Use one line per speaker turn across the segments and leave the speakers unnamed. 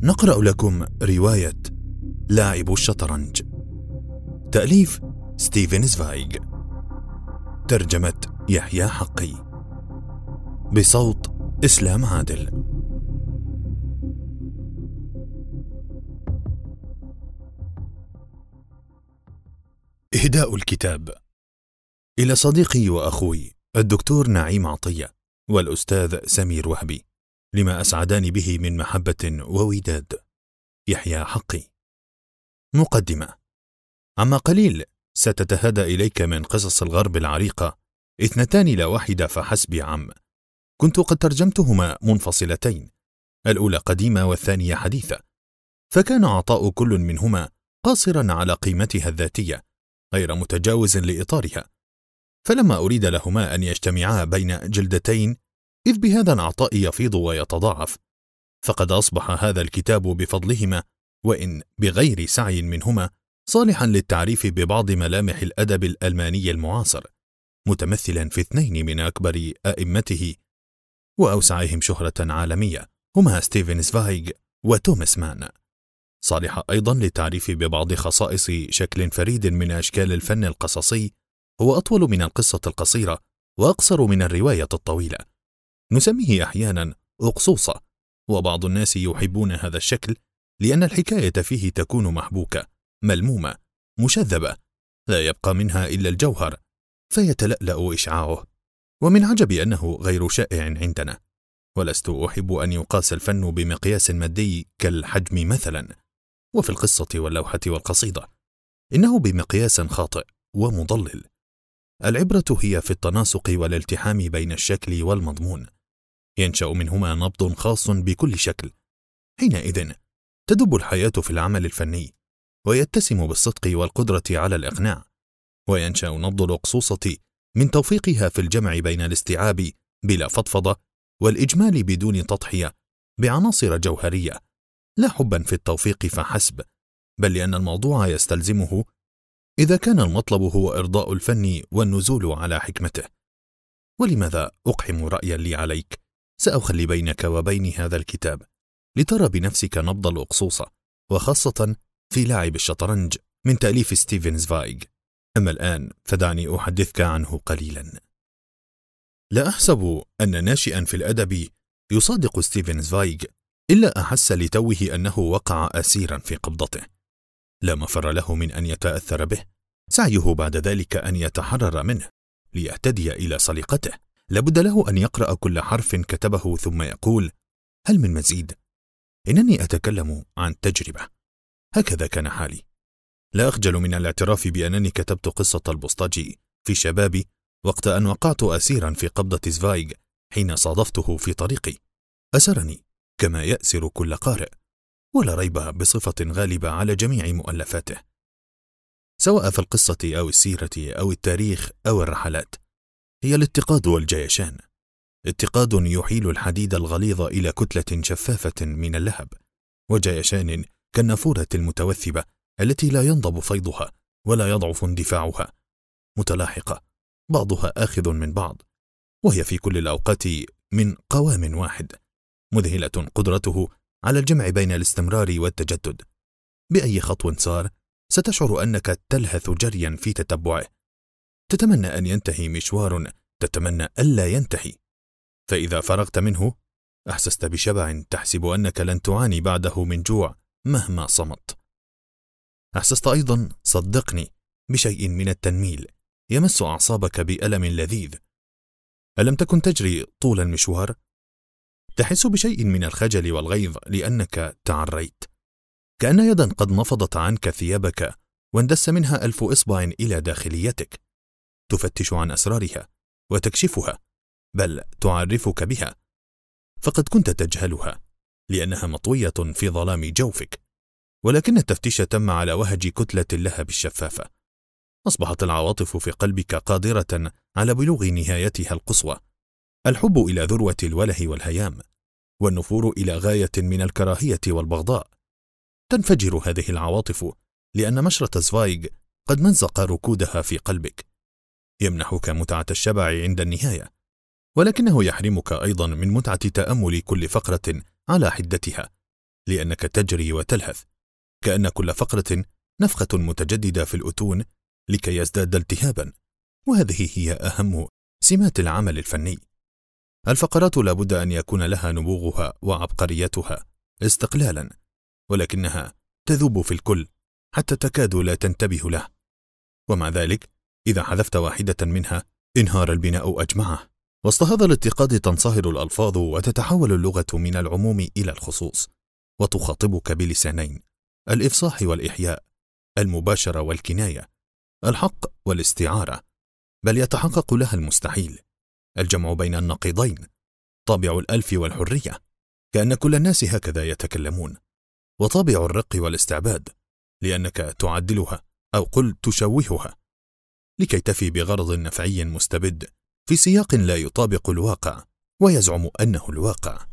نقرأ لكم رواية لاعب الشطرنج، تأليف ستيفن زفايغ، ترجمة يحيى حقي، بصوت إسلام عادل. إهداء الكتاب إلى صديقي وأخوي الدكتور نعيم عطية والأستاذ سمير وهبي، لما أسعداني به من محبة ووداد. يحيى حقي. مقدمة. عما قليل ستتهدى إليك من قصص الغرب العريقة 2-1 فحسب عم. كنت قد ترجمتهما منفصلتين، الأولى قديمة والثانية حديثة، فكان عطاء كل منهما قاصرا على قيمتها الذاتية غير متجاوز لإطارها، فلما أريد لهما أن يجتمعا بين جلدتين إذ بهذا العطاء يفيض ويتضاعف، فقد أصبح هذا الكتاب بفضلهما وإن بغير سعي منهما صالحا للتعريف ببعض ملامح الأدب الألماني المعاصر، متمثلا في 2 من أكبر أئمته وأوسعهم شهرة عالمية، هما ستيفن زفايغ وتوماس مان. صالح أيضا للتعريف ببعض خصائص شكل فريد من أشكال الفن القصصي، هو أطول من القصة القصيرة وأقصر من الرواية الطويلة، نسميه أحيانا أقصوصة، وبعض الناس يحبون هذا الشكل لأن الحكاية فيه تكون محبوكة ملمومة مشذبة، لا يبقى منها إلا الجوهر فيتلألأ إشعاعه. ومن عجب أنه غير شائع عندنا، ولست أحب أن يقاس الفن بمقياس مادي كالحجم مثلا، وفي القصة واللوحة والقصيدة إنه بمقياس خاطئ ومضلل. العبرة هي في التناسق والالتحام بين الشكل والمضمون، ينشأ منهما نبض خاص بكل شكل، حينئذ تدب الحياة في العمل الفني ويتسم بالصدق والقدرة على الإقناع، وينشأ نبض الأقصوصة من توفيقها في الجمع بين الاستيعاب بلا فضفضة والإجمال بدون تضحية بعناصر جوهرية، لا حبا في التوفيق فحسب، بل لأن الموضوع يستلزمه إذا كان المطلب هو إرضاء الفن والنزول على حكمته. ولماذا أقحم رأيا لي عليك؟ سأخلي بينك وبين هذا الكتاب لترى بنفسك نبض الأقصوصة، وخاصة في لاعب الشطرنج من تأليف ستيفن زفايغ. أما الآن فدعني أحدثك عنه قليلا. لا أحسب أن ناشئا في الأدب يصادق ستيفن زفايغ إلا أحس لتوه أنه وقع أسيرا في قبضته، لا مفر له من أن يتأثر به، سعيه بعد ذلك أن يتحرر منه ليهتدي إلى سليقته، لابد له أن يقرأ كل حرف كتبه ثم يقول: هل من مزيد؟ إنني أتكلم عن تجربة، هكذا كان حالي. لا أخجل من الاعتراف بأنني كتبت قصة البوسطجي في شبابي وقت أن وقعت أسيرا في قبضة زفايغ حين صادفته في طريقي، أسرني كما يأسر كل قارئ، ولا ريب بصفة غالبة على جميع مؤلفاته، سواء في القصة أو السيرة أو التاريخ أو الرحلات، هي الاتقاد والجيشان. اتقاد يحيل الحديد الغليظ إلى كتلة شفافة من اللهب، وجيشان كالنافورة المتوثبة التي لا ينضب فيضها ولا يضعف اندفاعها، متلاحقة بعضها آخذ من بعض، وهي في كل الأوقات من قوام واحد، مذهلة قدرته على الجمع بين الاستمرار والتجدد. بأي خطو صار ستشعر أنك تلهث جريا في تتبعه، تتمنى أن ينتهي مشوار تتمنى ألا ينتهي، فإذا فرغت منه أحسست بشبع تحسب أنك لن تعاني بعده من جوع مهما صمت. أحسست أيضا، صدقني، بشيء من التنميل يمس أعصابك بألم لذيذ. ألم تكن تجري طول المشوار؟ تحس بشيء من الخجل والغيظ لأنك تعريت، كأن يدا قد نفضت عنك ثيابك واندس منها 1000 إصبع إلى داخليتك، تفتش عن أسرارها وتكشفها، بل تعرفك بها، فقد كنت تجهلها لأنها مطوية في ظلام جوفك، ولكن التفتيش تم على وهج كتلة اللهب الشفافة. أصبحت العواطف في قلبك قادرة على بلوغ نهايتها القصوى، الحب إلى ذروة الوله والهيام، والنفور إلى غاية من الكراهية والبغضاء. تنفجر هذه العواطف لأن مشرة زفايغ قد مزق ركودها في قلبك، يمنحك متعة الشبع عند النهاية، ولكنه يحرمك أيضا من متعة تأمل كل فقرة على حدتها، لأنك تجري وتلهث، كأن كل فقرة نفخة متجددة في الأتون لكي يزداد التهابا. وهذه هي أهم سمات العمل الفني. الفقرات لابد أن يكون لها نبوغها وعبقريتها استقلالا، ولكنها تذوب في الكل حتى تكاد لا تنتبه له، ومع ذلك إذا حذفت واحدة منها انهار البناء أجمعه. وسط هذا الاتقاد تنصهر الألفاظ وتتحول اللغة من العموم إلى الخصوص، وتخاطبك بلسانين: الإفصاح والإحياء، المباشرة والكناية، الحق والاستعارة، بل يتحقق لها المستحيل، الجمع بين النقيضين، طابع الألف والحرية، كأن كل الناس هكذا يتكلمون، وطابع الرق والاستعباد، لأنك تعدلها أو قل تشوهها لكي تفي بغرض نفعي مستبد في سياق لا يطابق الواقع ويزعم أنه الواقع.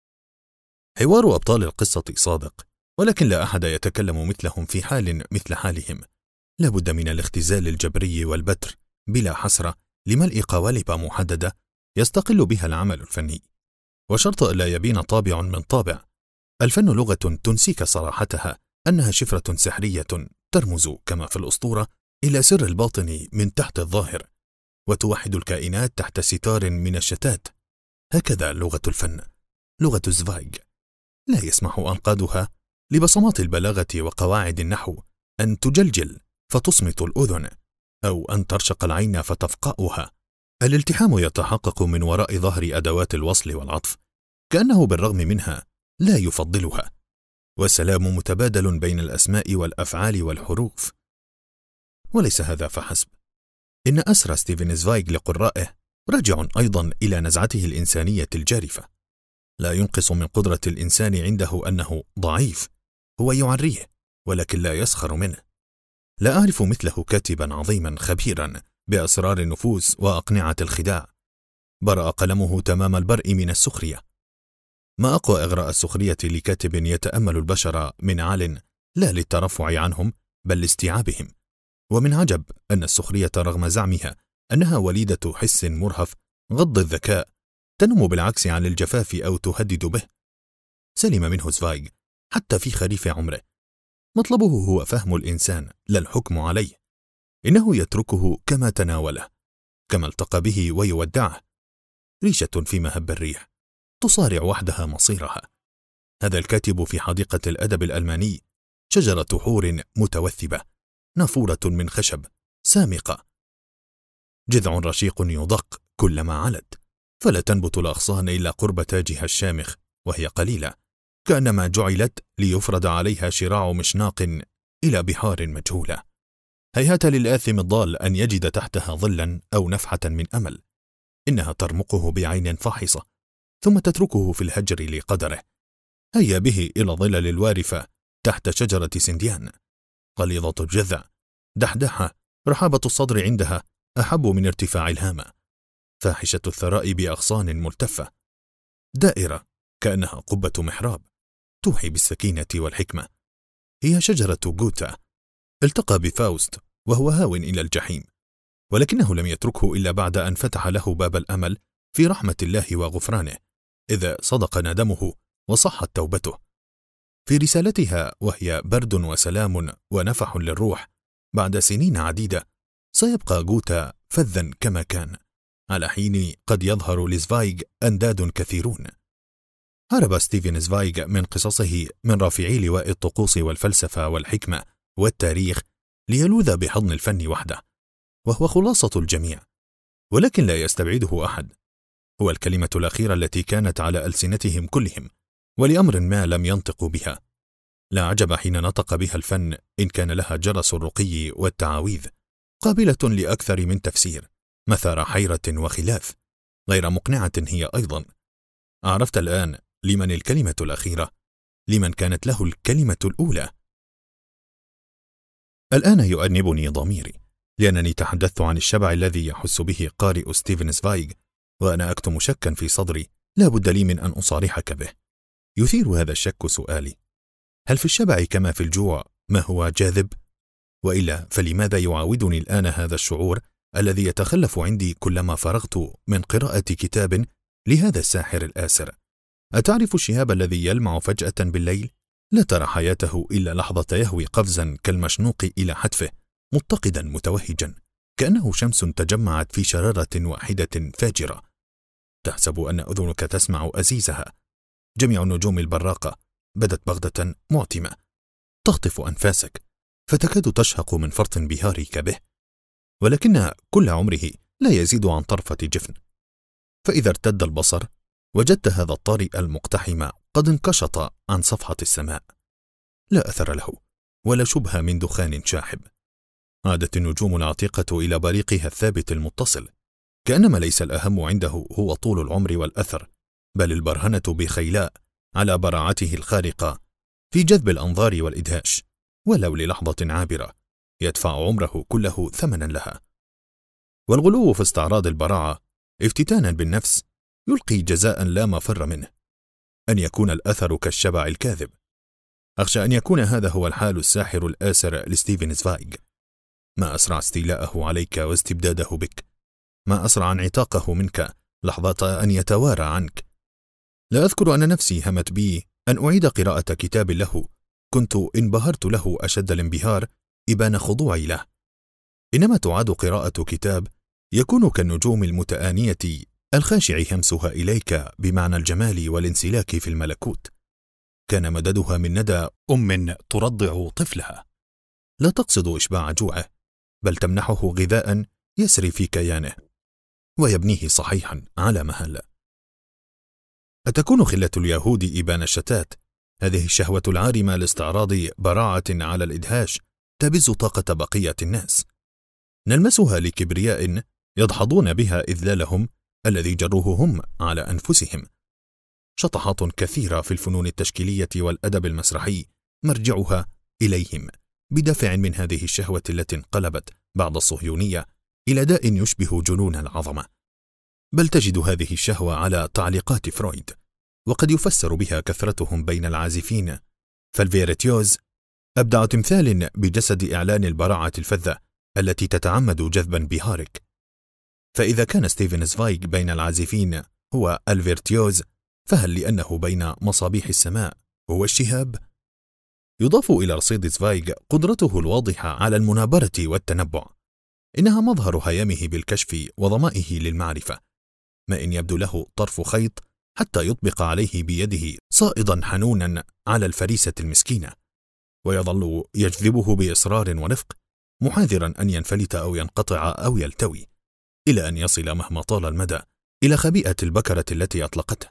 حوار أبطال القصة صادق، ولكن لا أحد يتكلم مثلهم في حال مثل حالهم. لا بد من الاختزال الجبري والبتر بلا حسرة لملء قوالب محددة يستقل بها العمل الفني، وشرط ألا يبين طابع من طابع. الفن لغة تنسيك صراحتها أنها شفرة سحرية ترمز كما في الأسطورة إلى سر الباطن من تحت الظاهر، وتوحد الكائنات تحت ستار من الشتات. هكذا لغة الفن، لغة زفايغ، لا يسمح أنقادها لبصمات البلاغة وقواعد النحو أن تجلجل فتصمت الأذن، أو أن ترشق العين فتفقأها. الالتحام يتحقق من وراء ظهر أدوات الوصل والعطف، كأنه بالرغم منها لا يفضلها، والسلام متبادل بين الأسماء والأفعال والحروف. وليس هذا فحسب، إن أسر ستيفن زفايغ لقرائه راجع أيضا إلى نزعته الإنسانية الجارفة. لا ينقص من قدرة الإنسان عنده أنه ضعيف، هو يعريه ولكن لا يسخر منه. لا أعرف مثله كاتبا عظيما خبيرا بأسرار النفوس وأقنعة الخداع، برأ قلمه تمام البرء من السخرية. ما أقوى إغراء السخرية لكاتب يتأمل البشر من عال، لا للترفع عنهم بل لاستيعابهم. ومن عجب أن السخرية رغم زعمها أنها وليدة حس مرهف غض الذكاء تنم بالعكس عن الجفاف أو تهدد به. سلم منه زفايغ حتى في خريف عمره. مطلبه هو فهم الإنسان لا الحكم عليه. إنه يتركه كما تناوله، كما التقى به ويودعه، ريشة في مهب الريح تصارع وحدها مصيرها. هذا الكاتب في حديقة الأدب الألماني شجرة حور متوثبة، نافورة من خشب سامقة، جذع رشيق يضق كلما علت، فلا تنبت الأغصان إلا قرب تاجها الشامخ وهي قليلة، كأنما جعلت ليفرد عليها شراع مشناق إلى بحار مجهولة. هيهات للآثم الضال أن يجد تحتها ظلا أو نفحة من أمل. إنها ترمقه بعين فاحصة ثم تتركه في الهجر لقدره. هيا به إلى ظلل الوارفة تحت شجرة سنديان، غليظة الجذع، دحدحة، رحابة الصدر عندها أحب من ارتفاع الهامة، فاحشة الثراء بأغصان ملتفة، دائرة كأنها قبة محراب توحي بالسكينة والحكمة. هي شجرة غوتا. التقى بفاوست وهو هاو إلى الجحيم، ولكنه لم يتركه إلا بعد أن فتح له باب الأمل في رحمة الله وغفرانه، إذا صدق ندمه وصحت توبته. في رسالتها وهي برد وسلام ونفح للروح بعد سنين عديدة، سيبقى غوتا فذا كما كان، على حين قد يظهر لزفايغ أنداد كثيرون. هرب ستيفن زفايغ من قصصه من رافعي لواء الطقوس والفلسفة والحكمة والتاريخ ليلوذ بحضن الفن وحده، وهو خلاصة الجميع، ولكن لا يستبعده أحد. هو الكلمة الأخيرة التي كانت على ألسنتهم كلهم، ولأمر ما لم ينطقوا بها. لا عجب حين نطق بها الفن إن كان لها جرس الرقي والتعاويذ، قابلة لأكثر من تفسير، مثار حيرة وخلاف، غير مقنعة هي أيضا. عرفت الآن لمن الكلمة الأخيرة، لمن كانت له الكلمة الأولى. الآن يؤنبني ضميري، لأنني تحدثت عن الشبع الذي يحس به قارئ ستيفن زفايغ، وأنا أكتم شكا في صدري لا بد لي من أن أصارحك به. يثير هذا الشك سؤالي: هل في الشبع كما في الجوع ما هو جاذب؟ وإلا فلماذا يعاودني الآن هذا الشعور الذي يتخلف عندي كلما فرغت من قراءة كتاب لهذا الساحر الآسر؟ أتعرف الشهاب الذي يلمع فجأة بالليل لا ترى حياته إلا لحظة يهوي قفزا كالمشنوق إلى حتفه، متقدا متوهجا، كأنه شمس تجمعت في شرارة واحدة فاجرة. تحسب أن أذنك تسمع أزيزها. جميع النجوم البراقة بدت بغدة معتمة، تخطف أنفاسك، فتكاد تشهق من فرط انبهارك به، ولكن كل عمره لا يزيد عن طرفة جفن. فإذا ارتد البصر وجدت هذا الطارئ المقتحم قد انكشط عن صفحة السماء، لا أثر له ولا شبه من دخان شاحب. عادت النجوم العتيقة إلى بريقها الثابت المتصل، كأنما ليس الأهم عنده هو طول العمر والأثر، بل البرهنة بخيلاء على براعته الخارقة في جذب الأنظار والإدهاش، ولو للحظة عابرة يدفع عمره كله ثمنا لها. والغلو في استعراض البراعة افتتانا بالنفس يلقي جزاء لا مفر منه، أن يكون الأثر كالشبع الكاذب. أخشى أن يكون هذا هو الحال الساحر الآسر لستيفن زفايغ. ما أسرع استيلاءه عليك واستبداده بك، ما أسرع انعتاقه منك لحظة أن يتوارى عنك. لا أذكر أن نفسي همت بي أن أعيد قراءة كتاب له كنت انبهرت له أشد الانبهار إبان خضوعي له. إنما تعاد قراءة كتاب يكون كالنجوم المتآنية الخاشع همسها إليك بمعنى الجمال والانسلاك في الملكوت. كان مددها من ندى ترضع طفلها، لا تقصد إشباع جوعه، بل تمنحه غذاء يسري في كيانه ويبنيه صحيحا على مهل. أتكون خلة اليهود إبان الشتات، هذه الشهوة العارمة لاستعراض براعة على الإدهاش تبز طاقة بقية الناس، نلمسها لكبرياء يدحضون بها إذلالهم الذي جروه هم على أنفسهم. شطحات كثيرة في الفنون التشكيلية والأدب المسرحي مرجعها إليهم بدافع من هذه الشهوة التي انقلبت بعد الصهيونية إلى داء يشبه جنون العظمة. بل تجد هذه الشهوة على تعليقات فرويد، وقد يفسر بها كثرتهم بين العازفين. فالفيرتيوز أبدع تمثال بجسد إعلان البراعة الفذة التي تتعمد جذب انبهارك. فإذا كان ستيفن زفايغ بين العازفين هو الفيرتيوز، فهل لأنه بين مصابيح السماء هو الشهاب؟ يضاف إلى رصيد زفايغ قدرته الواضحة على المنابرة والتنبع، إنها مظهر هيامه بالكشف وظمائه للمعرفة، ما إن يبدو له طرف خيط حتى يطبق عليه بيده صائدا حنونا على الفريسة المسكينة، ويظل يجذبه بإصرار ورفق، محاذرا أن ينفلت أو ينقطع أو يلتوي، إلى أن يصل مهما طال المدى إلى خبيئة البكرة التي أطلقته.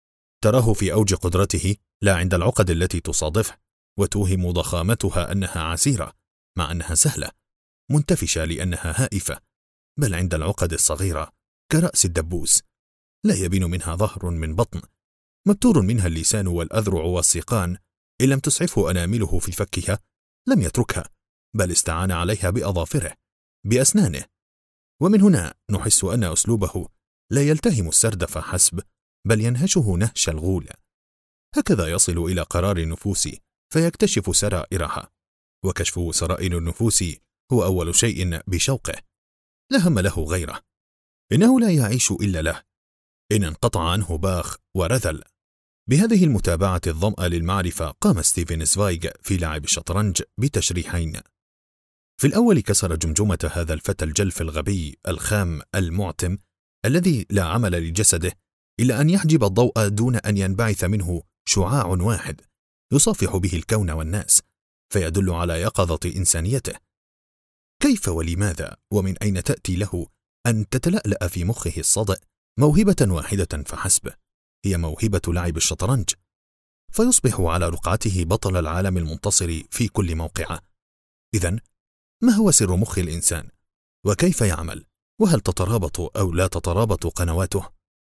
تراه في أوج قدرته لا عند العقد التي تصادفه وتوهم ضخامتها أنها عسيرة مع أنها سهلة، منتفشة لأنها هائفة، بل عند العقد الصغيرة كرأس الدبوس، لا يبين منها ظهر من بطن، مبتور منها اللسان والأذرع والسيقان، إن لم تسعفه أنامله في فكها لم يتركها، بل استعان عليها بأظافره بأسنانه. ومن هنا نحس أن أسلوبه لا يلتهم السرد فحسب، بل ينهشه نهش الغول. هكذا يصل إلى قرار النفوس فيكتشف سرائرها، وكشف سرائر النفوس هو أول شيء بشوقه، لا هم له غيره، إنه لا يعيش إلا له، إن انقطع عنه باخ ورذل. بهذه المتابعة الظمأ للمعرفة قام ستيفن زفايغ في لعب الشطرنج بتشريحين. في الأول كسر جمجمة هذا الفتى الجلف الغبي الخام المعتم الذي لا عمل لجسده إلا أن يحجب الضوء دون أن ينبعث منه شعاع واحد يصافح به الكون والناس، فيدل على يقظة إنسانيته. كيف ولماذا ومن أين تأتي له أن تتلألأ في مخه الصدأ موهبة واحدة فحسب، هي موهبة لعب الشطرنج، فيصبح على رقعته بطل العالم المنتصر في كل موقعة؟ إذن ما هو سر مخ الإنسان؟ وكيف يعمل؟ وهل تترابط أو لا تترابط قنواته؟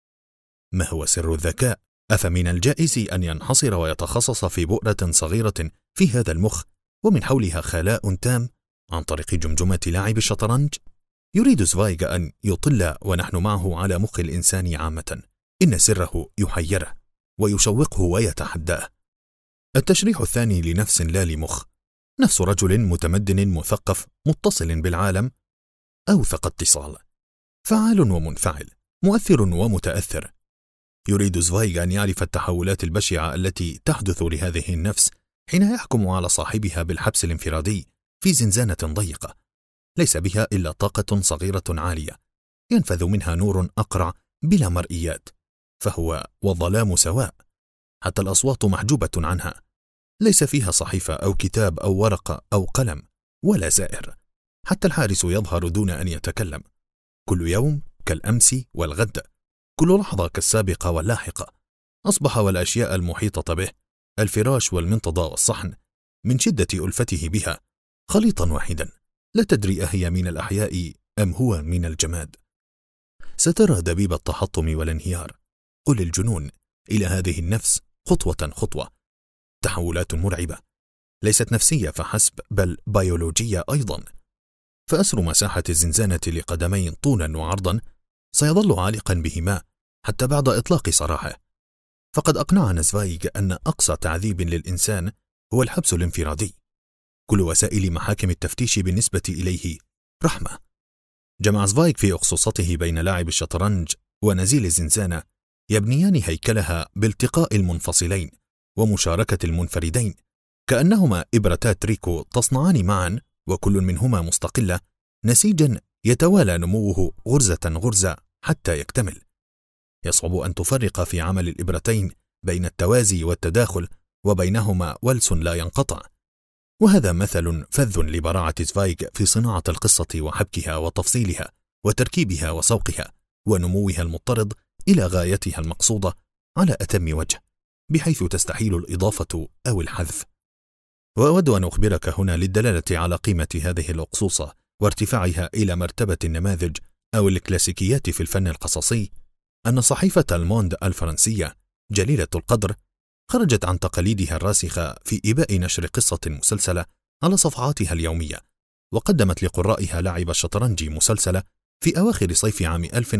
ما هو سر الذكاء؟ أفمن الجائز أن ينحصر ويتخصص في بؤرة صغيرة في هذا المخ ومن حولها خلاء تام عن طريق جمجمة لاعب الشطرنج؟ يريد زفايغ أن يطل ونحن معه على مخ الإنسان عامة، إن سره يحيره ويشوقه ويتحداه. التشريح الثاني لنفس لا لمخ، نفس رجل متمدن مثقف متصل بالعالم أوثق اتصال، فعال ومنفعل، مؤثر ومتأثر. يريد زفايغ أن يعرف التحولات البشعة التي تحدث لهذه النفس حين يحكم على صاحبها بالحبس الانفرادي في زنزانة ضيقة ليس بها إلا طاقة صغيرة عالية ينفذ منها نور أقرع بلا مرئيات، فهو والظلام سواء، حتى الأصوات محجوبة عنها، ليس فيها صحيفة أو كتاب أو ورقة أو قلم ولا زائر، حتى الحارس يظهر دون أن يتكلم، كل يوم كالأمس والغد، كل لحظة كالسابقة واللاحقة، أصبح والأشياء المحيطة به، الفراش والمنطقة والصحن، من شدة ألفته بها خليطا واحدا، لا تدري أهي من الأحياء أم هو من الجماد. سترى دبيب التحطم والانهيار، قل الجنون إلى هذه النفس خطوة خطوة، تحولات مرعبة ليست نفسية فحسب بل بيولوجية أيضا، فأسر مساحة الزنزانة لقدمين طولا وعرضا سيظل عالقا بهما حتى بعد إطلاق سراحه، فقد أقنعنا زفايغ أن أقصى تعذيب للإنسان هو الحبس الانفرادي، كل وسائل محاكم التفتيش بالنسبة إليه رحمة. جمع زفايغ في أخصوصته بين لاعب الشطرنج ونزيل الزنزانة يبنيان هيكلها بالتقاء المنفصلين ومشاركة المنفردين، كأنهما إبرتات ريكو تصنعان معا وكل منهما مستقلة نسيجا يتوالى نموه غرزة غرزة حتى يكتمل. يصعب أن تفرق في عمل الإبرتين بين التوازي والتداخل وبينهما ولس لا ينقطع، وهذا مثل فذ لبراعة زفايغ في صناعة القصة وحبكها وتفصيلها وتركيبها وسوقها ونموها المضطرد إلى غايتها المقصودة على أتم وجه، بحيث تستحيل الإضافة أو الحذف. وأود أن أخبرك هنا للدلالة على قيمة هذه الأقصوصة وارتفاعها إلى مرتبة النماذج أو الكلاسيكيات في الفن القصصي أن صحيفة الموند الفرنسية جليلة القدر خرجت عن تقاليدها الراسخة في إباء نشر قصة مسلسلة على صفحاتها اليومية، وقدمت لقرائها لعب الشطرنج مسلسلة في أواخر صيف عام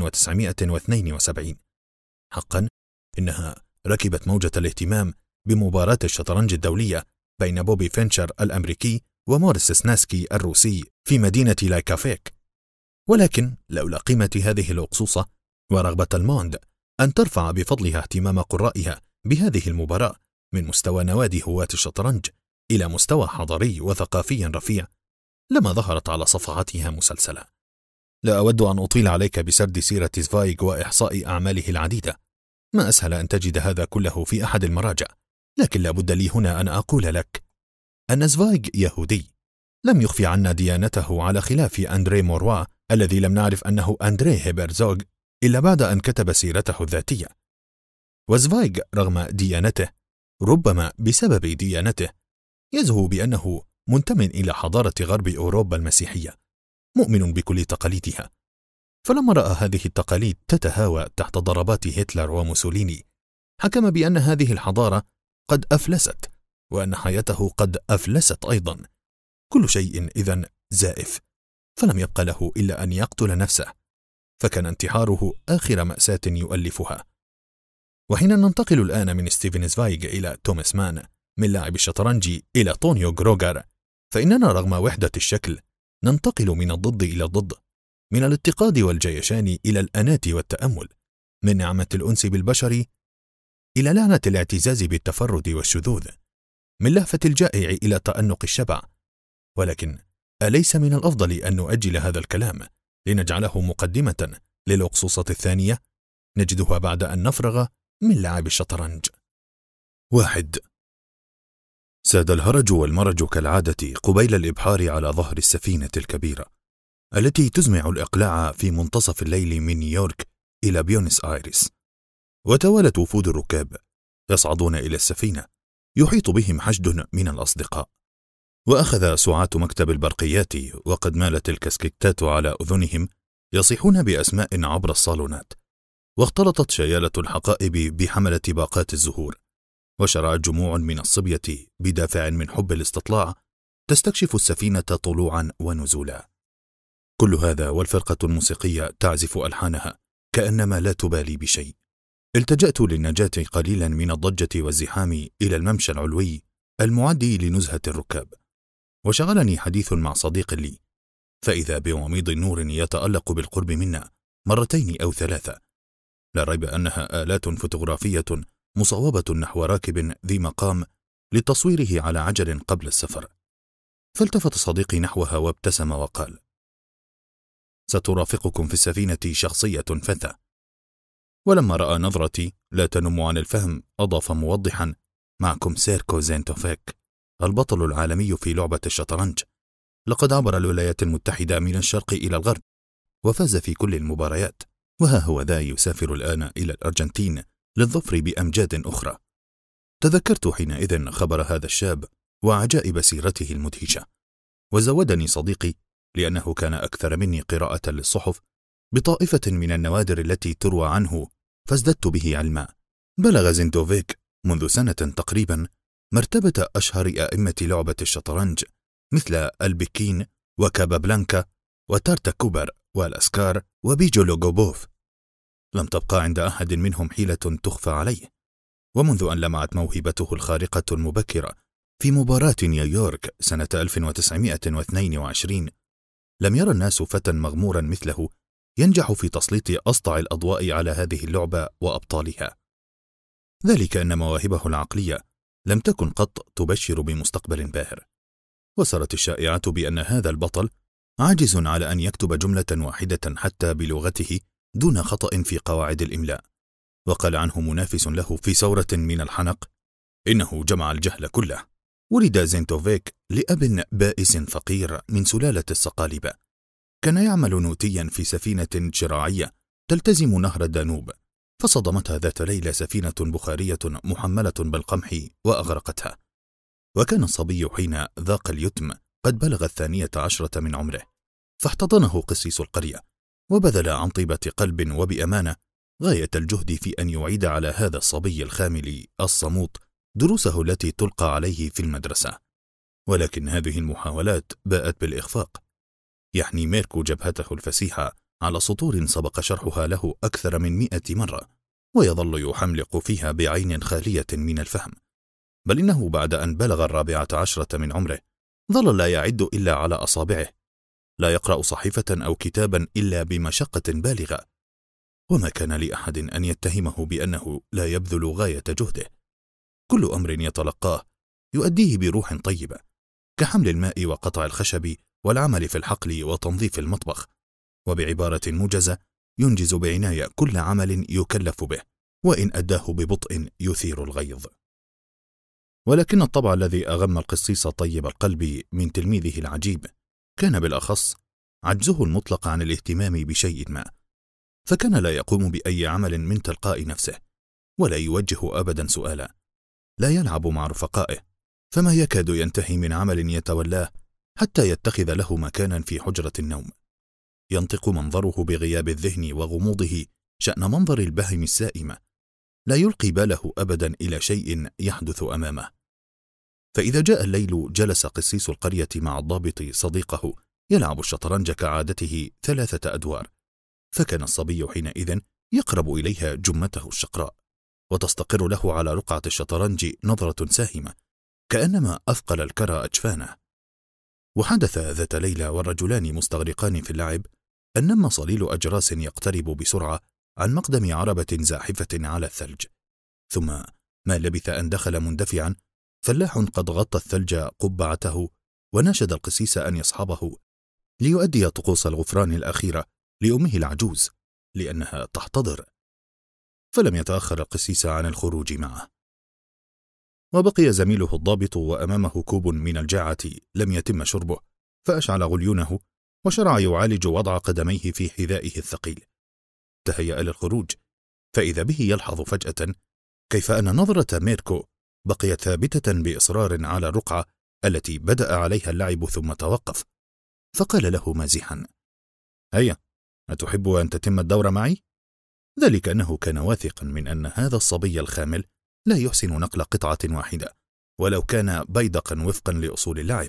1972. حقا إنها ركبت موجة الاهتمام بمباراة الشطرنج الدولية بين بوبي فينشر الأمريكي وموريس سناسكي الروسي في مدينة لايكافيك، ولكن لولا قيمة هذه الأقصوصة ورغبة الموند أن ترفع بفضلها اهتمام قرائها بهذه المباراة من مستوى نوادي هواة الشطرنج إلى مستوى حضاري وثقافي رفيع لما ظهرت على صفحاتها مسلسلة. لا أود أن أطيل عليك بسرد سيرة زفايغ وإحصاء أعماله العديدة، ما أسهل أن تجد هذا كله في أحد المراجع، لكن لا بد لي هنا أن أقول لك أن زفايغ يهودي، لم يخفي عنا ديانته على خلاف أندري موروا الذي لم نعرف أنه أندري هيبرزوغ إلا بعد أن كتب سيرته الذاتية. وزفايغ رغم ديانته، ربما بسبب ديانته، يزهو بأنه منتمٍ إلى حضارة غرب أوروبا المسيحية، مؤمن بكل تقاليدها، فلما رأى هذه التقاليد تتهاوى تحت ضربات هتلر وموسوليني حكم بأن هذه الحضارة قد أفلست، وأن حياته قد أفلست أيضا، كل شيء إذن زائف، فلم يبق له إلا أن يقتل نفسه، فكان انتحاره آخر مأساة يؤلفها. وحين ننتقل الآن من ستيفن زفايغ إلى توماس مان، من لاعب الشطرنج إلى طونيو غروغر، فإننا رغم وحدة الشكل ننتقل من الضد إلى الضد، من الاتقاد والجيشان إلى الأناة والتأمل، من نعمة الأنس بالبشر إلى لعنة الاعتزاز بالتفرد والشذوذ، من لهفة الجائع إلى تأنق الشبع. ولكن أليس من الأفضل أن نؤجل هذا الكلام لنجعله مقدمة للأقصوصة الثانية نجدها بعد أن نفرغ من لعب الشطرنج؟ 1. ساد الهرج والمرج كالعادة قبيل الإبحار على ظهر السفينة الكبيرة التي تزمع الإقلاع في منتصف الليل من نيويورك إلى بيونس آيرس، وتوالت وفود الركاب يصعدون إلى السفينة، يحيط بهم حشد من الأصدقاء، وأخذ سعاة مكتب البرقيات وقد مالت الكسكتات على أذنهم يصيحون بأسماء عبر الصالونات، واختلطت شيالة الحقائب بحملة باقات الزهور، وشرعت جموع من الصبية بدافع من حب الاستطلاع تستكشف السفينة طلوعا ونزولا. كل هذا والفرقة الموسيقية تعزف ألحانها كأنما لا تبالي بشيء. التجأت للنجاة قليلا من الضجة والزحام إلى الممشى العلوي المعدي لنزهة الركاب، وشغلني حديث مع صديق لي، فإذا بوميض نور يتألق بالقرب منا 2 أو 3، لا ريب أنها آلات فوتوغرافية مصوبة نحو راكب ذي مقام لتصويره على عجل قبل السفر. فالتفت صديقي نحوها وابتسم وقال: سترافقكم في السفينة شخصية فثة. ولما رأى نظرتي لا تنم عن الفهم أضاف موضحا: معكم سيركو زينتوفيك، البطل العالمي في لعبة الشطرنج. لقد عبر الولايات المتحدة من الشرق إلى الغرب وفاز في كل المباريات، وها هو ذا يسافر الآن إلى الأرجنتين للظفر بأمجاد أخرى. تذكرت حينئذ خبر هذا الشاب وعجائب سيرته المدهشة، وزودني صديقي لأنه كان أكثر مني قراءة للصحف بطائفة من النوادر التي تروى عنه، فازددت به علما. بلغ زينتوفيك منذ سنة تقريبا مرتبة أشهر أئمة لعبة الشطرنج مثل البكين وكابابلانكا وتارتا كوبر والأسكار وبيجو لوغوبوف. لم تبقى عند أحد منهم حيلة تخفى عليه، ومنذ أن لمعت موهبته الخارقة المبكرة في مباراة نيويورك سنة 1922 لم يرى الناس فتى مغمورا مثله ينجح في تسليط أسطع الأضواء على هذه اللعبة وأبطالها. ذلك أن مواهبه العقلية لم تكن قط تبشر بمستقبل باهر، وصارت الشائعة بأن هذا البطل عاجز على أن يكتب جملة واحدة حتى بلغته دون خطأ في قواعد الإملاء. وقال عنه منافس له في ثورة من الحنق: إنه جمع الجهل كله. ولد زينتوفيك لأب بائس فقير من سلالة الصقالبة، كان يعمل نوتيا في سفينة شراعية تلتزم نهر الدانوب، فصدمتها ذات ليلة سفينة بخارية محملة بالقمح وأغرقتها. وكان الصبي حين ذاق اليتم قد بلغ 12 من عمره، فاحتضنه قسيس القرية وبذل عن طيبة قلب وبأمانة غاية الجهد في أن يعيد على هذا الصبي الخامل الصموت دروسه التي تلقى عليه في المدرسة. ولكن هذه المحاولات باءت بالإخفاق. يحني ميركو جبهته الفسيحة على سطور سبق شرحها له أكثر من 100 مرة، ويظل يحملق فيها بعين خالية من الفهم، بل إنه بعد أن بلغ 14 من عمره ظل لا يعد إلا على أصابعه، لا يقرأ صحيفة أو كتابا إلا بمشقة بالغة، وما كان لأحد أن يتهمه بأنه لا يبذل غاية جهده. كل أمر يتلقاه يؤديه بروح طيبة، كحمل الماء وقطع الخشب والعمل في الحقل وتنظيف المطبخ، وبعبارة موجزة ينجز بعناية كل عمل يكلف به، وإن أداه ببطء يثير الغيظ. ولكن الطبع الذي أغم القسيس طيب القلب من تلميذه العجيب كان بالأخص عجزه المطلق عن الاهتمام بشيء ما، فكان لا يقوم بأي عمل من تلقاء نفسه، ولا يوجه أبدا سؤالا، لا يلعب مع رفقائه، فما يكاد ينتهي من عمل يتولاه حتى يتخذ له مكانا في حجرة النوم. ينطق منظره بغياب الذهن وغموضه شأن منظر البهم السائمة، لا يلقي باله أبدا إلى شيء يحدث أمامه. فإذا جاء الليل جلس قسيس القرية مع الضابط صديقه يلعب الشطرنج كعادته 3 أدوار، فكان الصبي حينئذ يقرب إليها جمته الشقراء، وتستقر له على رقعة الشطرنج نظرة ساهمة كأنما أثقل الكرى أجفانه. وحدث ذات ليلة والرجلان مستغرقان في اللعب أن نم صليل أجراس يقترب بسرعة عن مقدم عربة زاحفة على الثلج، ثم ما لبث أن دخل مندفعا فلاح قد غطى الثلج قبعته، وناشد القسيس أن يصحبه ليؤدي طقوس الغفران الأخيرة لأمه العجوز لأنها تحتضر. فلم يتأخر القسيس عن الخروج معه، وبقي زميله الضابط وأمامه كوب من الجاعة لم يتم شربه، فأشعل غليونه وشرع يعالج وضع قدميه في حذائه الثقيل. تهيأ للخروج، فإذا به يلحظ فجأة كيف أن نظرة ميركو بقيت ثابتة بإصرار على الرقعة التي بدأ عليها اللعب ثم توقف، فقال له مازحا: هيا، أتحب أن تتم الدور معي؟ ذلك أنه كان واثقا من أن هذا الصبي الخامل لا يحسن نقل قطعة واحدة ولو كان بيدقا وفقا لأصول اللعب.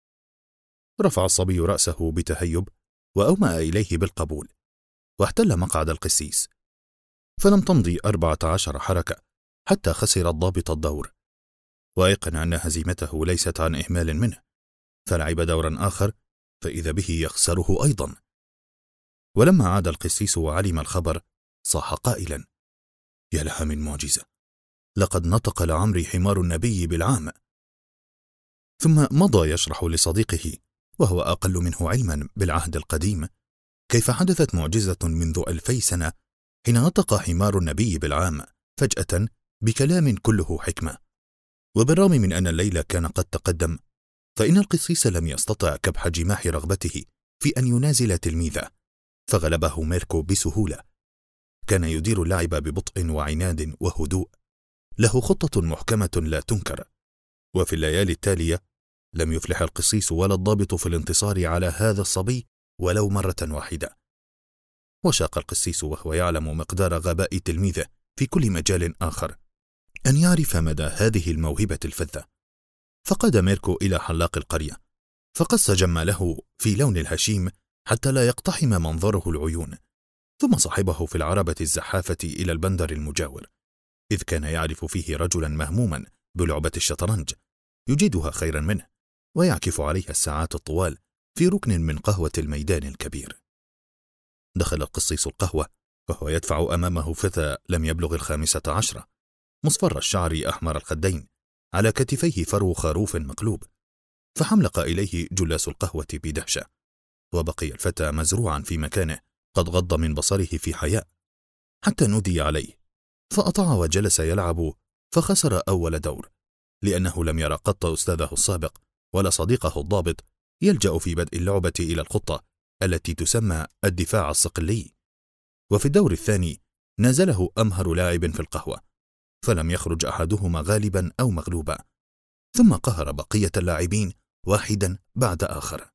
رفع الصبي رأسه بتهيب وأومأ إليه بالقبول، واحتل مقعد القسيس، فلم تمضي 14 حركة حتى خسر الضابط الدور، وأيقن أن هزيمته ليست عن إهمال منه، فلعب دورا آخر فإذا به يخسره أيضا. ولما عاد القسيس وعلم الخبر صاح قائلا: يا لها من معجزة، لقد نطق لعمري حمار النبي بالعام، ثم مضى يشرح لصديقه وهو أقل منه علما بالعهد القديم كيف حدثت معجزة منذ 2000 سنة حين نطق حمار النبي بالعام فجأة بكلام كله حكمة. وبالرغم من أن الليل كان قد تقدم، فإن القسيس لم يستطع كبح جماح رغبته في أن ينازل تلميذه، فغلبه ميركو بسهولة. كان يدير اللعب ببطء وعناد وهدوء، له خطة محكمة لا تنكر. وفي الليالي التالية لم يفلح القسيس ولا الضابط في الانتصار على هذا الصبي ولو مرة واحدة. وشاق القسيس وهو يعلم مقدار غباء تلميذه في كل مجال آخر أن يعرف مدى هذه الموهبة الفذة. فقاد ميركو إلى حلاق القرية، فقص جماله في لون الهشيم حتى لا يقتحم منظره العيون، ثم صاحبه في العربة الزحافة إلى البندر المجاور، إذ كان يعرف فيه رجلا مهموما بلعبة الشطرنج يجيدها خيرا منه ويعكف عليها الساعات الطوال في ركن من قهوة الميدان الكبير. دخل القسيس القهوة وهو يدفع أمامه فتى لم يبلغ 15، مصفر الشعر أحمر الخدين، على كتفيه فرو خروف مقلوب، فحملق إليه جلاس القهوة بدهشة. وبقي الفتى مزروعا في مكانه قد غض من بصره في حياء، حتى نودي عليه فأطاع وجلس يلعب، فخسر أول دور، لأنه لم يرى قط أستاذه السابق ولا صديقه الضابط يلجأ في بدء اللعبة إلى الخطة التي تسمى الدفاع الصقلي. وفي الدور الثاني نازله أمهر لاعب في القهوة، فلم يخرج أحدهما غالبا أو مغلوبا، ثم قهر بقية اللاعبين واحدا بعد آخر.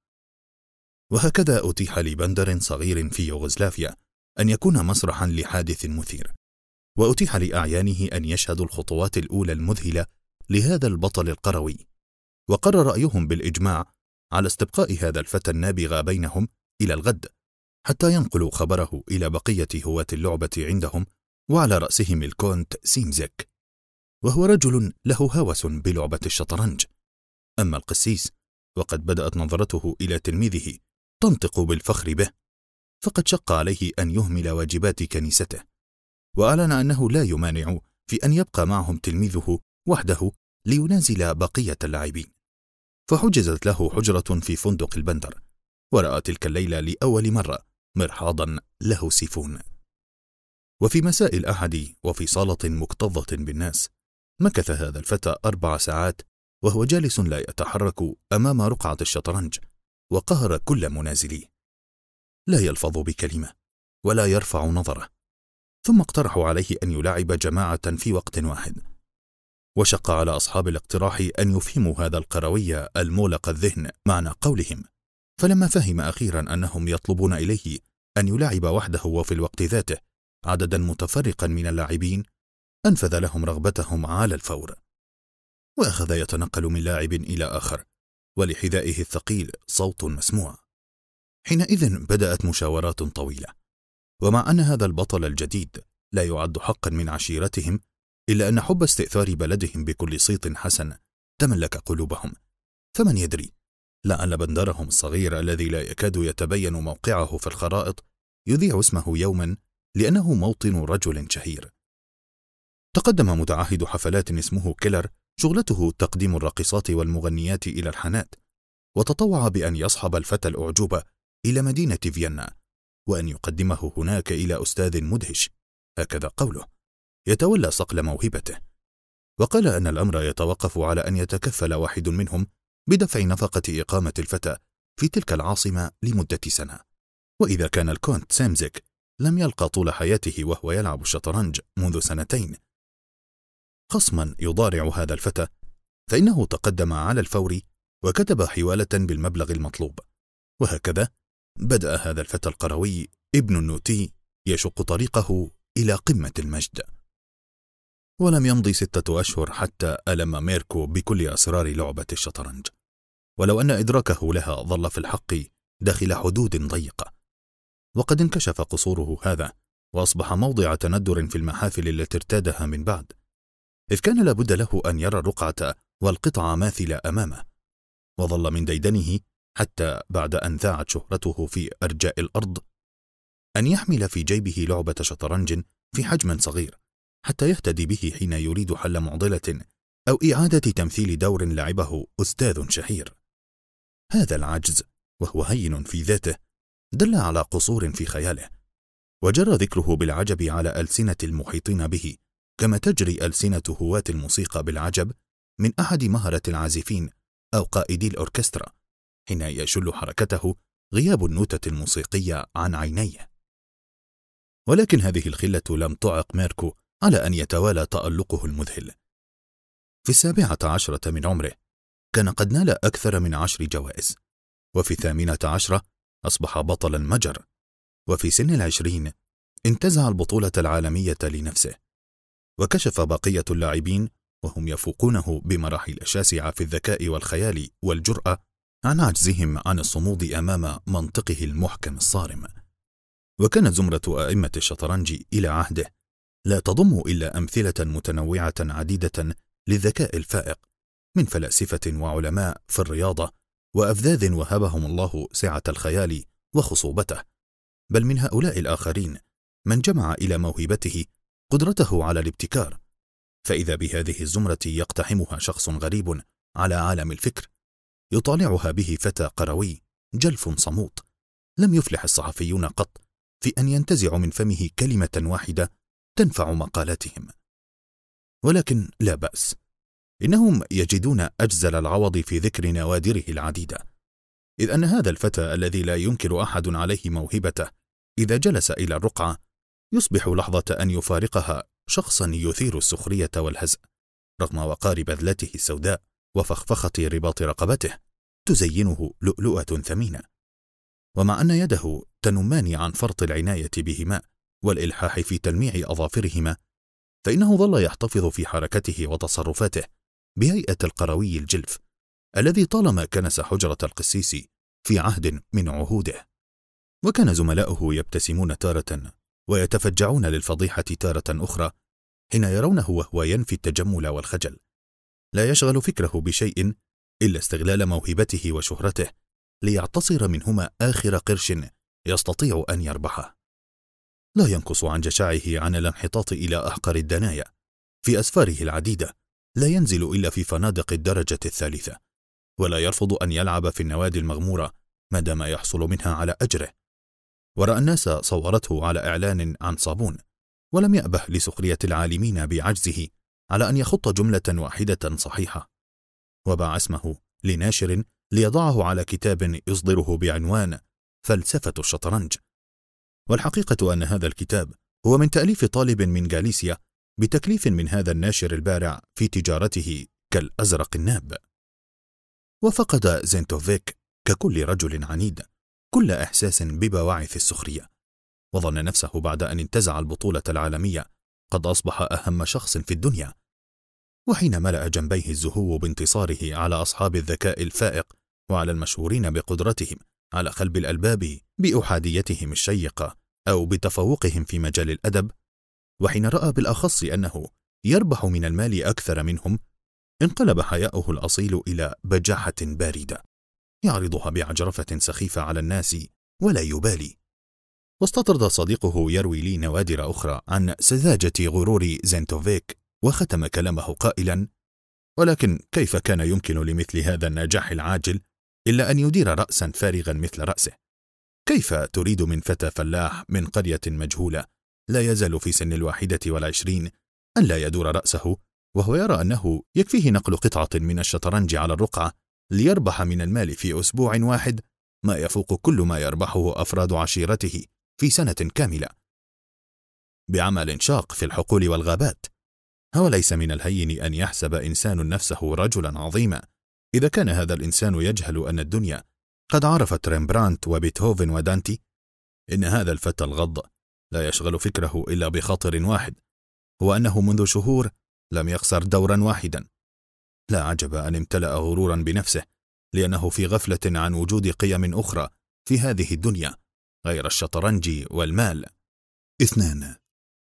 وهكذا أتيح لبندر صغير في يوغوسلافيا أن يكون مسرحا لحادث مثير، وأتيح لأعيانه أن يشهدوا الخطوات الأولى المذهلة لهذا البطل القروي. وقرر رأيهم بالإجماع على استبقاء هذا الفتى النابغ بينهم إلى الغد، حتى ينقلوا خبره إلى بقية هواة اللعبة عندهم، وعلى رأسهم الكونت سيمزك، وهو رجل له هوس بلعبة الشطرنج. أما القسيس وقد بدأت نظرته إلى تلميذه تنطق بالفخر به، فقد شق عليه أن يهمل واجبات كنيسته، وأعلن أنه لا يمانع في أن يبقى معهم تلميذه وحده لينازل بقية اللاعبين. فحجزت له حجرة في فندق البندر، ورأى تلك الليلة لأول مرة مرحاضا له سيفون. وفي مساء الأحد وفي صالة مكتظة بالناس مكث هذا الفتى 4 ساعات وهو جالس لا يتحرك أمام رقعة الشطرنج، وقهر كل منازليه، لا يلفظ بكلمة ولا يرفع نظره. ثم اقترحوا عليه أن يلاعب جماعة في وقت واحد، وشق على أصحاب الاقتراح أن يفهموا هذا القروي المولق الذهن معنى قولهم. فلما فهم أخيرا أنهم يطلبون إليه أن يلاعب وحده وفي الوقت ذاته عددا متفرقا من اللاعبين، أنفذ لهم رغبتهم على الفور، وأخذ يتنقل من لاعب إلى آخر، ولحذائه الثقيل صوت مسموع. حينئذ بدأت مشاورات طويلة، ومع أن هذا البطل الجديد لا يعد حقا من عشيرتهم، إلا أن حب استئثار بلدهم بكل صيت حسن تملك قلوبهم. فمن يدري، لعل بندرهم الصغير الذي لا يكاد يتبين موقعه في الخرائط يذيع اسمه يوما، لأنه موطن رجل شهير. تقدم متعهد حفلات اسمه كيلر، شغلته تقديم الراقصات والمغنيات إلى الحانات، وتطوع بأن يصحب الفتى الأعجوبة إلى مدينة فيينا، وأن يقدمه هناك إلى أستاذ مدهش، هكذا قوله، يتولى صقل موهبته. وقال أن الأمر يتوقف على أن يتكفل واحد منهم بدفع نفقة إقامة الفتى في تلك العاصمة لمدة سنة. وإذا كان الكونت سيمزك لم يلقى طول حياته وهو يلعب الشطرنج منذ 2 خصما يضارع هذا الفتى، فإنه تقدم على الفور وكتب حوالة بالمبلغ المطلوب. وهكذا بدأ هذا الفتى القروي ابن النوتي يشق طريقه إلى قمة المجد. ولم يمضي 6 أشهر حتى ألم ميركو بكل أسرار لعبة الشطرنج، ولو أن إدراكه لها ظل في الحق داخل حدود ضيقة. وقد انكشف قصوره هذا، وأصبح موضع تندر في المحافل التي ارتادها من بعد، إذ كان لابد له أن يرى الرقعة والقطع ماثلة أمامه. وظل من ديدنه حتى بعد أن ذاعت شهرته في أرجاء الأرض أن يحمل في جيبه لعبة شطرنج في حجم صغير، حتى يهتدي به حين يريد حل معضلة أو إعادة تمثيل دور لعبه أستاذ شهير. هذا العجز، وهو هين في ذاته، دل على قصور في خياله، وجرى ذكره بالعجب على ألسنة المحيطين به، كما تجري ألسنة هواة الموسيقى بالعجب من أحد مهرة العازفين أو قائدي الأوركسترا حين يشل حركته غياب النوتة الموسيقية عن عينيه. ولكن هذه الخلة لم تعق ميركو على أن يتوالى تألقه المذهل. في 17 من عمره كان قد نال أكثر من 10 جوائز، وفي 18 أصبح بطلا مجر، وفي سن 20 انتزع البطولة العالمية لنفسه. وكشف بقية اللاعبين وهم يفوقونه بمراحل شاسعة في الذكاء والخيال والجرأة عن عجزهم عن الصمود أمام منطقه المحكم الصارم. وكانت زمرة أئمة الشطرنج إلى عهده لا تضم إلا أمثلة متنوعة عديدة للذكاء الفائق، من فلاسفة وعلماء في الرياضة وأفذاذ وهبهم الله سعة الخيال وخصوبته، بل من هؤلاء الآخرين من جمع إلى موهبته قدرته على الابتكار. فإذا بهذه الزمرة يقتحمها شخص غريب على عالم الفكر، يطالعها به فتى قروي جلف صموت، لم يفلح الصحفيون قط في أن ينتزعوا من فمه كلمة واحدة تنفع مقالاتهم. ولكن لا بأس، إنهم يجدون أجزل العوض في ذكر نوادره العديدة، إذ أن هذا الفتى الذي لا ينكر أحد عليه موهبته إذا جلس إلى الرقعة يصبح لحظة أن يفارقها شخصا يثير السخرية والهزء، رغم وقار بذلته السوداء وفخفخة رباط رقبته تزينه لؤلؤة ثمينة. ومع أن يده تنمان عن فرط العناية بهما والإلحاح في تلميع أظافرهما، فإنه ظل يحتفظ في حركته وتصرفاته بهيئة القروي الجلف الذي طالما كنس حجرة القسيس في عهد من عهوده. وكان زملاؤه يبتسمون تارة ويتفجعون للفضيحة تارة أخرى حين يرونه وهو ينفي التجمل والخجل، لا يشغل فكره بشيء إلا استغلال موهبته وشهرته ليعتصر منهما آخر قرش يستطيع أن يربحه. لا ينقص عن جشعه عن الانحطاط إلى أحقر الدنايا. في أسفاره العديدة لا ينزل إلا في فنادق الدرجة الثالثة، ولا يرفض أن يلعب في النوادي المغمورة ما دام يحصل منها على أجره. ورأى الناس صورته على إعلان عن صابون، ولم يأبه لسخرية العالمين بعجزه على أن يخط جملة واحدة صحيحة، وباع اسمه لناشر ليضعه على كتاب يصدره بعنوان فلسفة الشطرنج. والحقيقة أن هذا الكتاب هو من تأليف طالب من غاليسيا بتكليف من هذا الناشر البارع في تجارته كالأزرق الناب. وفقد زينتوفيك ككل رجل عنيد كل إحساس ببواعث السخرية، وظن نفسه بعد أن انتزع البطولة العالمية قد أصبح أهم شخص في الدنيا. وحين ملأ جنبيه الزهو بانتصاره على أصحاب الذكاء الفائق وعلى المشهورين بقدرتهم على قلب الألباب بأحاديتهم الشيقة أو بتفوقهم في مجال الأدب، وحين رأى بالأخص أنه يربح من المال أكثر منهم، انقلب حياؤه الأصيل إلى بجاحة باردة يعرضها بعجرفة سخيفة على الناس ولا يبالي. واستطرد صديقه يروي لي نوادر أخرى عن سذاجة غرور زينتوفيك، وختم كلامه قائلا: ولكن كيف كان يمكن لمثل هذا النجاح العاجل إلا أن يدير رأسا فارغا مثل رأسه؟ كيف تريد من فتى فلاح من قرية مجهولة لا يزال في سن 21 أن لا يدور رأسه، وهو يرى أنه يكفيه نقل قطعة من الشطرنج على الرقعة ليربح من المال في أسبوع واحد ما يفوق كل ما يربحه أفراد عشيرته في سنة كاملة بعمل شاق في الحقول والغابات؟ هو ليس من الهين أن يحسب إنسان نفسه رجلا عظيما إذا كان هذا الإنسان يجهل أن الدنيا قد عرفت ريمبرانت وبيتهوفن ودانتي. إن هذا الفتى الغض لا يشغل فكره إلا بخاطر واحد، هو أنه منذ شهور لم يخسر دورا واحدا. لا عجب أن امتلأ غرورا بنفسه، لأنه في غفلة عن وجود قيم أخرى في هذه الدنيا غير الشطرنج والمال. 2.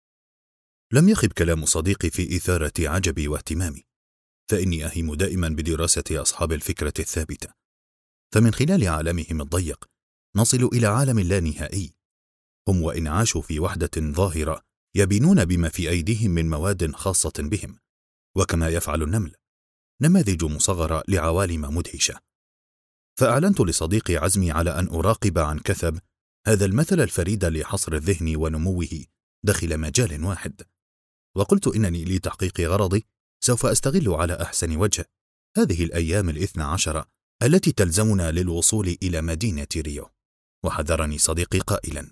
لم يخب كلام صديقي في إثارة عجبي واهتمامي، فإني أهيم دائما بدراسة أصحاب الفكرة الثابتة، فمن خلال عالمهم الضيق نصل إلى عالم لا نهائي. هم وإن عاشوا في وحدة ظاهرة يبينون بما في أيديهم من مواد خاصة بهم، وكما يفعل النمل نماذج مصغرة لعوالم مدهشة. فأعلنت لصديقي عزمي على أن أراقب عن كثب هذا المثل الفريد لحصر الذهن ونموه داخل مجال واحد، وقلت إنني لتحقيق غرضي سوف أستغل على أحسن وجه هذه الأيام 12 التي تلزمنا للوصول إلى مدينة ريو. وحذرني صديقي قائلا: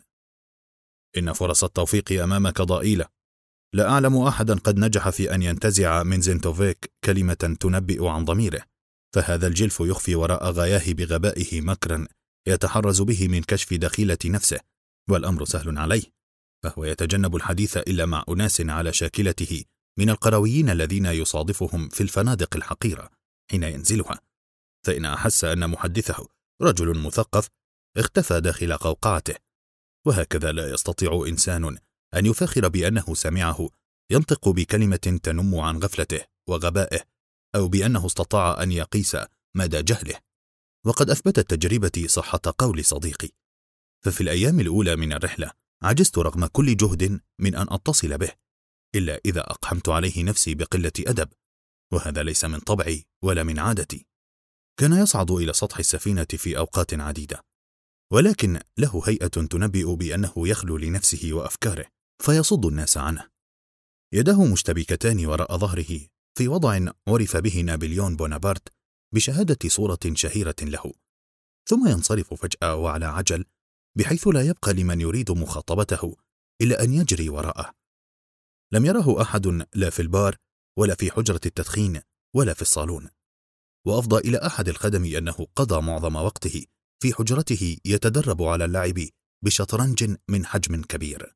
إن فرص التوفيق أمامك ضئيلة، لا أعلم أحدا قد نجح في أن ينتزع من زينتوفيك كلمة تنبئ عن ضميره، فهذا الجلف يخفي وراء غاياه بغبائه مكرا يتحرز به من كشف دخيلة نفسه، والأمر سهل عليه، فهو يتجنب الحديث إلا مع أناس على شاكلته من القرويين الذين يصادفهم في الفنادق الحقيرة حين ينزلها، فإن أحس أن محدثه رجل مثقف اختفى داخل قوقعته. وهكذا لا يستطيع إنسان أن يفخر بأنه سمعه ينطق بكلمة تنم عن غفلته وغبائه، أو بأنه استطاع أن يقيس مدى جهله. وقد أثبتت تجربتي صحة قول صديقي، ففي الأيام الأولى من الرحلة عجزت رغم كل جهد من أن أتصل به، إلا إذا أقحمت عليه نفسي بقلة أدب، وهذا ليس من طبعي ولا من عادتي. كان يصعد إلى سطح السفينة في أوقات عديدة، ولكن له هيئة تنبئ بأنه يخلو لنفسه وأفكاره، فيصد الناس عنه. يداه مشتبكتان وراء ظهره في وضع عرف به نابليون بونابرت بشهادة صورة شهيرة له، ثم ينصرف فجأة وعلى عجل، بحيث لا يبقى لمن يريد مخاطبته إلا أن يجري وراءه. لم يره أحد لا في البار ولا في حجرة التدخين ولا في الصالون، وأفضى إلى أحد الخدم أنه قضى معظم وقته في حجرته يتدرب على اللعب بشطرنج من حجم كبير.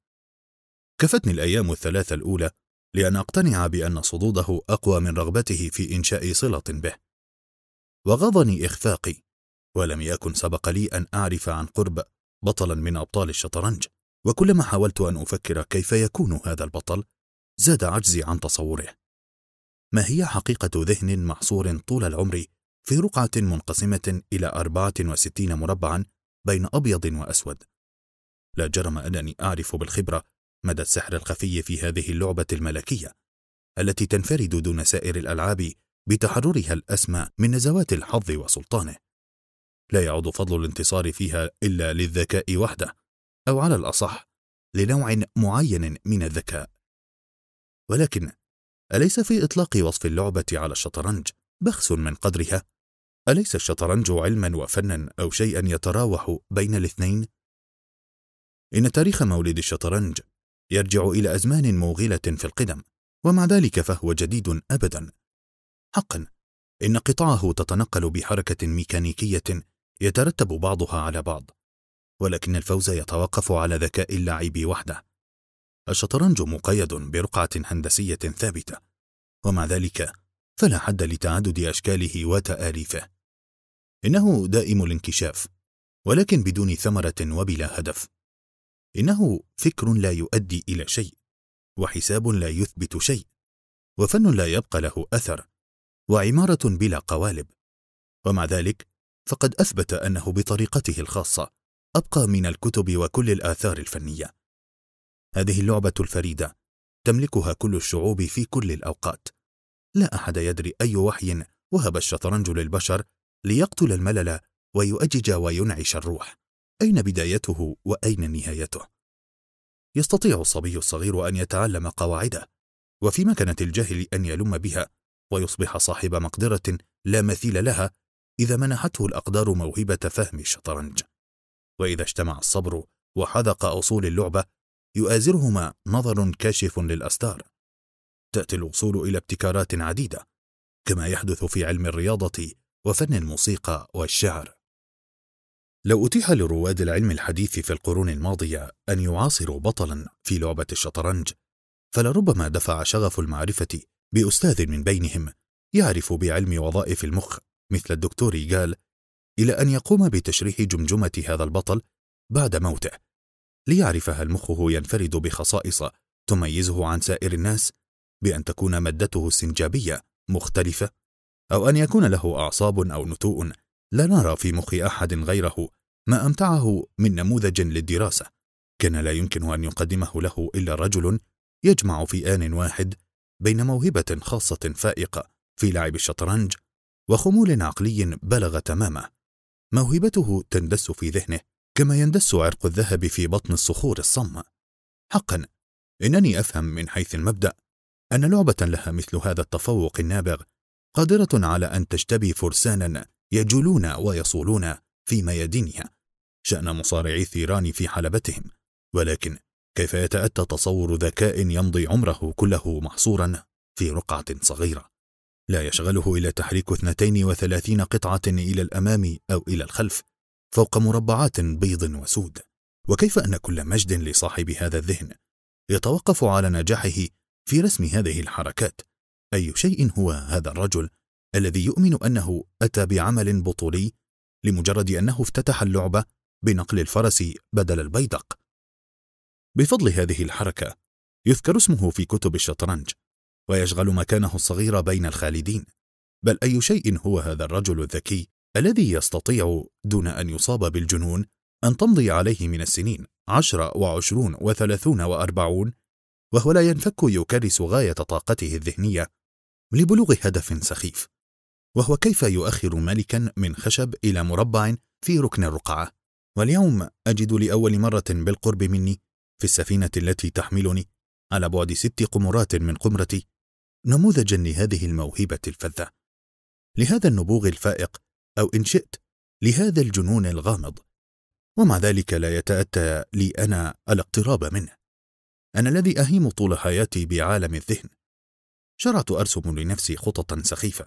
كفتني الأيام 3 الأولى لأن أقتنع بأن صدوده أقوى من رغبته في إنشاء صلة به، وغضني إخفاقي، ولم يكن سبق لي أن أعرف عن قرب بطلا من أبطال الشطرنج، وكلما حاولت أن أفكر كيف يكون هذا البطل زاد عجزي عن تصوره. ما هي حقيقة ذهن محصور طول العمر في رقعة منقسمة إلى 64 مربعا بين أبيض وأسود؟ لا جرم أنني أعرف بالخبرة مدى السحر الخفي في هذه اللعبة الملكية التي تنفرد دون سائر الألعاب بتحررها الأسمى من نزوات الحظ وسلطانه. لا يعود فضل الانتصار فيها إلا للذكاء وحده، أو على الأصح لنوع معين من الذكاء. ولكن أليس في إطلاق وصف اللعبة على الشطرنج بخس من قدرها؟ أليس الشطرنج علما وفنا أو شيئا يتراوح بين الاثنين؟ إن تاريخ مولد الشطرنج يرجع إلى أزمان موغلة في القدم، ومع ذلك فهو جديد أبدا. حقا إن قطعه تتنقل بحركة ميكانيكية يترتب بعضها على بعض، ولكن الفوز يتوقف على ذكاء اللاعب وحده. الشطرنج مقيد برقعة هندسية ثابتة، ومع ذلك فلا حد لتعدد أشكاله وتآليفه. إنه دائم الانكشاف، ولكن بدون ثمرة وبلا هدف. إنه فكر لا يؤدي إلى شيء، وحساب لا يثبت شيء، وفن لا يبقى له أثر، وعمارة بلا قوالب. ومع ذلك فقد أثبت أنه بطريقته الخاصة أبقى من الكتب وكل الآثار الفنية. هذه اللعبة الفريدة تملكها كل الشعوب في كل الأوقات. لا أحد يدري أي وحي وهب الشطرنج للبشر ليقتل الملل ويؤجج وينعش الروح. أين بدايته وأين نهايته؟ يستطيع الصبي الصغير أن يتعلم قواعده، وفي مكنة الجاهل أن يلم بها ويصبح صاحب مقدرة لا مثيل لها إذا منحته الأقدار موهبة فهم الشطرنج. وإذا اجتمع الصبر وحذق أصول اللعبة يؤازرهما نظر كاشف للأستار، تأتي الوصول إلى ابتكارات عديدة، كما يحدث في علم الرياضة وفن الموسيقى والشعر. لو أتيح لرواد العلم الحديث في القرون الماضية أن يعاصروا بطلا في لعبة الشطرنج، فلربما دفع شغف المعرفة بأستاذ من بينهم يعرف بعلم وظائف المخ مثل الدكتور إيغال إلى أن يقوم بتشريح جمجمة هذا البطل بعد موته، ليعرف هل مخه ينفرد بخصائص تميزه عن سائر الناس، بأن تكون مادته السنجابية مختلفة، أو أن يكون له أعصاب أو نتوء لا نرى في مخ أحد غيره ما أمتعه من نموذج للدراسة كان لا يمكن أن يقدمه له إلا رجل يجمع في آن واحد بين موهبة خاصة فائقة في لعب الشطرنج وخمول عقلي بلغ تمامه. موهبته تندس في ذهنه كما يندس عرق الذهب في بطن الصخور الصم. حقا إنني أفهم من حيث المبدأ أن لعبة لها مثل هذا التفوق النابغ قادرة على أن تجتبي فرسانا يجولون ويصولون في ميادينها شأن مصارعي الثيران في حلبتهم، ولكن كيف يتأتى تصور ذكاء يمضي عمره كله محصورا في رقعة صغيرة لا يشغله إلا تحريك 32 قطعة إلى الأمام أو إلى الخلف فوق مربعات بيض وسود؟ وكيف أن كل مجد لصاحب هذا الذهن يتوقف على نجاحه في رسم هذه الحركات؟ أي شيء هو هذا الرجل الذي يؤمن أنه أتى بعمل بطولي لمجرد أنه افتتح اللعبة بنقل الفرس بدل البيدق؟ بفضل هذه الحركة يذكر اسمه في كتب الشطرنج ويشغل مكانه الصغير بين الخالدين. بل أي شيء هو هذا الرجل الذكي الذي يستطيع دون أن يصاب بالجنون أن تمضي عليه من السنين 10 و20 و30 و40 وهو لا ينفك يكرس غاية طاقته الذهنية لبلوغ هدف سخيف؟ وهو كيف يؤخر ملكا من خشب إلى مربع في ركن الرقعة؟ واليوم أجد لأول مرة بالقرب مني في السفينة التي تحملني على بعد 6 قمرات من قمرتي نموذجا لهذه الموهبة الفذة، لهذا النبوغ الفائق، أو إن شئت لهذا الجنون الغامض. ومع ذلك لا يتأتى لي أنا الاقتراب منه. أنا الذي أهيم طول حياتي بعالم الذهن. شرعت أرسم لنفسي خططا سخيفة.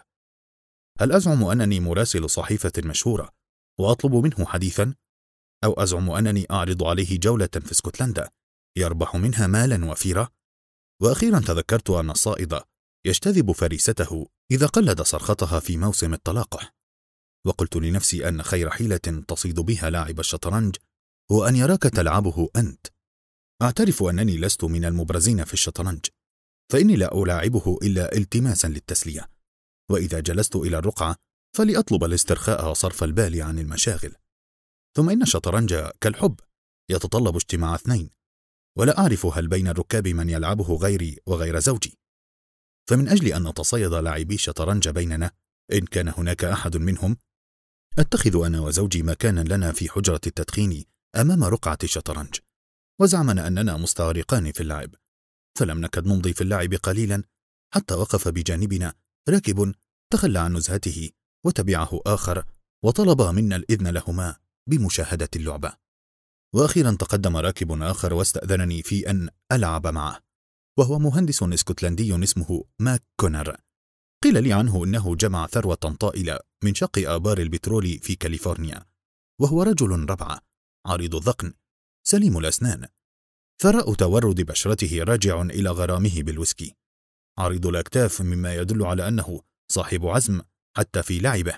هل أزعم أنني مراسل صحيفة مشهورة وأطلب منه حديثا؟ أو أزعم أنني أعرض عليه جولة في اسكتلندا يربح منها مالا وفيرا؟ وأخيرا تذكرت أن الصائد يجتذب فريسته إذا قلد صرختها في موسم التلاقح، وقلت لنفسي أن خير حيلة تصيد بها لاعب الشطرنج هو أن يراك تلعبه أنت. أعترف أنني لست من المبرزين في الشطرنج، فإني لا ألاعبه إلا التماسا للتسلية، وإذا جلست إلى الرقعة فلأطلب الاسترخاء وصرف البال عن المشاغل. ثم إن الشطرنج كالحب يتطلب اجتماع 2، ولا أعرف هل بين الركاب من يلعبه غيري وغير زوجي. فمن أجل أن نتصيد لاعبي الشطرنج بيننا إن كان هناك أحد منهم، أتخذ أنا وزوجي مكانا لنا في حجرة التدخين أمام رقعة الشطرنج، وزعمنا أننا مستغرقان في اللعب. فلم نكد نمضي في اللعب قليلا حتى وقف بجانبنا راكب تخلى عن نزهته وتبعه آخر وطلب منا الإذن لهما بمشاهدة اللعبة. وأخيرا تقدم راكب آخر واستأذنني في أن ألعب معه، وهو مهندس اسكتلندي اسمه ماك كونر. قيل لي عنه إنه جمع ثروة طائلة من شق آبار البترول في كاليفورنيا، وهو رجل ربعة عريض الذقن سليم الأسنان، ثراء تورد بشرته راجع إلى غرامه بالويسكي، عريض الأكتاف مما يدل على أنه صاحب عزم حتى في لعبه.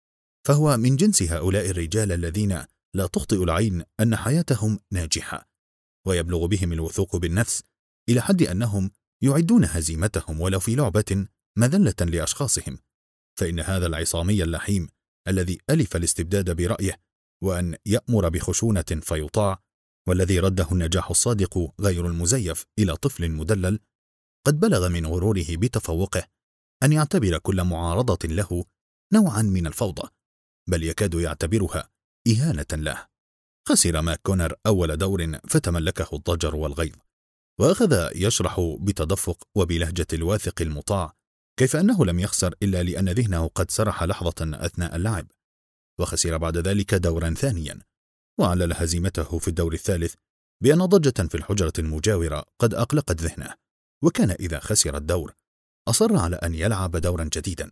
فهو من جنس هؤلاء الرجال الذين لا تخطئ العين أن حياتهم ناجحة، ويبلغ بهم الوثوق بالنفس إلى حد أنهم يعدون هزيمتهم ولو في لعبة مذلة لأشخاصهم. فإن هذا العصامي اللحيم الذي ألف الاستبداد برأيه وأن يأمر بخشونة فيطاع، والذي رده النجاح الصادق غير المزيف إلى طفل مدلل، قد بلغ من غروره بتفوقه أن يعتبر كل معارضة له نوعا من الفوضى، بل يكاد يعتبرها إهانة له. خسر ماك كونر أول دور فتملكه الضجر والغيظ، وأخذ يشرح بتدفق وبلهجة الواثق المطاع كيف أنه لم يخسر إلا لأن ذهنه قد سرح لحظة أثناء اللعب. وخسر بعد ذلك دورا ثانيا، وعلل هزيمته في الدور الثالث بأن ضجة في الحجرة المجاورة قد أقلقت ذهنه، وكان إذا خسر الدور أصر على أن يلعب دورا جديدا.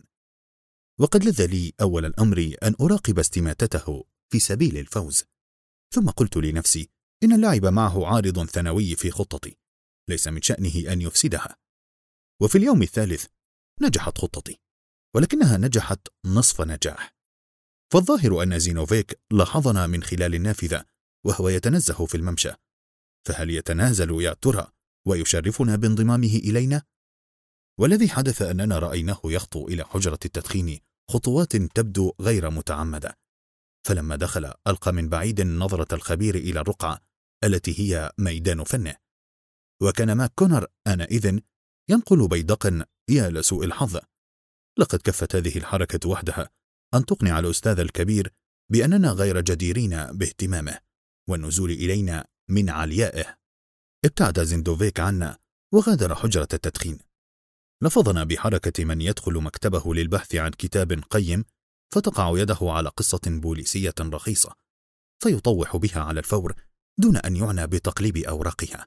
وقد لذ لي أول الأمر أن أراقب استماتته في سبيل الفوز، ثم قلت لنفسي إن اللعب معه عارض ثانوي في خطتي، ليس من شأنه أن يفسدها. وفي اليوم الثالث نجحت خطتي، ولكنها نجحت نصف نجاح. فالظاهر أن زينوفيك لاحظنا من خلال النافذة وهو يتنزه في الممشى، فهل يتنازل يا ترى ويشرفنا بانضمامه إلينا؟ والذي حدث أننا رأيناه يخطو إلى حجرة التدخين خطوات تبدو غير متعمدة، فلما دخل ألقى من بعيد نظرة الخبير إلى الرقعة التي هي ميدان فنه. وكان ماك كونر آنئذ ينقل بيدقا يا لسوء الحظ، لقد كفت هذه الحركة وحدها أن تقنع الأستاذ الكبير بأننا غير جديرين باهتمامه والنزول إلينا من عليائه. ابتعد زيندوفيك عنا وغادر حجرة التدخين. لفظنا بحركة من يدخل مكتبه للبحث عن كتاب قيم فتقع يده على قصة بوليسية رخيصة فيطوح بها على الفور دون أن يعنى بتقليب أوراقها.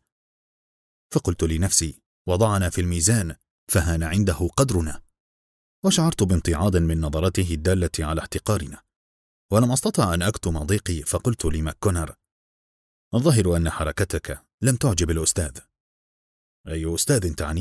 فقلت لنفسي: وضعنا في الميزان فهان عنده قدرنا. وشعرت بامتعاض من نظرته الدالة على احتقارنا، ولم أستطع أن أكتم ضيقي فقلت لماككونر: الظاهر أن حركتك لم تعجب الأستاذ. أي أستاذ تعني؟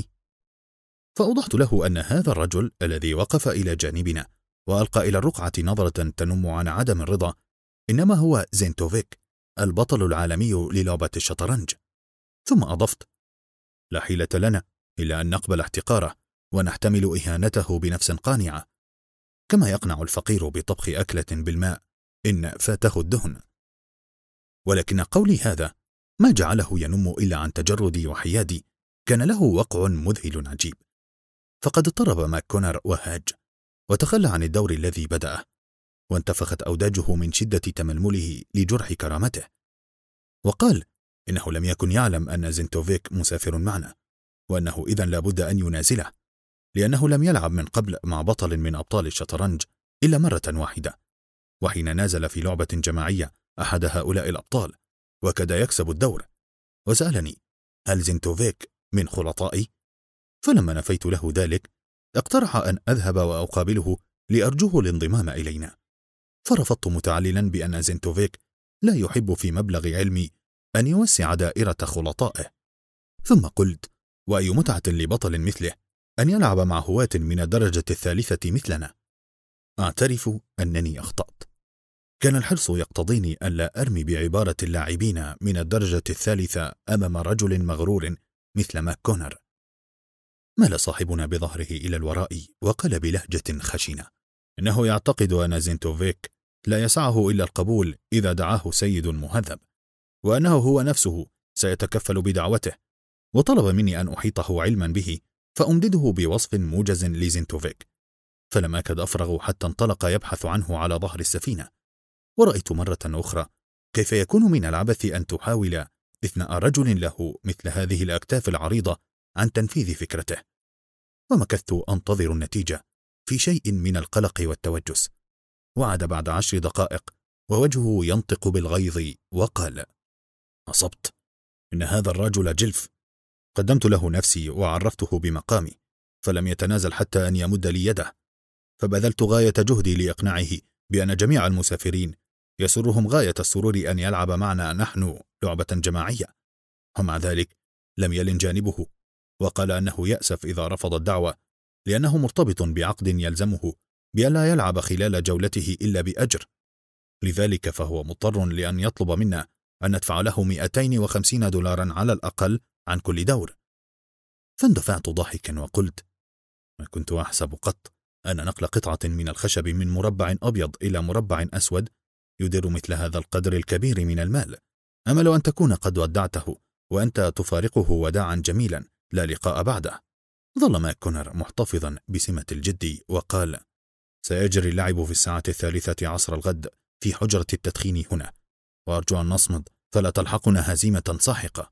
فأوضحت له أن هذا الرجل الذي وقف إلى جانبنا وألقى إلى الرقعة نظرة تنم عن عدم الرضا إنما هو زينتوفيك، البطل العالمي للعبة الشطرنج. ثم أضفت: لا حيلة لنا إلا أن نقبل احتقاره ونحتمل إهانته بنفس قانعة، كما يقنع الفقير بطبخ أكلة بالماء إن فاته الدهن. ولكن قولي هذا ما جعله ينم إلا عن تجردي وحيادي، كان له وقع مذهل عجيب. فقد اضطرب ماككونر وهاج وتخلى عن الدور الذي بدأه، وانتفخت أوداجه من شدة تململه لجرح كرامته، وقال إنه لم يكن يعلم أن زينتوفيك مسافر معنا، وأنه إذن لابد أن ينازله، لأنه لم يلعب من قبل مع بطل من أبطال الشطرنج إلا مرة واحدة، وحين نازل في لعبة جماعية أحد هؤلاء الأبطال وكاد يكسب الدور، وسألني: هل زينتوفيك من خلطائي؟ فلما نفيت له ذلك اقترح أن أذهب وأقابله لأرجوه الانضمام إلينا، فرفضت متعللا بأن زينتوفيك لا يحب في مبلغ علمي أن يوسع دائرة خلطائه. ثم قلت: وأي متعة لبطل مثله أن يلعب مع هواة من الدرجة الثالثة مثلنا؟ أعترف أنني أخطأت. كان الحرص يقتضيني أن لا أرمي بعبارة اللاعبين من الدرجة الثالثة أمام رجل مغرور مثل ماككونر. مال صاحبنا بظهره إلى الوراء وقال بلهجة خشنة: إنه يعتقد أن زينتوفيك لا يسعه إلا القبول إذا دعاه سيد مهذب، وأنه هو نفسه سيتكفل بدعوته، وطلب مني أن أحيطه علما به فأمدده بوصف موجز لزينتوفيك. فلم أكد أفرغ حتى انطلق يبحث عنه على ظهر السفينة. ورأيت مرة أخرى كيف يكون من العبث أن تحاول إثناء رجل له مثل هذه الأكتاف العريضة عن تنفيذ فكرته. ومكثت أنتظر النتيجة في شيء من القلق والتوجس. وعد بعد 10 دقائق ووجهه ينطق بالغيظ وقال: أصبت، إن هذا الرجل جلف. قدمت له نفسي وعرفته بمقامي، فلم يتنازل حتى أن يمد لي يده، فبذلت غاية جهدي لإقناعه بأن جميع المسافرين يسرهم غاية السرور أن يلعب معنا نحن لعبة جماعية، ومع ذلك لم يلن جانبه، وقال أنه يأسف إذا رفض الدعوة لأنه مرتبط بعقد يلزمه بألا يلعب خلال جولته إلا بأجر، لذلك فهو مضطر لأن يطلب منا أن ندفع له $250 على الأقل عن كل دور. فاندفعت ضاحكا وقلت: ما كنت أحسب قط أن نقل قطعة من الخشب من مربع أبيض إلى مربع أسود يدير مثل هذا القدر الكبير من المال. أمل أن تكون قد ودعته وأنت تفارقه وداعا جميلا لا لقاء بعده. ظل ماككونر محتفظا بسمة الجد وقال: سيجري اللعب في 3:00 الغد في حجرة التدخين هنا، وأرجو أن نصمد فلا تلحقنا هزيمة ساحقة.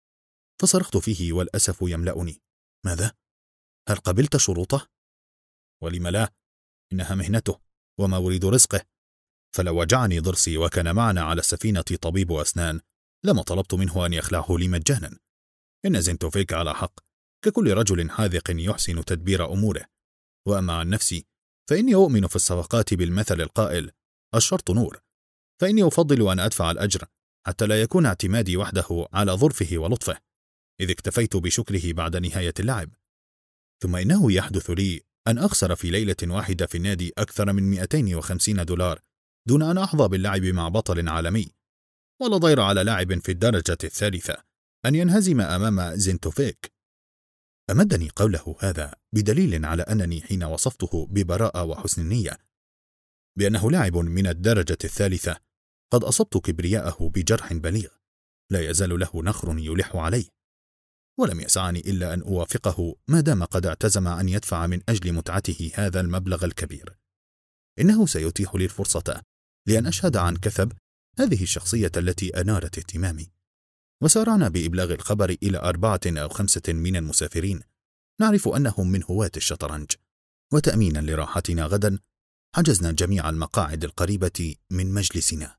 فصرخت فيه والأسف يملأني: ماذا؟ هل قبلت شروطه؟ ولم لا؟ إنها مهنته ومورد رزقه، فلو وجعني ضرسي وكان معنا على السفينة طبيب أسنان لما طلبت منه أن يخلعه لي مجانا. إن زينتوفيك على حق ككل رجل حاذق يحسن تدبير أموره. وأما عن نفسي فإني أؤمن في الصفقات بالمثل القائل: الشرط نور، فإني أفضل أن أدفع الأجر حتى لا يكون اعتمادي وحده على ظرفه ولطفه، إذ اكتفيت بشكره بعد نهاية اللعب. ثم إنه يحدث لي أن أخسر في ليلة واحدة في النادي أكثر من $250 دون أن أحظى باللعب مع بطل عالمي، ولا ضير على لاعب في الدرجة الثالثة أن ينهزم أمام زينتوفيك. أمدني قوله هذا بدليل على أنني حين وصفته ببراءة وحسن نية بأنه لاعب من الدرجة الثالثة قد أصبت كبرياءه بجرح بليغ لا يزال له نخر يلح عليه. ولم يسعني إلا أن أوافقه ما دام قد اعتزم أن يدفع من أجل متعته هذا المبلغ الكبير. إنه سيتيح لي الفرصة لأن أشهد عن كثب هذه الشخصية التي أنارت اهتمامي. وسارعنا بإبلاغ الخبر إلى 4 أو 5 من المسافرين نعرف أنهم من هواة الشطرنج، وتأمينا لراحتنا غدا حجزنا جميع المقاعد القريبة من مجلسنا.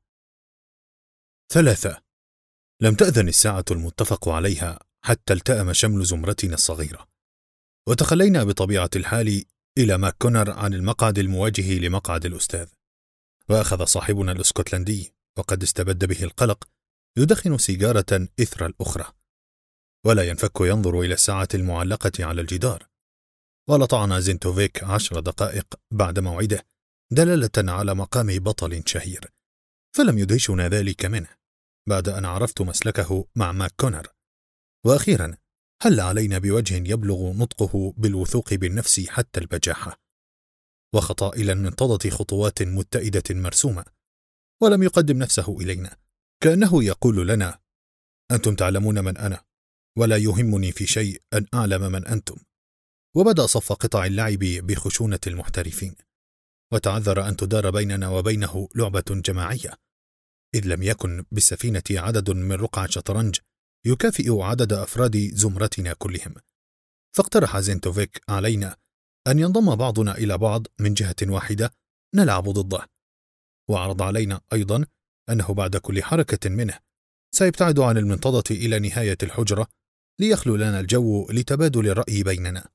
3. لم تأذن الساعة المتفق عليها حتى التأم شمل زمرتنا الصغيرة، وتخلينا بطبيعة الحال إلى ماك كونر عن المقعد المواجه لمقعد الأستاذ. وأخذ صاحبنا الاسكتلندي وقد استبد به القلق يدخن سيجارة إثر الأخرى، ولا ينفك ينظر إلى الساعة المعلقة على الجدار. ولطعنا زينتوفيك 10 دقائق بعد موعده دلالة على مقام بطل شهير، فلم يدهشنا ذلك منه بعد أن عرفت مسلكه مع ماك كونر. وأخيرا هل علينا بوجه يبلغ نطقه بالوثوق بالنفس حتى البجاحة، وخطا إلى المنتضة خطوات متئدة مرسومة، ولم يقدم نفسه إلينا كأنه يقول لنا: أنتم تعلمون من أنا، ولا يهمني في شيء أن أعلم من أنتم. وبدأ صف قطع اللعب بخشونة المحترفين، وتعذر أن تدار بيننا وبينه لعبة جماعية، إذ لم يكن بالسفينة عدد من رقع شطرنج يكافئ عدد أفراد زمرتنا كلهم. فاقترح زينتوفيك علينا أن ينضم بعضنا إلى بعض من جهة واحدة نلعب ضده، وعرض علينا أيضا أنه بعد كل حركة منه سيبتعد عن المنتضة إلى نهاية الحجرة ليخلو لنا الجو لتبادل الرأي بيننا،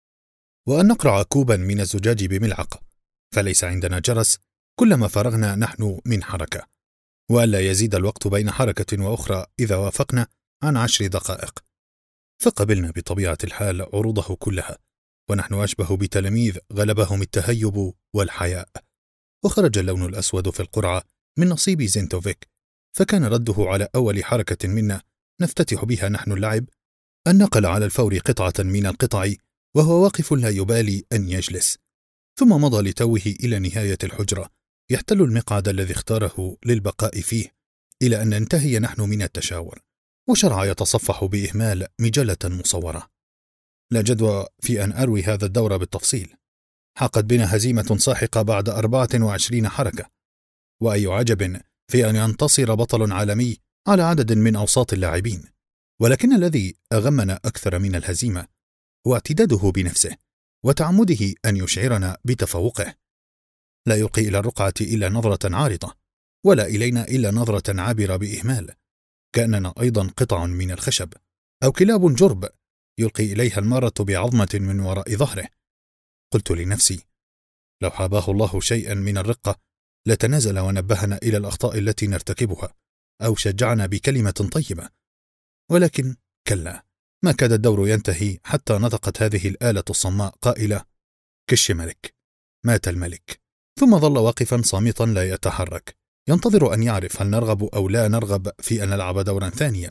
وأن نقرع كوبا من الزجاج بملعقة، فليس عندنا جرس كلما فرغنا نحن من حركة، وألا يزيد الوقت بين حركة وأخرى إذا وافقنا عن 10 دقائق. فقبلنا بطبيعة الحال عروضه كلها، ونحن أشبه بتلاميذ غلبهم التهيب والحياء. وخرج اللون الأسود في القرعة من نصيب زينتوفيك، فكان رده على أول حركة منا نفتتح بها نحن اللعب أن نقل على الفور قطعة من القطع وهو واقف لا يبالي أن يجلس، ثم مضى لتوه إلى نهاية الحجرة يحتل المقعد الذي اختاره للبقاء فيه، إلى أن ننتهي نحن من التشاور، وشرع يتصفح بإهمال مجلة مصورة. لا جدوى في أن أروي هذا الدور بالتفصيل. حقت بنا هزيمة ساحقة بعد 24 حركة، وأي عجب في أن ينتصر بطل عالمي على عدد من أوساط اللاعبين. ولكن الذي أغمنا أكثر من الهزيمة هو اعتداده بنفسه وتعمده أن يشعرنا بتفوقه. لا يلقي إلى الرقعة إلا نظرة عارضة، ولا إلينا إلا نظرة عابرة بإهمال، كأننا أيضا قطع من الخشب أو كلاب جرب يلقي إليها المارة بعظمة من وراء ظهره. قلت لنفسي: لو حاباه الله شيئا من الرقة لتنازل ونبهنا إلى الأخطاء التي نرتكبها، أو شجعنا بكلمة طيبة. ولكن كلا، ما كاد الدور ينتهي حتى نطقت هذه الآلة الصماء قائلة: كش ملك، مات الملك. ثم ظل واقفا صامتا لا يتحرك، ينتظر أن يعرف هل نرغب أو لا نرغب في أن نلعب دورا ثانيا.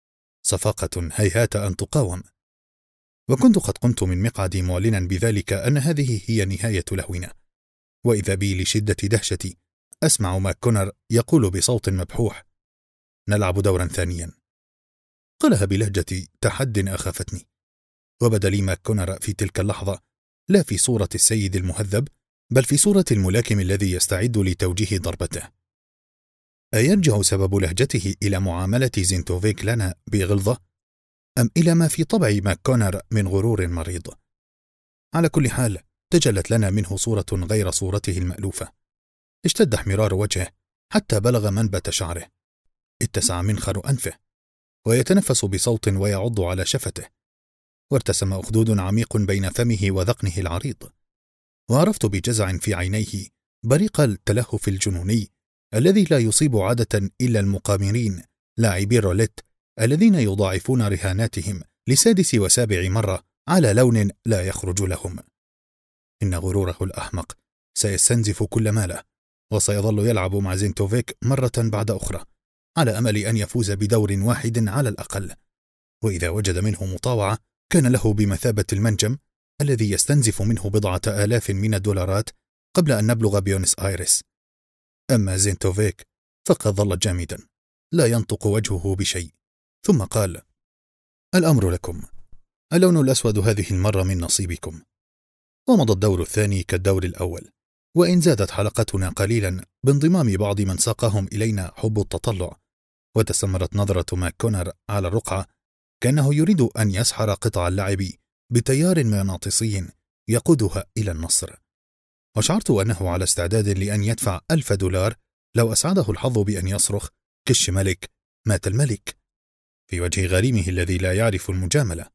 صفاقة هيهات أن تقاوم. وكنت قد قمت من مقعدي معلنا بذلك أن هذه هي نهاية لهونا، وإذا بي لشدة دهشتي أسمع ماك كونر يقول بصوت مبحوح: نلعب دورا ثانيا. قالها بلهجة تحد أخافتني، وبدا لي ماك كونر في تلك اللحظة لا في صورة السيد المهذب، بل في صورة الملاكم الذي يستعد لتوجيه ضربته. أيرجع سبب لهجته إلى معاملة زينتوفيك لنا بغلظة، أم إلى ما في طبع ماك كونر من غرور مريض؟ على كل حال تجلت لنا منه صورة غير صورته المألوفة. اشتد احمرار وجهه حتى بلغ منبت شعره، اتسع منخر أنفه، ويتنفس بصوت ويعض على شفته، وارتسم أخدود عميق بين فمه وذقنه العريض. وعرفت بجزع في عينيه بريق التلهف الجنوني الذي لا يصيب عادة إلا المقامرين لاعبي الروليت الذين يضاعفون رهاناتهم ل6 و7 مرة على لون لا يخرج لهم. إن غروره الأحمق سيستنزف كل ماله، وسيظل يلعب مع زينتوفيك مرة بعد أخرى على أمل أن يفوز بدور واحد على الأقل، وإذا وجد منه مطاوعة كان له بمثابة المنجم الذي يستنزف منه 10,000 من الدولارات قبل أن نبلغ بيونس آيرس. أما زينتوفيك فقد ظل جامدا لا ينطق وجهه بشيء، ثم قال: الأمر لكم. اللون الأسود هذه المرة من نصيبكم. ومضى الدور الثاني كالدور الأول، وإن زادت حلقتنا قليلا بانضمام بعض من ساقهم إلينا حب التطلع، وتسمرت نظرة ماك كونر على الرقعة كأنه يريد أن يسحر قطع اللعب بتيار مغناطيسي يقودها إلى النصر. وشعرت أنه على استعداد لأن يدفع $1000 لو أسعده الحظ بأن يصرخ: كش ملك، مات الملك، في وجه غريمه الذي لا يعرف المجاملة.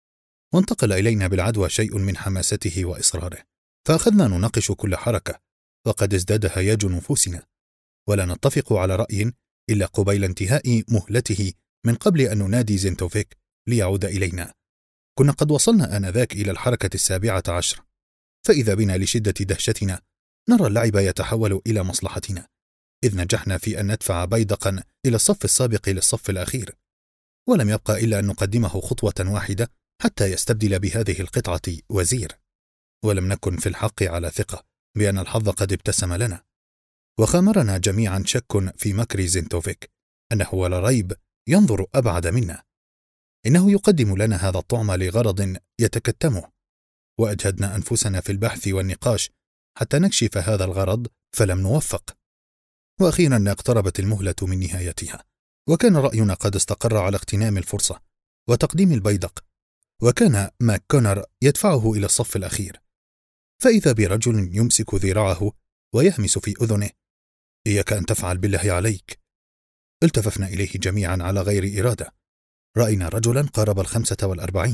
وانتقل إلينا بالعدوى شيء من حماسته وإصراره، فأخذنا نناقش كل حركة، وقد ازداد هياج نفوسنا، ولا نتفق على رأي إلا قبيل انتهاء مهلته من قبل أن ننادي زينتوفيك ليعود إلينا. كنا قد وصلنا آنذاك إلى الحركة 17، فإذا بنا لشدة دهشتنا نرى اللعب يتحول إلى مصلحتنا، إذ نجحنا في أن ندفع بيدقا إلى الصف السابق للصف الأخير، ولم يبقى إلا أن نقدمه خطوة واحدة حتى يستبدل بهذه القطعة وزير. ولم نكن في الحق على ثقة بأن الحظ قد ابتسم لنا، وخامرنا جميعا شك في مكر زينتوفيك أنه ولا ريب ينظر أبعد منا، إنه يقدم لنا هذا الطعم لغرض يتكتمه، وأجهدنا أنفسنا في البحث والنقاش حتى نكشف هذا الغرض فلم نوفق. وأخيرا اقتربت المهلة من نهايتها، وكان رأينا قد استقر على اغتنام الفرصة وتقديم البيدق، وكان ماك كونر يدفعه إلى الصف الأخير، فإذا برجل يمسك ذراعه ويهمس في أذنه: إياك أن تفعل بالله عليك. التففنا إليه جميعا على غير إرادة. رأينا رجلا قارب 45،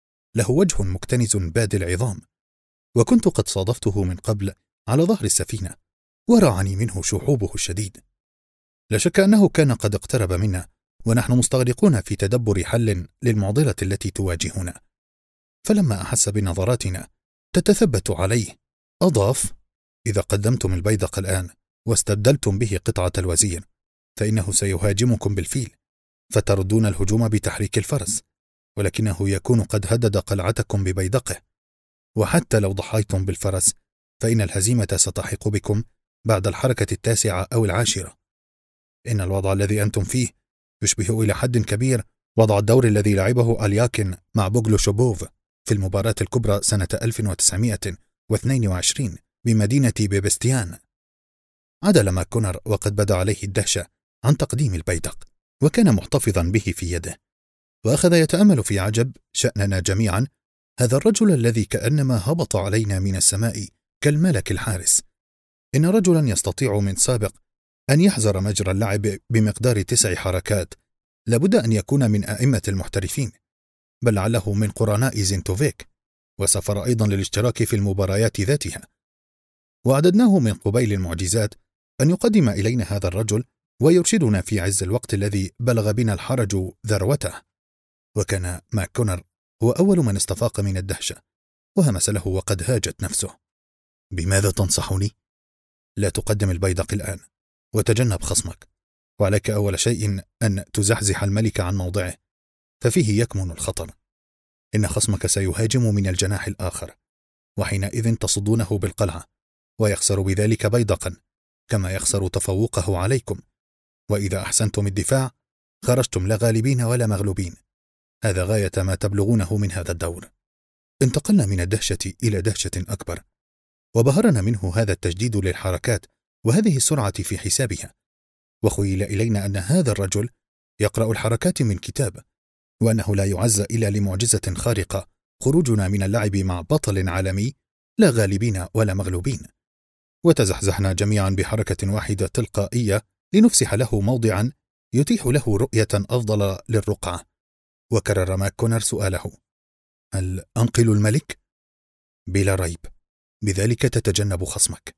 له وجه مكتنز باد العظام، وكنت قد صادفته من قبل على ظهر السفينة، ورعني منه شحوبه الشديد. لا شك أنه كان قد اقترب منا ونحن مستغرقون في تدبر حل للمعضلة التي تواجهنا، فلما أحس بنظراتنا تتثبت عليه أضاف: إذا قدمتم البيدق الآن واستبدلتم به قطعة الوزير فإنه سيهاجمكم بالفيل، فتردون الهجوم بتحريك الفرس، ولكنه يكون قد هدد قلعتكم ببيدقه، وحتى لو ضحيتم بالفرس فإن الهزيمة ستحق بكم بعد الحركة 9 أو 10. إن الوضع الذي أنتم فيه يشبه إلى حد كبير وضع الدور الذي لعبه ألياكن مع بوغلوشوبوف في المباراة الكبرى سنة 1922 بمدينة بيبستيان. عدل ماك كونر وقد بدا عليه الدهشة عن تقديم البيدق، وكان محتفظا به في يده، وأخذ يتأمل في عجب شأننا جميعا هذا الرجل الذي كأنما هبط علينا من السماء كالملك الحارس. إن رجلا يستطيع من سابق أن يحزر مجرى اللعب بمقدار 9 حركات لابد أن يكون من أئمة المحترفين، بل لعله من قرناء زينتوفيك، وسافر أيضا للاشتراك في المباريات ذاتها. وعددناه من قبيل المعجزات أن يقدم إلينا هذا الرجل ويرشدنا في عز الوقت الذي بلغ بنا الحرج ذروته. وكان ماك كونر هو أول من استفاق من الدهشة، وهمس له وقد هاجت نفسه: بماذا تنصحني؟ لا تقدم البيدق الآن، وتجنب خصمك، وعليك أول شيء أن تزحزح الملك عن موضعه، ففيه يكمن الخطر. إن خصمك سيهاجم من الجناح الآخر، وحينئذ تصدونه بالقلعة، ويخسر بذلك بيدقا كما يخسر تفوقه عليكم، وإذا أحسنتم الدفاع خرجتم لا غالبين ولا مغلوبين. هذا غاية ما تبلغونه من هذا الدور. انتقلنا من الدهشة إلى دهشة أكبر، وبهرنا منه هذا التجديد للحركات وهذه السرعة في حسابها، وخيل إلينا أن هذا الرجل يقرأ الحركات من كتاب، وأنه لا يعز إلا لمعجزة خارقة خروجنا من اللعب مع بطل عالمي لا غالبين ولا مغلوبين. وتزحزحنا جميعا بحركة واحدة تلقائية لنفسح له موضعا يتيح له رؤية أفضل للرقعة. وكرر ماك كونر سؤاله: هل أنقل الملك؟ بلا ريب، بذلك تتجنب خصمك.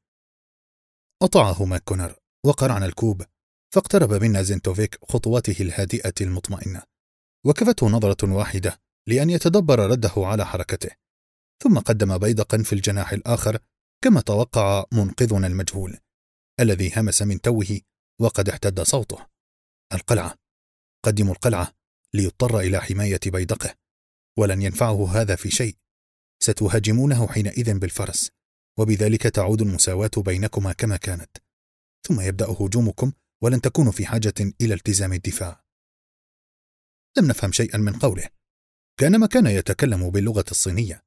أطاعه ماك كونر وقرعنا الكوب، فاقترب منا زينتوفيك خطواته الهادئة المطمئنة، وكفته نظرة واحدة لأن يتدبر رده على حركته، ثم قدم بيدقا في الجناح الآخر كما توقع منقذنا المجهول الذي همس من توه وقد احتد صوته: القلعة، قدموا القلعة، ليضطر إلى حماية بيدقه، ولن ينفعه هذا في شيء، ستهاجمونه حينئذ بالفرس، وبذلك تعود المساواة بينكما كما كانت، ثم يبدأ هجومكم ولن تكونوا في حاجة إلى التزام الدفاع. لم نفهم شيئا من قوله، كانما كان يتكلم باللغة الصينية،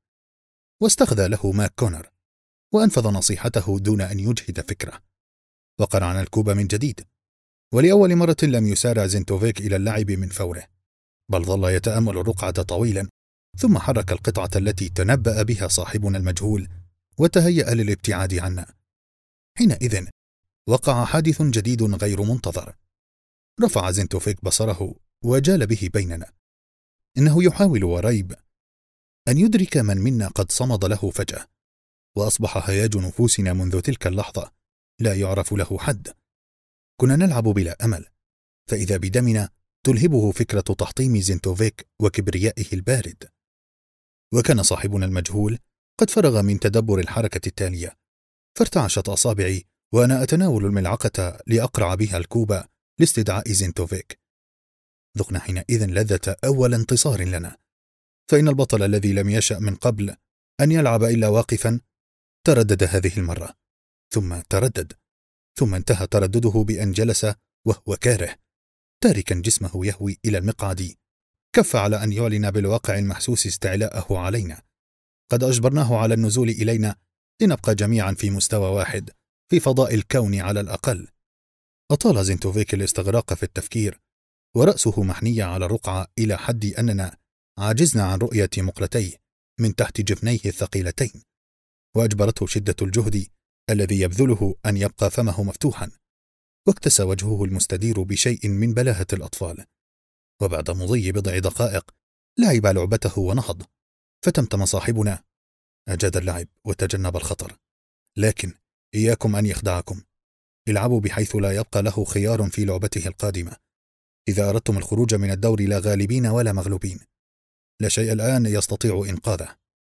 واستخذ له ماك كونر وأنفذ نصيحته دون أن يجهد فكره، وقرعنا الكوب من جديد. ولأول مرة لم يسارع زينتوفيك إلى اللعب من فوره، بل ظل يتأمل الرقعة طويلا، ثم حرك القطعة التي تنبأ بها صاحبنا المجهول وتهيأ للابتعاد عنا. حينئذ وقع حادث جديد غير منتظر. رفع زينتوفيك بصره وجال به بيننا. إنه يحاول وريب أن يدرك من منا قد صمد له فجأة، وأصبح هياج نفوسنا منذ تلك اللحظة لا يعرف له حد. كنا نلعب بلا أمل، فإذا بدمنا تلهبه فكرة تحطيم زينتوفيك وكبريائه البارد. وكان صاحبنا المجهول قد فرغ من تدبر الحركة التالية، فارتعشت أصابعي وأنا أتناول الملعقة لأقرع بها الكوب لاستدعاء زينتوفيك. ذقنا حينئذ لذة أول انتصار لنا، فإن البطل الذي لم يشأ من قبل أن يلعب إلا واقفا تردد هذه المرة، ثم تردد، ثم انتهى تردده بأن جلس وهو كاره، تاركا جسمه يهوي إلى المقعد. كف على أن يعلن بالواقع المحسوس استعلاءه علينا. قد أجبرناه على النزول إلينا لنبقى جميعا في مستوى واحد في فضاء الكون على الأقل. أطال زينتوفيك الاستغراق في التفكير، ورأسه محنية على الرقعة إلى حد أننا عجزنا عن رؤية مقلتيه من تحت جفنيه الثقيلتين، وأجبرته شدة الجهد الذي يبذله أن يبقى فمه مفتوحا، واكتسى وجهه المستدير بشيء من بلاهة الأطفال. وبعد مضي بضع دقائق لعب لعبته ونهض، فتمتم صاحبنا: أجاد اللعب وتجنب الخطر، لكن إياكم أن يخدعكم. العبوا بحيث لا يبقى له خيار في لعبته القادمة. إذا أردتم الخروج من الدور لا غالبين ولا مغلوبين. لا شيء الآن يستطيع إنقاذه.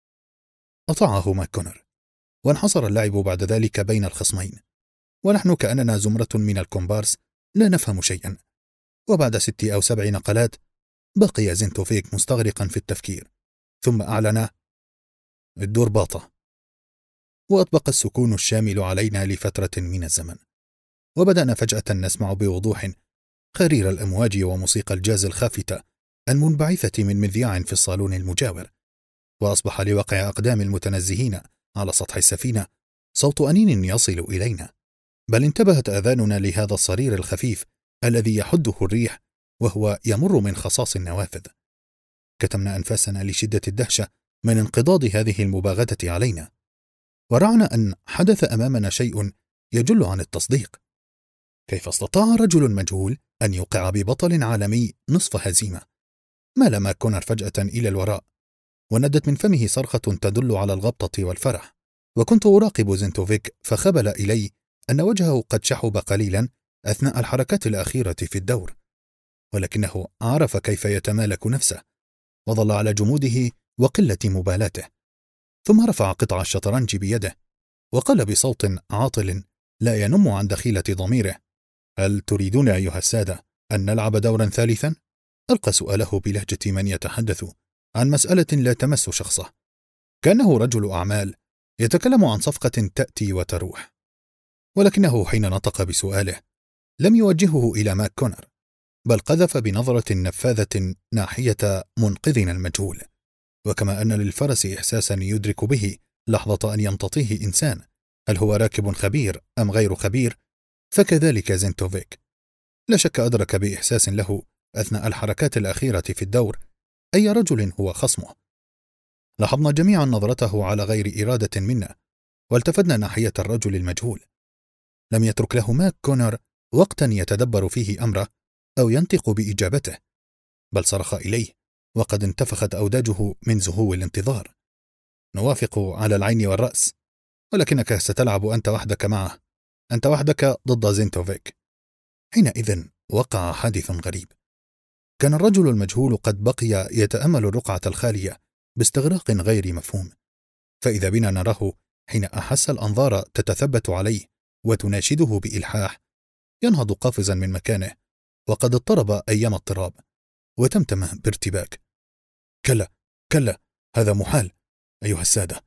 أطاعه ماك كونر، وانحصر اللعب بعد ذلك بين الخصمين، ونحن كأننا زمرة من الكومبارس لا نفهم شيئا. وبعد 6 أو 7 نقلات بقي زينتوفيك مستغرقا في التفكير، ثم أعلن: الدور باطة. وأطبق السكون الشامل علينا لفترة من الزمن، وبدأنا فجأة نسمع بوضوح خرير الأمواج وموسيقى الجاز الخافتة المنبعثة من مذياع في الصالون المجاور. وأصبح لوقع أقدام المتنزهين على سطح السفينة صوت أنين يصل إلينا، بل انتبهت آذاننا لهذا الصرير الخفيف الذي يحده الريح وهو يمر من خصاص النوافذ. كتمنا أنفاسنا لشدة الدهشة من انقضاض هذه المباغتة علينا، ورعنا أن حدث أمامنا شيء يجل عن التصديق. كيف استطاع رجل مجهول أن يوقع ببطل عالمي نصف هزيمة؟ مال ماك كونر فجأة إلى الوراء، وندت من فمه صرخة تدل على الغبطة والفرح. وكنت أراقب زينتوفيك، فخبل إلي أن وجهه قد شحب قليلا أثناء الحركات الأخيرة في الدور، ولكنه عرف كيف يتمالك نفسه، وظل على جموده وقلة مبالاته. ثم رفع قطع الشطرنج بيده وقال بصوت عاطل لا ينم عن دخيلة ضميره: هل تريدون أيها السادة أن نلعب دورا ثالثا؟ ألقى سؤاله بلهجة من يتحدث عن مسألة لا تمس شخصه، كأنه رجل أعمال يتكلم عن صفقة تأتي وتروح. ولكنه حين نطق بسؤاله لم يوجهه إلى ماك كونر، بل قذف بنظرة نفاذة ناحية منقذنا المجهول. وكما أن للفرس إحساسا يدرك به لحظة أن يمتطيه إنسان، هل هو راكب خبير أم غير خبير، فكذلك زينتوفيك لا شك أدرك بإحساس له أثناء الحركات الأخيرة في الدور أي رجل هو خصمه. لاحظنا جميعا نظرته على غير إرادة منا، والتفتنا ناحية الرجل المجهول. لم يترك له ماك كونر وقتا يتدبر فيه أمره أو ينطق بإجابته، بل صرخ إليه وقد انتفخت أوداجه من زهو الانتظار: نوافق على العين والرأس، ولكنك ستلعب أنت وحدك معه، أنت وحدك ضد زينتوفيك. حينئذ وقع حادث غريب. كان الرجل المجهول قد بقي يتأمل الرقعة الخالية باستغراق غير مفهوم، فإذا بنا نراه حين أحس الأنظار تتثبت عليه وتناشده بإلحاح ينهض قافزا من مكانه وقد اضطرب أيام اضطراب، وتمتم بارتباك: كلا كلا، هذا محال أيها السادة،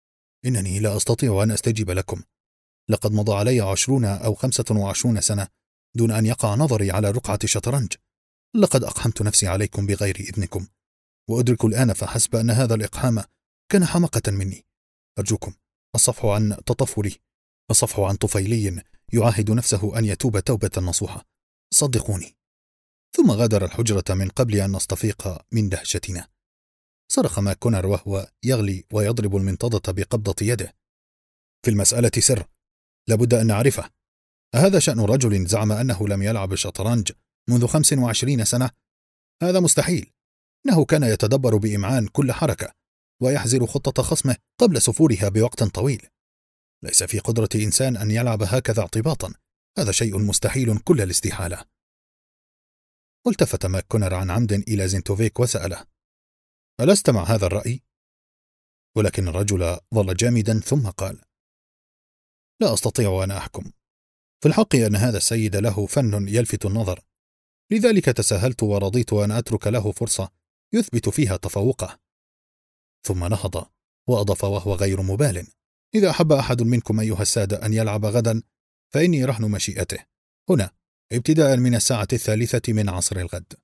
إنني لا أستطيع أن أستجيب لكم. لقد مضى علي 20 أو 25 سنة دون أن يقع نظري على رقعة شطرنج. لقد أقحمت نفسي عليكم بغير إذنكم، وأدرك الآن فحسب أن هذا الإقحام كان حمقة مني. أرجوكم الصفح عن تطفلي، الصفح عن طفيلي يعاهد نفسه أن يتوب توبة نصوحة، صدقوني. ثم غادر الحجرة من قبل أن نستفيق من دهشتنا. صرخ ماك كونر وهو يغلي ويضرب المنطدة بقبضة يده: في المسألة سر، لابد أن نعرفه. أهذا شأن رجل زعم أنه لم يلعب الشطرنج منذ 25 سنة؟ هذا مستحيل. إنه كان يتدبر بإمعان كل حركة ويحزر خطة خصمه قبل سفورها بوقت طويل. ليس في قدرة إنسان أن يلعب هكذا اعتباطا، هذا شيء مستحيل كل الاستحالة. والتفت ماك كونر عن عمد إلى زينتوفيك وسأله: ألست مع هذا الرأي؟ ولكن الرجل ظل جامدا ثم قال: لا أستطيع أن أحكم. في الحق أن هذا السيد له فن يلفت النظر، لذلك تساهلت ورضيت أن أترك له فرصة يثبت فيها تفوقه. ثم نهض وأضاف وهو غير مبال: إذا أحب أحد منكم أيها السادة أن يلعب غدا فإني رهن مشيئته، هنا ابتداء من الساعة 3 من عصر الغد.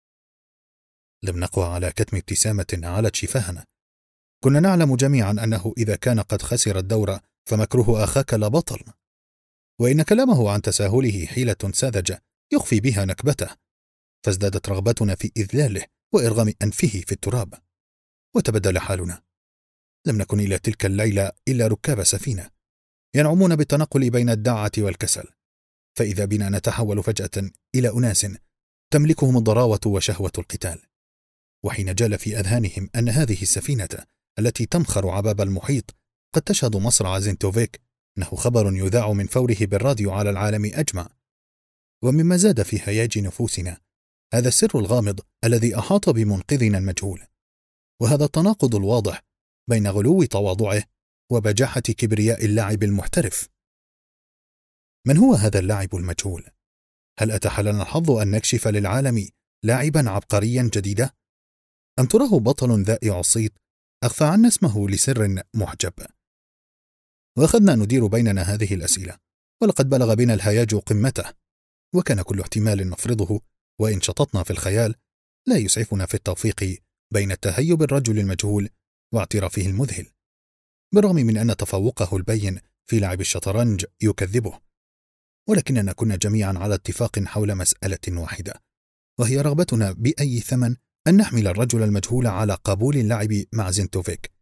لم نقوى على كتم ابتسامة علت شفاهنا. كنا نعلم جميعا أنه إذا كان قد خسر الدور فمكروه أخاك لبطل، وإن كلامه عن تساهله حيلة ساذجة يخفي بها نكبته، فازدادت رغبتنا في إذلاله وإرغام أنفه في التراب. وتبدل حالنا. لم نكن إلى تلك الليلة إلا ركاب سفينة ينعمون بالتنقل بين الدعة والكسل، فإذا بنا نتحول فجأة إلى أناس تملكهم الضراوة وشهوة القتال. وحين جال في أذهانهم أن هذه السفينة التي تمخر عباب المحيط قد تشهد مصرع زينتوفيك، إنه خبر يذاع من فوره بالراديو على العالم أجمع. ومما زاد في هياج نفوسنا هذا السر الغامض الذي أحاط بمنقذنا المجهول، وهذا التناقض الواضح بين غلو تواضعه وبجاحة كبرياء اللاعب المحترف. من هو هذا اللاعب المجهول؟ هل أتاح لنا الحظ أن نكشف للعالم لاعبا عبقريا جديدا؟ أم تراه بطل ذائع الصيت أخفى عنا اسمه لسر محجب؟ وأخذنا ندير بيننا هذه الأسئلة، ولقد بلغ بنا الهياج قمته، وكان كل احتمال نفرضه وإن شططنا في الخيال لا يسعفنا في التوفيق بين تهيب الرجل المجهول واعترافه المذهل، بالرغم من أن تفوقه البين في لعب الشطرنج يكذبه. ولكننا كنا جميعا على اتفاق حول مسألة واحدة، وهي رغبتنا بأي ثمن أن نحمل الرجل المجهول على قبول اللعب مع زينتوفيك.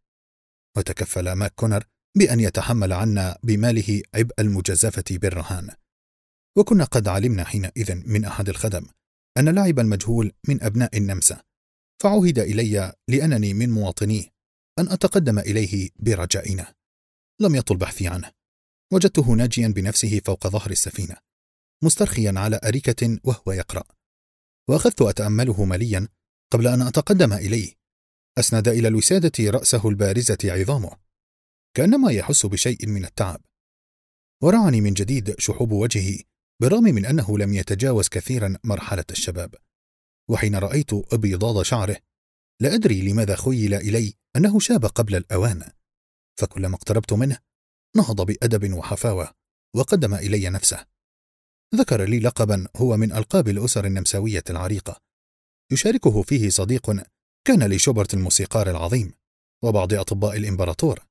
وتكفل ماك كونر بأن يتحمل عنا بماله عبء المجازفة بالرهان. وكنا قد علمنا حينئذ من أحد الخدم أن اللاعب المجهول من أبناء النمسا، فعهد إلي لأنني من مواطنيه أن أتقدم إليه برجائنا. لم يطل بحثي عنه، وجدته ناجيا بنفسه فوق ظهر السفينة مسترخيا على أريكة وهو يقرأ، وأخذت أتأمله مليا قبل أن أتقدم إليه. أسند إلى الوسادة رأسه البارزة عظامه كأنما يحس بشيء من التعب، ورعني من جديد شحوب وجهه بالرغم من أنه لم يتجاوز كثيرا مرحلة الشباب. وحين رأيت ابيضاض شعره لا أدري لماذا خيل إلي أنه شاب قبل الأوان، فكلما اقتربت منه نهض بأدب وحفاوة وقدم إلي نفسه. ذكر لي لقبا هو من ألقاب الأسر النمساوية العريقة يشاركه فيه صديق كان لشوبرت الموسيقار العظيم وبعض أطباء الإمبراطور.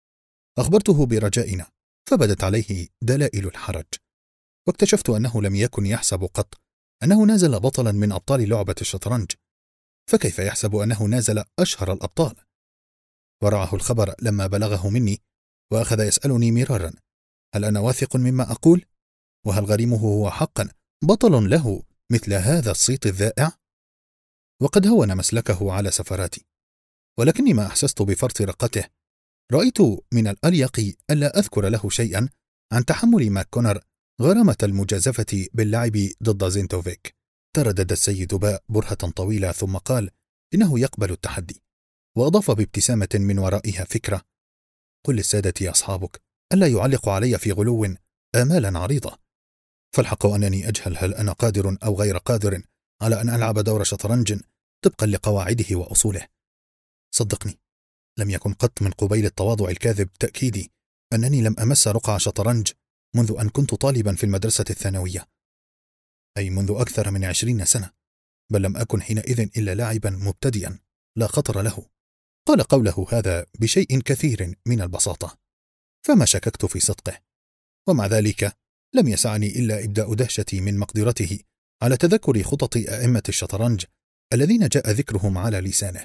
أخبرته برجائنا فبدت عليه دلائل الحرج، واكتشفت أنه لم يكن يحسب قط أنه نازل بطلا من أبطال لعبة الشطرنج، فكيف يحسب أنه نازل أشهر الأبطال؟ ورعه الخبر لما بلغه مني، وأخذ يسألني مرارا هل أنا واثق مما أقول؟ وهل غريمه هو حقا بطل له مثل هذا الصيت الذائع؟ وقد هون مسلكه على سفراتي، ولكني ما أحسست بفرط رقته. رأيت من الأليق ألا أذكر له شيئا عن تحمل ماك كونر غرامة المجازفة باللعب ضد زينتوفيك. تردد السيد باء برهة طويلة ثم قال إنه يقبل التحدي، وأضاف بابتسامة من ورائها فكرة: قل للسادة أصحابك ألا يعلقوا علي في غلو آمالا عريضة، فالحق أنني أجهل هل أنا قادر أو غير قادر على أن ألعب دور شطرنج طبقا لقواعده وأصوله. صدقني لم يكن قط من قبيل التواضع الكاذب تأكيدي أنني لم أمس رقع شطرنج منذ أن كنت طالبا في المدرسة الثانوية، أي منذ أكثر من 20 سنة، بل لم أكن حينئذ إلا لاعبا مبتدئا. لا خطر له. قال قوله هذا بشيء كثير من البساطة، فما شككت في صدقه، ومع ذلك لم يسعني إلا إبداء دهشتي من مقدرته على تذكر خطط أئمة الشطرنج الذين جاء ذكرهم على لسانه.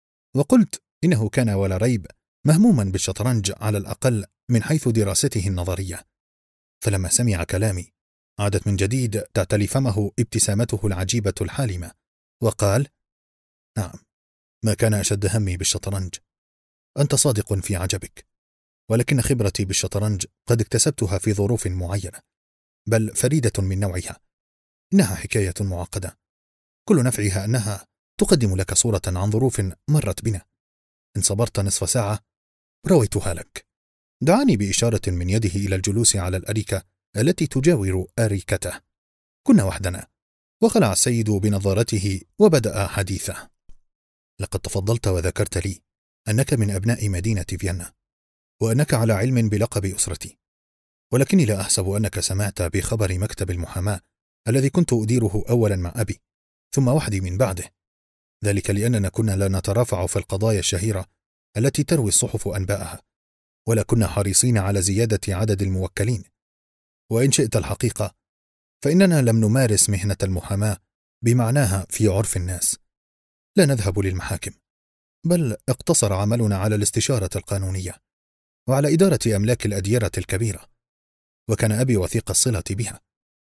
وقلت إنه كان ولا ريب مهموما بالشطرنج على الأقل من حيث دراسته النظرية. فلما سمع كلامي عادت من جديد تعتلي فمه ابتسامته العجيبة الحالمة، وقال: نعم، ما كان أشد همي بالشطرنج. أنت صادق في عجبك، ولكن خبرتي بالشطرنج قد اكتسبتها في ظروف معينة، بل فريدة من نوعها. إنها حكاية معقدة، كل نفعها أنها تقدم لك صورة عن ظروف مرت بنا. إن صبرت نصف ساعة رويتها لك. دعاني بإشارة من يده إلى الجلوس على الأريكة التي تجاور أريكته. كنا وحدنا، وخلع السيد بنظارته وبدأ حديثه: لقد تفضلت وذكرت لي أنك من أبناء مدينة فيينا، وأنك على علم بلقب أسرتي، ولكني لا أحسب أنك سمعت بخبر مكتب المحاماة الذي كنت أديره أولا مع أبي ثم وحدي من بعده، ذلك لأننا كنا لا نترافع في القضايا الشهيرة التي تروي الصحف أنباءها، ولا كنا حريصين على زيادة عدد الموكلين. وإن شئت الحقيقة فإننا لم نمارس مهنة المحاماة بمعناها في عرف الناس، لا نذهب للمحاكم، بل اقتصر عملنا على الاستشارة القانونية وعلى إدارة أملاك الأديرة الكبيرة. وكان أبي وثيق الصلة بها،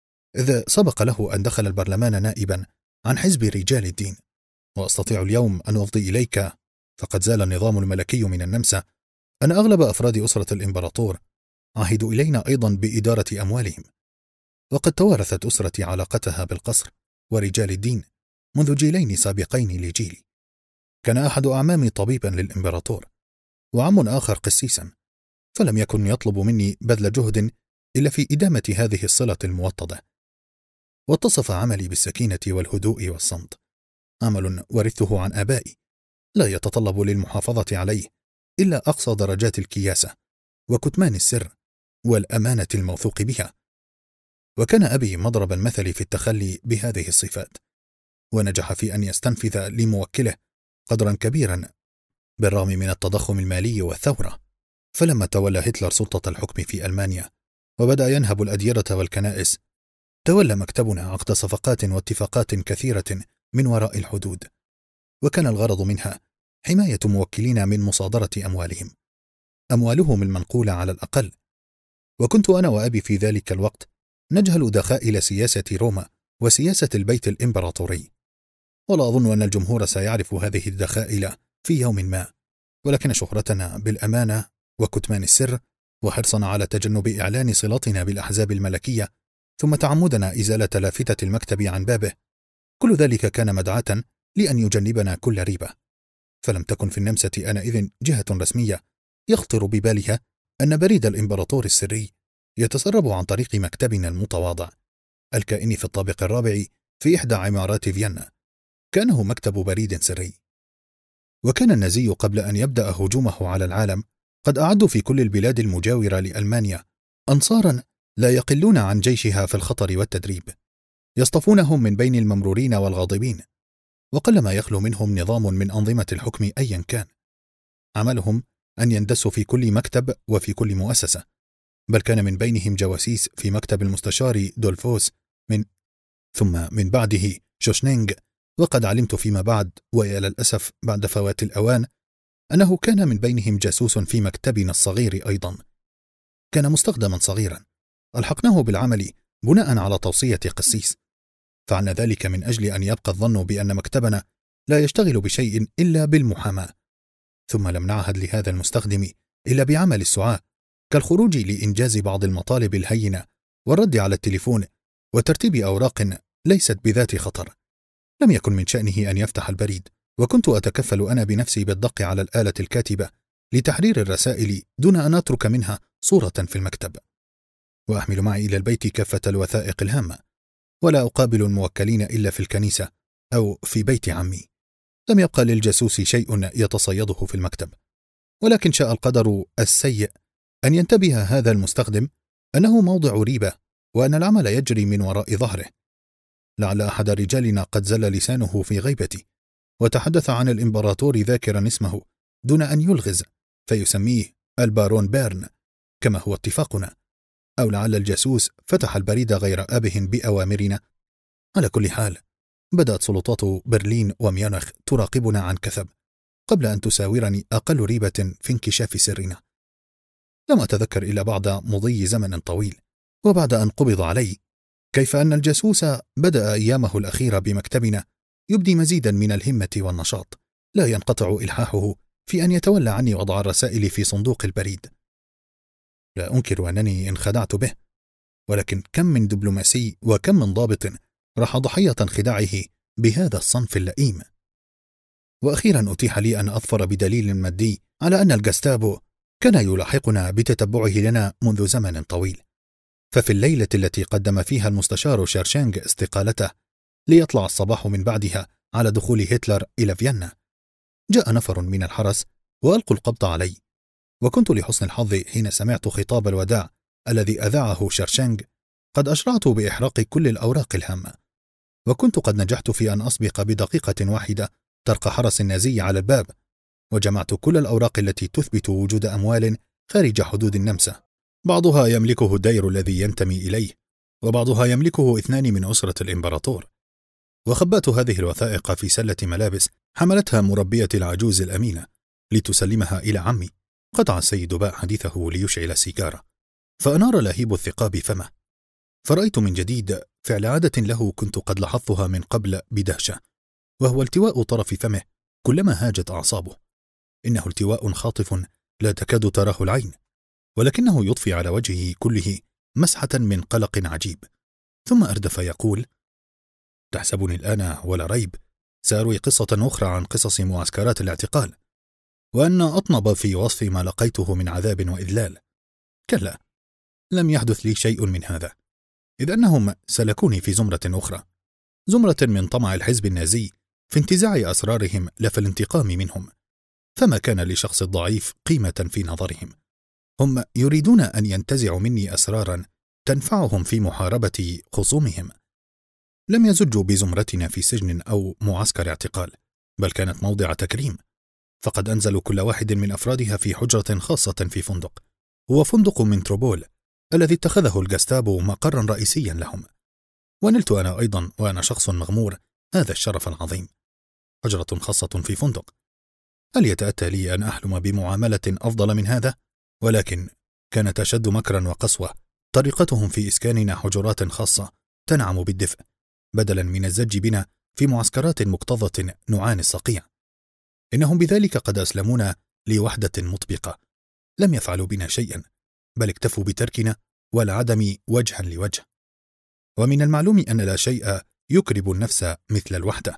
إذ سبق له أن دخل البرلمان نائبا عن حزب رجال الدين. وأستطيع اليوم أن أفضي إليك، فقد زال النظام الملكي من النمسا، أن أغلب أفراد أسرة الإمبراطور عهدوا إلينا أيضا بإدارة أموالهم. وقد توارثت أسرتي علاقتها بالقصر ورجال الدين منذ جيلين سابقين لجيلي. كان أحد أعمامي طبيبا للإمبراطور، وعم آخر قسيسا، فلم يكن يطلب مني بذل جهد إلا في إدامة هذه الصلة الموطدة. واتصف عملي بالسكينة والهدوء والصمت، عمل ورثته عن آبائي لا يتطلب للمحافظة عليه إلا أقصى درجات الكياسة وكتمان السر والأمانة الموثوق بها. وكان أبي مضرب المثل في التخلي بهذه الصفات، ونجح في أن يستنفذ لموكله قدرا كبيرا بالرغم من التضخم المالي والثورة. فلما تولى هتلر سلطة الحكم في ألمانيا وبدأ ينهب الأديرة والكنائس، تولى مكتبنا عقد صفقات واتفاقات كثيرة من وراء الحدود، وكان الغرض منها حماية موكلين من مصادرة أموالهم المنقولة على الأقل. وكنت أنا وأبي في ذلك الوقت نجهل دخائل سياسة روما وسياسة البيت الإمبراطوري، ولا أظن أن الجمهور سيعرف هذه الدخائل في يوم ما، ولكن شهرتنا بالأمانة وكتمان السر وحرصنا على تجنب إعلان صلتنا بالأحزاب الملكية ثم تعمدنا إزالة لافتة المكتب عن بابه، كل ذلك كان مدعاة لأن يجنبنا كل ريبة. فلم تكن في النمسا آنئذ جهة رسمية يخطر ببالها أن بريد الإمبراطور السري يتسرب عن طريق مكتبنا المتواضع الكائن في الطابق الرابع في إحدى عمارات فيينا، كأنه مكتب بريد سري. وكان النازي قبل أن يبدأ هجومه على العالم قد أعدوا في كل البلاد المجاورة لألمانيا أنصارا لا يقلون عن جيشها في الخطر والتدريب، يصطفونهم من بين الممرورين والغاضبين، وقلما يخلو منهم نظام من أنظمة الحكم أيا كان. عملهم أن يندسوا في كل مكتب وفي كل مؤسسة، بل كان من بينهم جواسيس في مكتب المستشار دولفوس ثم من بعده شوشنينغ. وقد علمت فيما بعد، ويا للأسف بعد فوات الأوان، أنه كان من بينهم جاسوس في مكتبنا الصغير أيضا، كان مستخدما صغيرا ألحقناه بالعمل بناء على توصية قسيس، فعلنا ذلك من أجل أن يبقى الظن بأن مكتبنا لا يشتغل بشيء إلا بالمحاماة. ثم لم نعهد لهذا المستخدم إلا بعمل السعاة، كالخروج لإنجاز بعض المطالب الهينة والرد على التليفون وترتيب أوراق ليست بذات خطر. لم يكن من شأنه أن يفتح البريد، وكنت أتكفل أنا بنفسي بالدق على الآلة الكاتبة لتحرير الرسائل دون أن أترك منها صورة في المكتب، وأحمل معي إلى البيت كافة الوثائق الهامة، ولا أقابل الموكلين إلا في الكنيسة أو في بيت عمي. لم يبقى للجاسوس شيء يتصيده في المكتب، ولكن شاء القدر السيء أن ينتبه هذا المستخدم أنه موضع ريبة، وأن العمل يجري من وراء ظهره. لعل أحد رجالنا قد زل لسانه في غيبتي، وتحدث عن الإمبراطور ذاكرا اسمه دون أن يلغز، فيسميه البارون بيرن كما هو اتفاقنا، أو لعل الجاسوس فتح البريد غير آبه بأوامرنا. على كل حال، بدأت سلطات برلين وميونخ تراقبنا عن كثب قبل أن تساورني أقل ريبة في انكشاف سرنا. لم أتذكر إلا بعد مضي زمن طويل وبعد أن قبض علي كيف أن الجاسوس بدأ أيامه الأخيرة بمكتبنا يبدي مزيدا من الهمة والنشاط، لا ينقطع إلحاحه في أن يتولى عني وضع الرسائل في صندوق البريد. لا أنكر أنني انخدعت به، ولكن كم من دبلوماسي وكم من ضابط راح ضحية خداعه بهذا الصنف اللئيم. وأخيرا أتيح لي أن أظفر بدليل مادي على أن الجستابو كان يلاحقنا بتتبعه لنا منذ زمن طويل. ففي الليلة التي قدم فيها المستشار شيرشانغ استقالته ليطلع الصباح من بعدها على دخول هتلر إلى فيينا، جاء نفر من الحرس وألقوا القبض علي، وكنت لحسن الحظ حين سمعت خطاب الوداع الذي أذاعه شيرشانغ قد أشرعت بإحراق كل الأوراق الهامة، وكنت قد نجحت في أن أسبق بدقيقة واحدة طرق حرس النازي على الباب، وجمعت كل الأوراق التي تثبت وجود أموال خارج حدود النمسا، بعضها يملكه الدير الذي ينتمي إليه، وبعضها يملكه 2 من أسرة الإمبراطور. وخبأت هذه الوثائق في سلة ملابس حملتها مربية العجوز الأمينة لتسلمها إلى عمي. قطع السيد باء حديثه ليشعل سيجارة، فأنار لهيب الثقاب فمه، فرأيت من جديد فعل عادة له كنت قد لاحظتها من قبل بدهشة، وهو التواء طرف فمه كلما هاجت أعصابه. إنه التواء خاطف لا تكاد تراه العين، ولكنه يضفي على وجهه كله مسحة من قلق عجيب، ثم أردف يقول: تحسبني الآن ولا ريب سأروي قصة أخرى عن قصص معسكرات الاعتقال، وأن أطنب في وصف ما لقيته من عذاب وإذلال. كلا، لم يحدث لي شيء من هذا، إذ أنهم سلكوني في زمرة أخرى، زمرة من طمع الحزب النازي في انتزاع أسرارهم لا في الانتقام منهم، فما كان لشخص ضعيف قيمة في نظرهم. هم يريدون أن ينتزعوا مني أسرارا تنفعهم في محاربة خصومهم. لم يزجوا بزمرتنا في سجن أو معسكر اعتقال، بل كانت موضع تكريم، فقد أنزلوا كل واحد من أفرادها في حجرة خاصة في فندق، هو فندق منتروبول الذي اتخذه الجستابو مقرا رئيسيا لهم. ونلت أنا أيضا وأنا شخص مغمور هذا الشرف العظيم، حجرة خاصة في فندق. هل يتأتى لي أن أحلم بمعاملة أفضل من هذا؟ ولكن كانت أشد مكرا وقسوة طريقتهم في إسكاننا حجرات خاصة تنعم بالدفء، بدلا من الزج بنا في معسكرات مكتظة نعاني الصقيع. إنهم بذلك قد أسلمونا لوحدة مطبقة، لم يفعلوا بنا شيئا، بل اكتفوا بتركنا والعدم وجها لوجه. ومن المعلوم أن لا شيء يكرب النفس مثل الوحدة،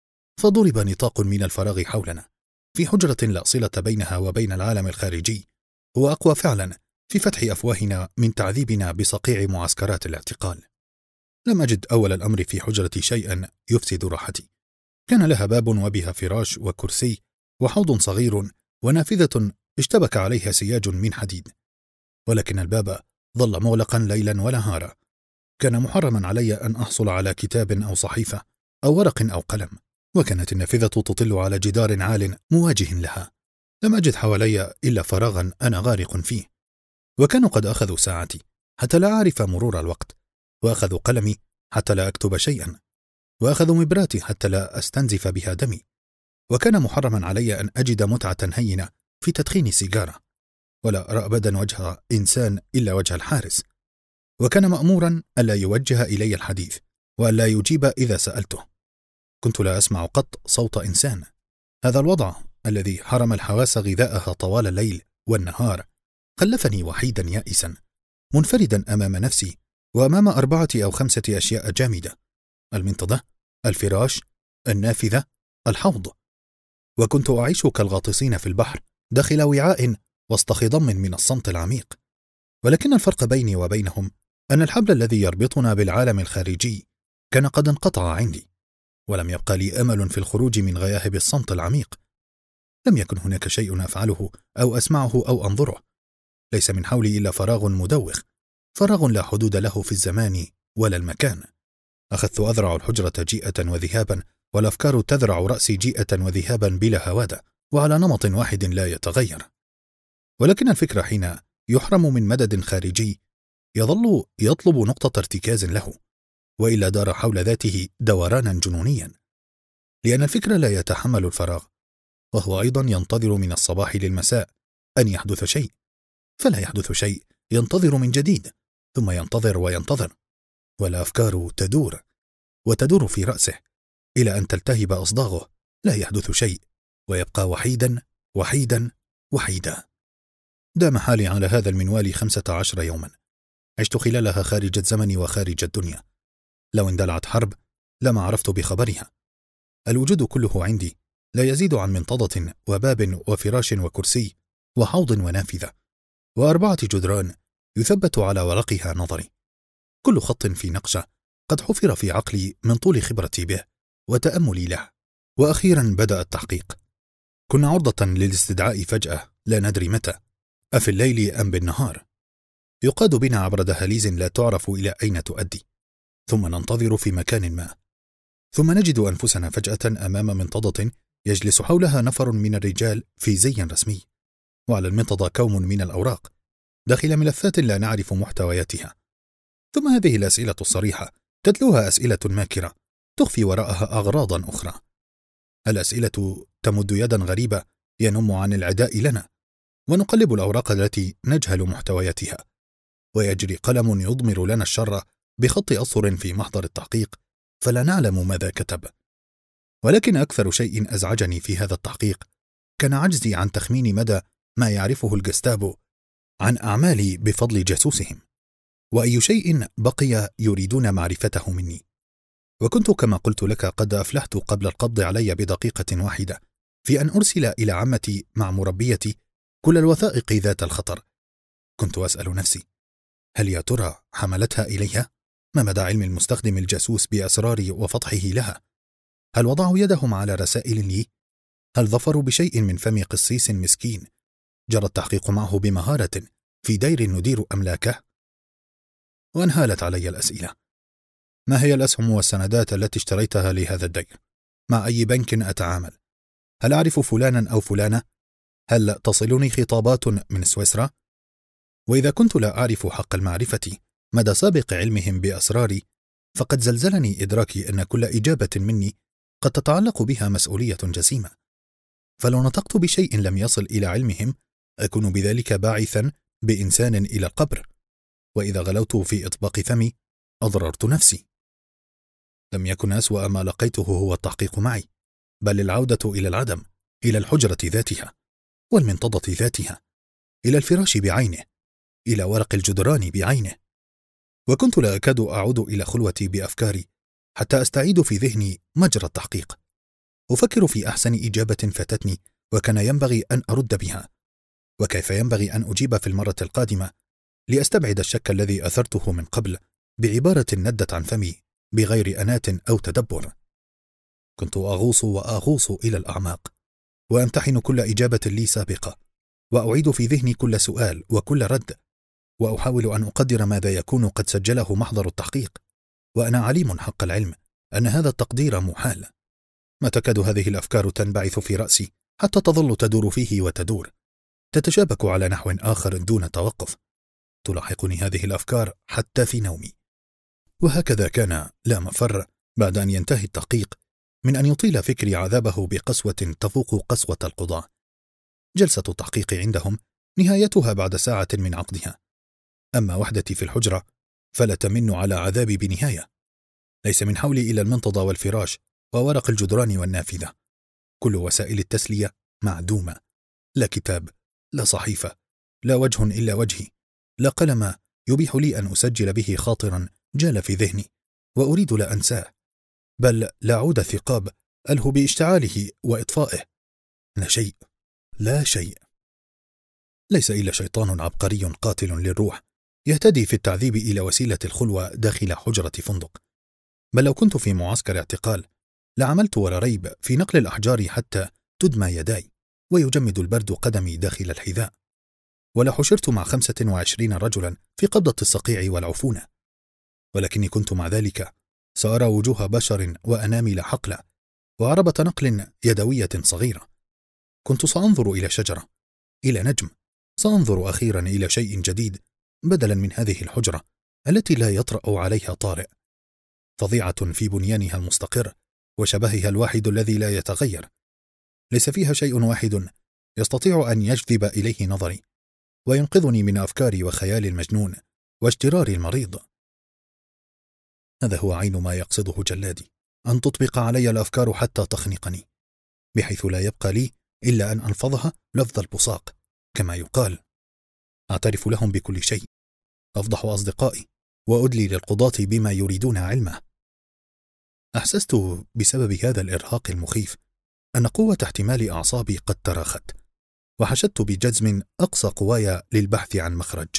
فضرب نطاق من الفراغ حولنا في حجرة لا صلة بينها وبين العالم الخارجي، هو أقوى فعلا في فتح أفواهنا من تعذيبنا بصقيع معسكرات الاعتقال. لم أجد أول الأمر في حجرتي شيئا يفسد راحتي، كان لها باب وبها فراش وكرسي وحوض صغير ونافذة اشتبك عليها سياج من حديد، ولكن الباب ظل مغلقا ليلا ونهارا. كان محرما علي أن أحصل على كتاب أو صحيفة أو ورق أو قلم، وكانت النافذة تطل على جدار عال مواجه لها. لم أجد حوالي إلا فراغا أنا غارق فيه، وكانوا قد أخذوا ساعتي حتى لا أعرف مرور الوقت، وأخذوا قلمي حتى لا أكتب شيئا، وأخذوا مبراتي حتى لا أستنزف بها دمي، وكان محرما علي أن أجد متعة هينة في تدخين سيجارة، ولا أرى أبدا وجه إنسان إلا وجه الحارس، وكان مأمورا ألا يوجه إلي الحديث وألا يجيب إذا سألته. كنت لا أسمع قط صوت إنسان. هذا الوضع الذي حرم الحواس غذاءها طوال الليل والنهار خلفني وحيدا يائسا منفردا أمام نفسي وأمام 4 أو 5 أشياء جامدة: المنطدة، الفراش، النافذة، الحوض. وكنت أعيش كالغاطسين في البحر داخل وعاء وسط خضم من الصمت العميق. ولكن الفرق بيني وبينهم أن الحبل الذي يربطنا بالعالم الخارجي كان قد انقطع عندي، ولم يبقى لي أمل في الخروج من غياهب الصمت العميق. لم يكن هناك شيء أفعله أو أسمعه أو أنظره، ليس من حولي إلا فراغ مدوخ، فراغ لا حدود له في الزمان ولا المكان. أخذت أذرع الحجرة جيئة وذهابا والأفكار تذرع رأسي جيئة وذهابا بلا هوادة، وعلى نمط واحد لا يتغير. ولكن الفكر حين يحرم من مدد خارجي يظل يطلب نقطة ارتكاز له، وإلا دار حول ذاته دورانا جنونيا، لأن الفكر لا يتحمل الفراغ، وهو أيضا ينتظر من الصباح للمساء أن يحدث شيء، فلا يحدث شيء، ينتظر من جديد، ثم ينتظر وينتظر، والأفكار تدور وتدور في رأسه إلى أن تلتهب أصداغه، لا يحدث شيء، ويبقى وحيدا وحيدا وحيدا. دام حالي على هذا المنوال 15 يوما، عشت خلالها خارج الزمن وخارج الدنيا. لو اندلعت حرب لما عرفت بخبرها. الوجود كله عندي لا يزيد عن منطضة وباب وفراش وكرسي وحوض ونافذة و4 جدران يثبت على ورقها نظري، كل خط في نقشة قد حفر في عقلي من طول خبرتي به وتأملي له. وأخيرا بدأ التحقيق. كنا عرضة للاستدعاء فجأة لا ندري متى، أفي الليل أم بالنهار. يقاد بنا عبر دهاليز لا تعرف إلى أين تؤدي، ثم ننتظر في مكان ما، ثم نجد أنفسنا فجأة أمام منطضة يجلس حولها نفر من الرجال في زي رسمي، وعلى المنطضة كوم من الأوراق داخل ملفات لا نعرف محتوياتها. ثم هذه الأسئلة الصريحة تتلوها أسئلة ماكرة تخفي وراءها أغراضا أخرى. الأسئلة تمد يدا غريبة ينم عن العداء لنا، ونقلب الأوراق التي نجهل محتوياتها، ويجري قلم يضمر لنا الشر بخط أسطر في محضر التحقيق، فلا نعلم ماذا كتب. ولكن أكثر شيء أزعجني في هذا التحقيق كان عجزي عن تخمين مدى ما يعرفه الجستابو عن أعمالي بفضل جاسوسهم، وأي شيء بقي يريدون معرفته مني. وكنت كما قلت لك قد أفلحت قبل القبض علي بدقيقة واحدة في أن أرسل إلى عمتي مع مربيتي كل الوثائق ذات الخطر. كنت أسأل نفسي، هل يا ترى حملتها إليها؟ ما مدى علم المستخدم الجاسوس بأسراري وفضحه لها؟ هل وضعوا يدهم على رسائل لي؟ هل ظفروا بشيء من فم قسيس مسكين جرى التحقيق معه بمهارة في دير ندير أملاكه؟ وانهالت علي الأسئلة. ما هي الأسهم والسندات التي اشتريتها لهذا الدير؟ مع أي بنك أتعامل؟ هل أعرف فلانا أو فلانة؟ هل تصلني خطابات من سويسرا؟ وإذا كنت لا أعرف حق المعرفة مدى سابق علمهم بأسراري، فقد زلزلني إدراكي أن كل إجابة مني قد تتعلق بها مسؤولية جسيمة. فلو نطقت بشيء لم يصل إلى علمهم أكون بذلك باعثا بإنسان إلى القبر، وإذا غلوت في إطباق فمي أضررت نفسي. لم يكن أسوأ ما لقيته هو التحقيق معي، بل العودة إلى العدم، إلى الحجرة ذاتها والمنطضة ذاتها، إلى الفراش بعينه، إلى ورق الجدران بعينه. وكنت لا أكاد أعود إلى خلوتي بأفكاري حتى أستعيد في ذهني مجرى التحقيق. أفكر في أحسن إجابة فاتتني وكان ينبغي أن أرد بها، وكيف ينبغي أن أجيب في المرة القادمة لأستبعد الشك الذي أثرته من قبل بعبارة ندت عن فمي بغير أنات أو تدبر. كنت أغوص وأغوص إلى الأعماق، وأمتحن كل إجابة لي سابقة، وأعيد في ذهني كل سؤال وكل رد، وأحاول أن أقدر ماذا يكون قد سجله محضر التحقيق، وأنا عليم حق العلم أن هذا التقدير محال. ما تكاد هذه الأفكار تنبعث في رأسي حتى تظل تدور فيه وتدور، تتشابك على نحو آخر دون توقف. تلاحقني هذه الأفكار حتى في نومي. وهكذا كان لا مفر بعد أن ينتهي التحقيق من أن يطيل فكري عذابه بقسوة تفوق قسوة القضاة. جلسة التحقيق عندهم نهايتها بعد ساعة من عقدها، أما وحدتي في الحجرة فلا تمن على عذابي بنهاية. ليس من حولي إلى المنطضة والفراش وورق الجدران والنافذة. كل وسائل التسلية معدومة، لا كتاب، لا صحيفة، لا وجه إلا وجهي، لا قلم يبيح لي أن أسجل به خاطرا جال في ذهني وأريد لا أنساه، بل لا عود ثقاب ألهو باشتعاله وإطفائه. لا شيء، لا شيء. ليس إلا شيطان عبقري قاتل للروح يهتدي في التعذيب إلى وسيلة الخلوة داخل حجرة فندق. بل لو كنت في معسكر اعتقال لعملت ولا ريب في نقل الأحجار حتى تدمى يداي ويجمد البرد قدمي داخل الحذاء، ولحشرت مع 25 رجلا في قبضة الصقيع والعفونة. ولكني كنت مع ذلك سأرى وجوه بشر وأنامل حقلة وعربة نقل يدوية صغيرة. كنت سأنظر إلى شجرة، إلى نجم، سأنظر أخيرا إلى شيء جديد بدلا من هذه الحجرة التي لا يطرأ عليها طارئ، فظيعة في بنيانها المستقر وشبهها الواحد الذي لا يتغير. ليس فيها شيء واحد يستطيع أن يجذب إليه نظري وينقذني من أفكاري وخيالي المجنون واجتراري المريض. هذا هو عين ما يقصده جلادي، أن تطبق علي الأفكار حتى تخنقني، بحيث لا يبقى لي إلا أن ألفظها لفظ البصاق كما يقال. أعترف لهم بكل شيء، أفضح أصدقائي، وأدلي للقضاة بما يريدون علمه. أحسست بسبب هذا الإرهاق المخيف أن قوة احتمال أعصابي قد تراخت، وحشدت بجزم أقصى قواي للبحث عن مخرج.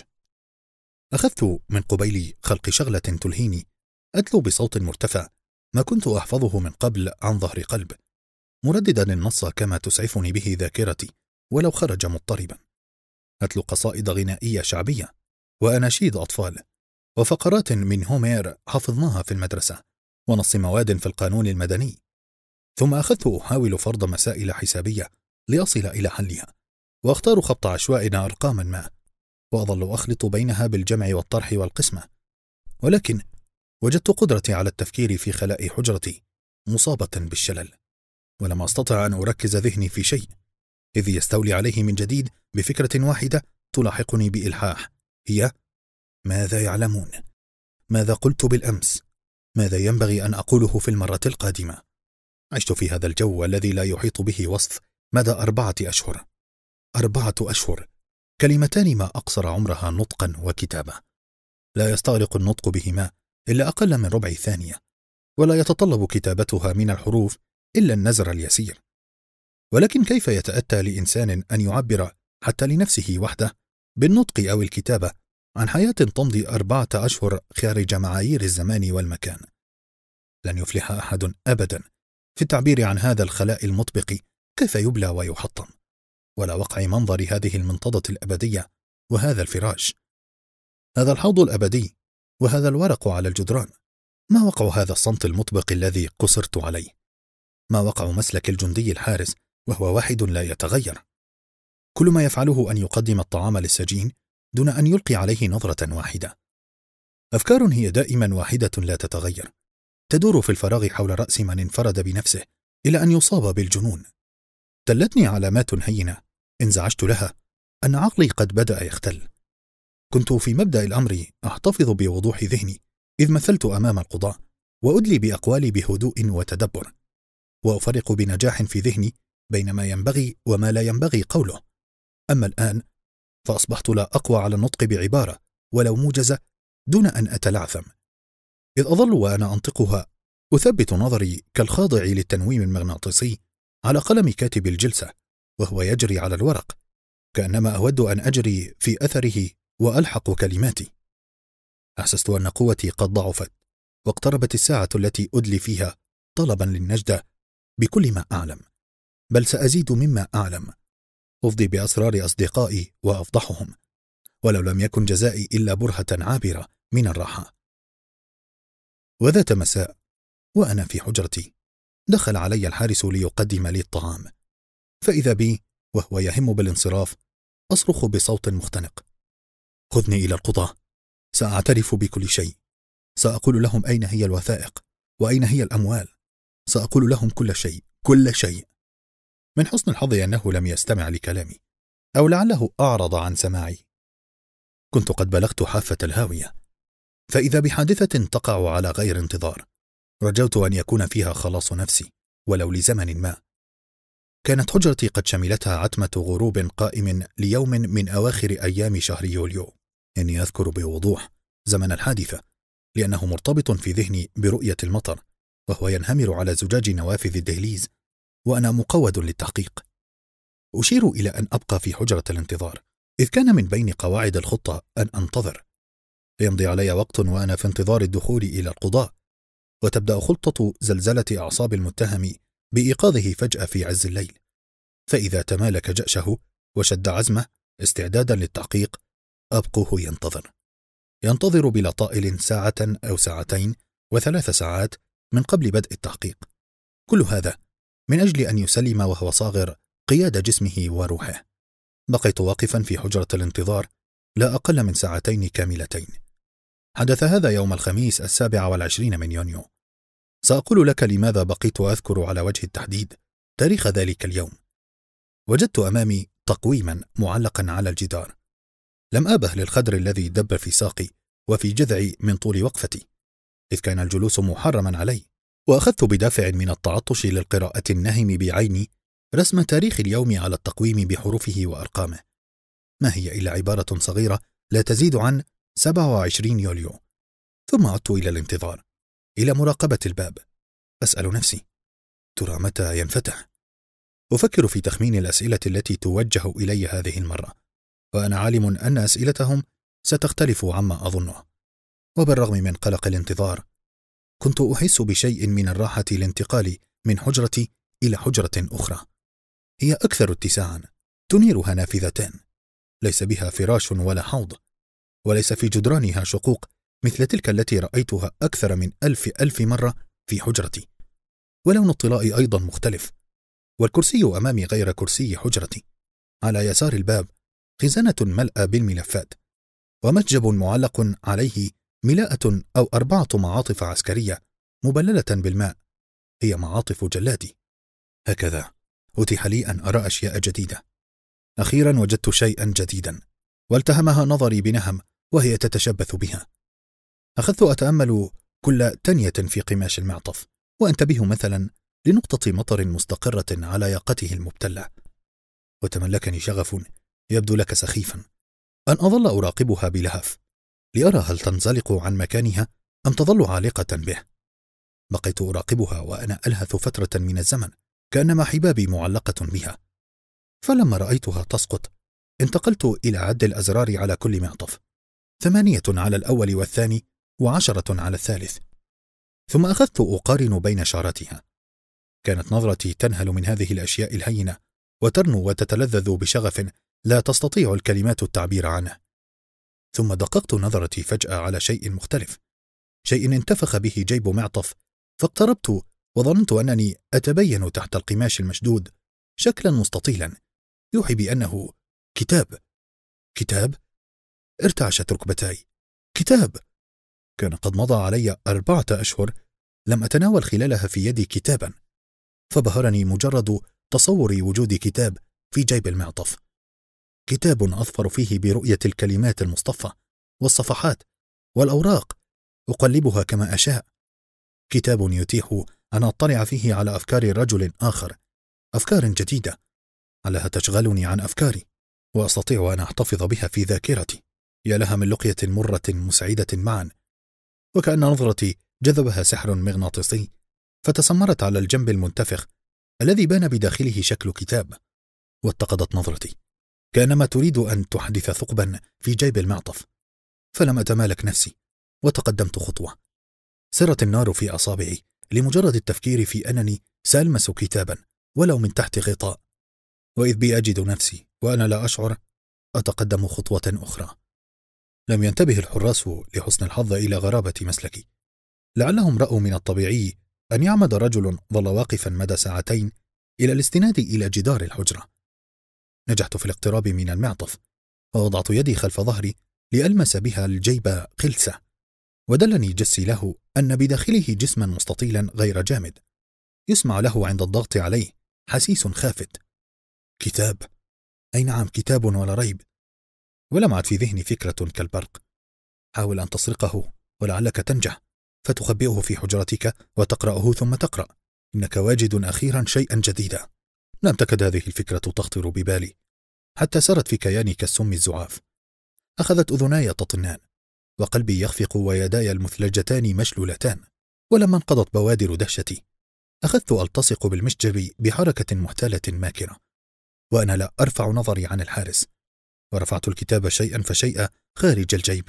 أخذت من قبيل خلق شغلة تلهيني أتلو بصوت مرتفع ما كنت أحفظه من قبل عن ظهر قلب، مرددا النص كما تسعفني به ذاكرتي ولو خرج مضطربا. أتلو قصائد غنائية شعبية وأناشيد أطفال وفقرات من هومير حفظناها في المدرسة، ونص مواد في القانون المدني. ثم أخذت أحاول فرض مسائل حسابية لأصل إلى حلها، وأختار خبط عشواء أرقاما ما، وأظل أخلط بينها بالجمع والطرح والقسمة. ولكن وجدت قدرتي على التفكير في خلاء حجرتي مصابة بالشلل، ولم أستطع أن أركز ذهني في شيء، إذ يستولي عليه من جديد بفكرة واحدة تلاحقني بإلحاح، هي: ماذا يعلمون؟ ماذا قلت بالأمس؟ ماذا ينبغي أن أقوله في المرة القادمة؟ عشت في هذا الجو الذي لا يحيط به وصف مدى 4 أشهر. 4 أشهر، كلمتان ما أقصر عمرها نطقا وكتابة، لا يستغرق النطق بهما إلا أقل من ربع ثانية، ولا يتطلب كتابتها من الحروف إلا النزر اليسير. ولكن كيف يتأتى لإنسان أن يعبر حتى لنفسه وحده بالنطق أو الكتابة عن حياة تمضي 4 أشهر خارج معايير الزمان والمكان؟ لن يفلح أحد أبدا في التعبير عن هذا الخلاء المطبق كيف يبلى ويحطم، ولا وقع منظر هذه المنتضة الأبدية وهذا الفراش، هذا الحوض الأبدي وهذا الورق على الجدران. ما وقع هذا الصمت المطبق الذي قصرت عليه؟ ما وقع مسلك الجندي الحارس وهو واحد لا يتغير؟ كل ما يفعله أن يقدم الطعام للسجين دون أن يلقي عليه نظرة واحدة. أفكار هي دائما واحدة لا تتغير، تدور في الفراغ حول رأس من انفرد بنفسه إلى أن يصاب بالجنون. تلتني علامات هينة انزعجت لها أن عقلي قد بدأ يختل. كنت في مبدأ الأمر أحتفظ بوضوح ذهني إذ مثلت أمام القضاء، وأدلي بأقوالي بهدوء وتدبر، وأفرق بنجاح في ذهني بين ما ينبغي وما لا ينبغي قوله. أما الآن فأصبحت لا أقوى على النطق بعبارة ولو موجزة دون أن أتلعثم، إذ أظل وأنا أنطقها أثبت نظري كالخاضع للتنويم المغناطيسي على قلم كاتب الجلسة وهو يجري على الورق، كأنما أود أن أجري في أثره وألحق كلماتي. أحسست أن قوتي قد ضعفت، واقتربت الساعة التي أدلي فيها طلبا للنجدة بكل ما أعلم، بل سأزيد مما أعلم، أفضي بأسرار أصدقائي وأفضحهم، ولو لم يكن جزائي إلا برهة عابرة من الراحة. وذات مساء وأنا في حجرتي دخل علي الحارس ليقدم لي الطعام، فإذا بي وهو يهم بالانصراف أصرخ بصوت مختنق: خذني إلى القضاة، سأعترف بكل شيء، سأقول لهم أين هي الوثائق وأين هي الأموال، سأقول لهم كل شيء كل شيء. من حسن الحظ أنه لم يستمع لكلامي، أو لعله أعرض عن سماعي. كنت قد بلغت حافة الهاوية، فإذا بحادثة تقع على غير انتظار رجوت أن يكون فيها خلاص نفسي ولو لزمن ما. كانت حجرتي قد شملتها عتمة غروب قائم ليوم من أواخر أيام شهر يوليو. إني أذكر بوضوح زمن الحادثة لأنه مرتبط في ذهني برؤية المطر وهو ينهمر على زجاج نوافذ الدهليز وأنا مقود للتحقيق. أشير إلى أن أبقى في حجرة الانتظار، إذ كان من بين قواعد الخطة أن أنتظر. يمضي علي وقت وأنا في انتظار الدخول إلى القضاء، وتبدأ خلطة زلزلة أعصاب المتهم بإيقاظه فجأة في عز الليل، فإذا تمالك جأشه وشد عزمه استعدادا للتحقيق أبقوه ينتظر بلا طائل ساعة أو ساعتين و3 ساعات من قبل بدء التحقيق. كل هذا من أجل أن يسلم وهو صاغر قيادة جسمه وروحه. بقيت واقفا في حجرة الانتظار لا أقل من ساعتين كاملتين. حدث هذا يوم الخميس 27 من يونيو. سأقول لك لماذا بقيت أذكر على وجه التحديد تاريخ ذلك اليوم. وجدت أمامي تقويما معلقا على الجدار. لم آبه للخدر الذي دب في ساقي وفي جذعي من طول وقفتي، إذ كان الجلوس محرما علي. وأخذت بدافع من التعطش للقراءة النهم بعيني رسم تاريخ اليوم على التقويم بحروفه وأرقامه. ما هي إلا عبارة صغيرة لا تزيد عن 27 يوليو. ثم عدت إلى الانتظار، إلى مراقبة الباب. أسأل نفسي: ترى متى ينفتح؟ أفكر في تخمين الأسئلة التي توجه إلي هذه المرة، وأنا عالم أن أسئلتهم ستختلف عما أظنه. وبالرغم من قلق الانتظار كنت أحس بشيء من الراحة لانتقالي من حجرتي إلى حجرة أخرى، هي أكثر اتساعا، تنيرها نافذتان، ليس بها فراش ولا حوض، وليس في جدرانها شقوق مثل تلك التي رأيتها أكثر من 1000 مرة في حجرتي. ولون الطلاء أيضا مختلف، والكرسي أمامي غير كرسي حجرتي. على يسار الباب خزانة ملأى بالملفات، ومتجب معلق عليه ملاءة أو 4 معاطف عسكرية مبللة بالماء، هي معاطف جلادي. هكذا أتيح لي أن أرى أشياء جديدة. أخيرا وجدت شيئا جديدا، والتهمها نظري بنهم وهي تتشبث بها. أخذت أتأمل كل تنية في قماش المعطف، وأنتبه مثلا لنقطة مطر مستقرة على ياقته المبتلة. وتملكني شغف يبدو لك سخيفا أن أظل أراقبها بلهف لأرى هل تنزلق عن مكانها أم تظل عالقة به. بقيت أراقبها وأنا ألهث فترة من الزمن كأنما حبابي معلقة بها. فلما رأيتها تسقط انتقلت إلى عد الأزرار على كل معطف، 8 على الأول والثاني و10 على الثالث. ثم أخذت أقارن بين شارتها. كانت نظرتي تنهل من هذه الأشياء الهينة وترنو وتتلذذ بشغف لا تستطيع الكلمات التعبير عنه. ثم دققت نظرتي فجأة على شيء مختلف، شيء انتفخ به جيب معطف، فاقتربت وظننت أنني أتبين تحت القماش المشدود شكلا مستطيلا يوحي بأنه كتاب. كتاب؟ ارتعشت ركبتاي. كتاب! كان قد مضى علي 4 أشهر لم أتناول خلالها في يدي كتابا، فبهرني مجرد تصور وجود كتاب في جيب المعطف. كتاب أظفر فيه برؤية الكلمات المصطفى والصفحات والأوراق، أقلبها كما أشاء. كتاب يتيح أن أطلع فيه على أفكار رجل آخر، أفكار جديدة علها تشغلني عن أفكاري، وأستطيع أن أحتفظ بها في ذاكرتي. يا لها من لقية مرة مسعدة معا. وكأن نظرتي جذبها سحر مغناطيسي، فتسمرت على الجنب المنتفخ الذي بان بداخله شكل كتاب، واتقدت نظرتي كأنما تريد أن تحدث ثقبا في جيب المعطف. فلم أتمالك نفسي وتقدمت خطوة. سرت النار في أصابعي لمجرد التفكير في أنني سألمس كتابا ولو من تحت غطاء، وإذ بي أجد نفسي وأنا لا أشعر أتقدم خطوة أخرى. لم ينتبه الحراس لحسن الحظ إلى غرابة مسلكي. لعلهم رأوا من الطبيعي أن يعمد رجل ظل واقفا مدى ساعتين إلى الاستناد إلى جدار الحجرة. نجحت في الاقتراب من المعطف، ووضعت يدي خلف ظهري لألمس بها الجيب قلسة، ودلني جسي له أن بداخله جسما مستطيلا غير جامد يسمع له عند الضغط عليه حسيس خافت. كتاب، أي نعم كتاب ولا ريب. ولمعت في ذهني فكرة كالبرق: حاول أن تسرقه ولعلك تنجح، فتخبئه في حجرتك وتقرأه ثم تقرأ، إنك واجد أخيرا شيئا جديدا. لم تكد هذه الفكرة تخطر ببالي حتى سرت في كياني كالسم الزعاف. أخذت أذناي تطنان، وقلبي يخفق، ويداي المثلجتان مشلولتان. ولما انقضت بوادر دهشتي أخذت ألتصق بالمشجب بحركة محتالة ماكرة، وأنا لا أرفع نظري عن الحارس، ورفعت الكتاب شيئا فشيئا خارج الجيب.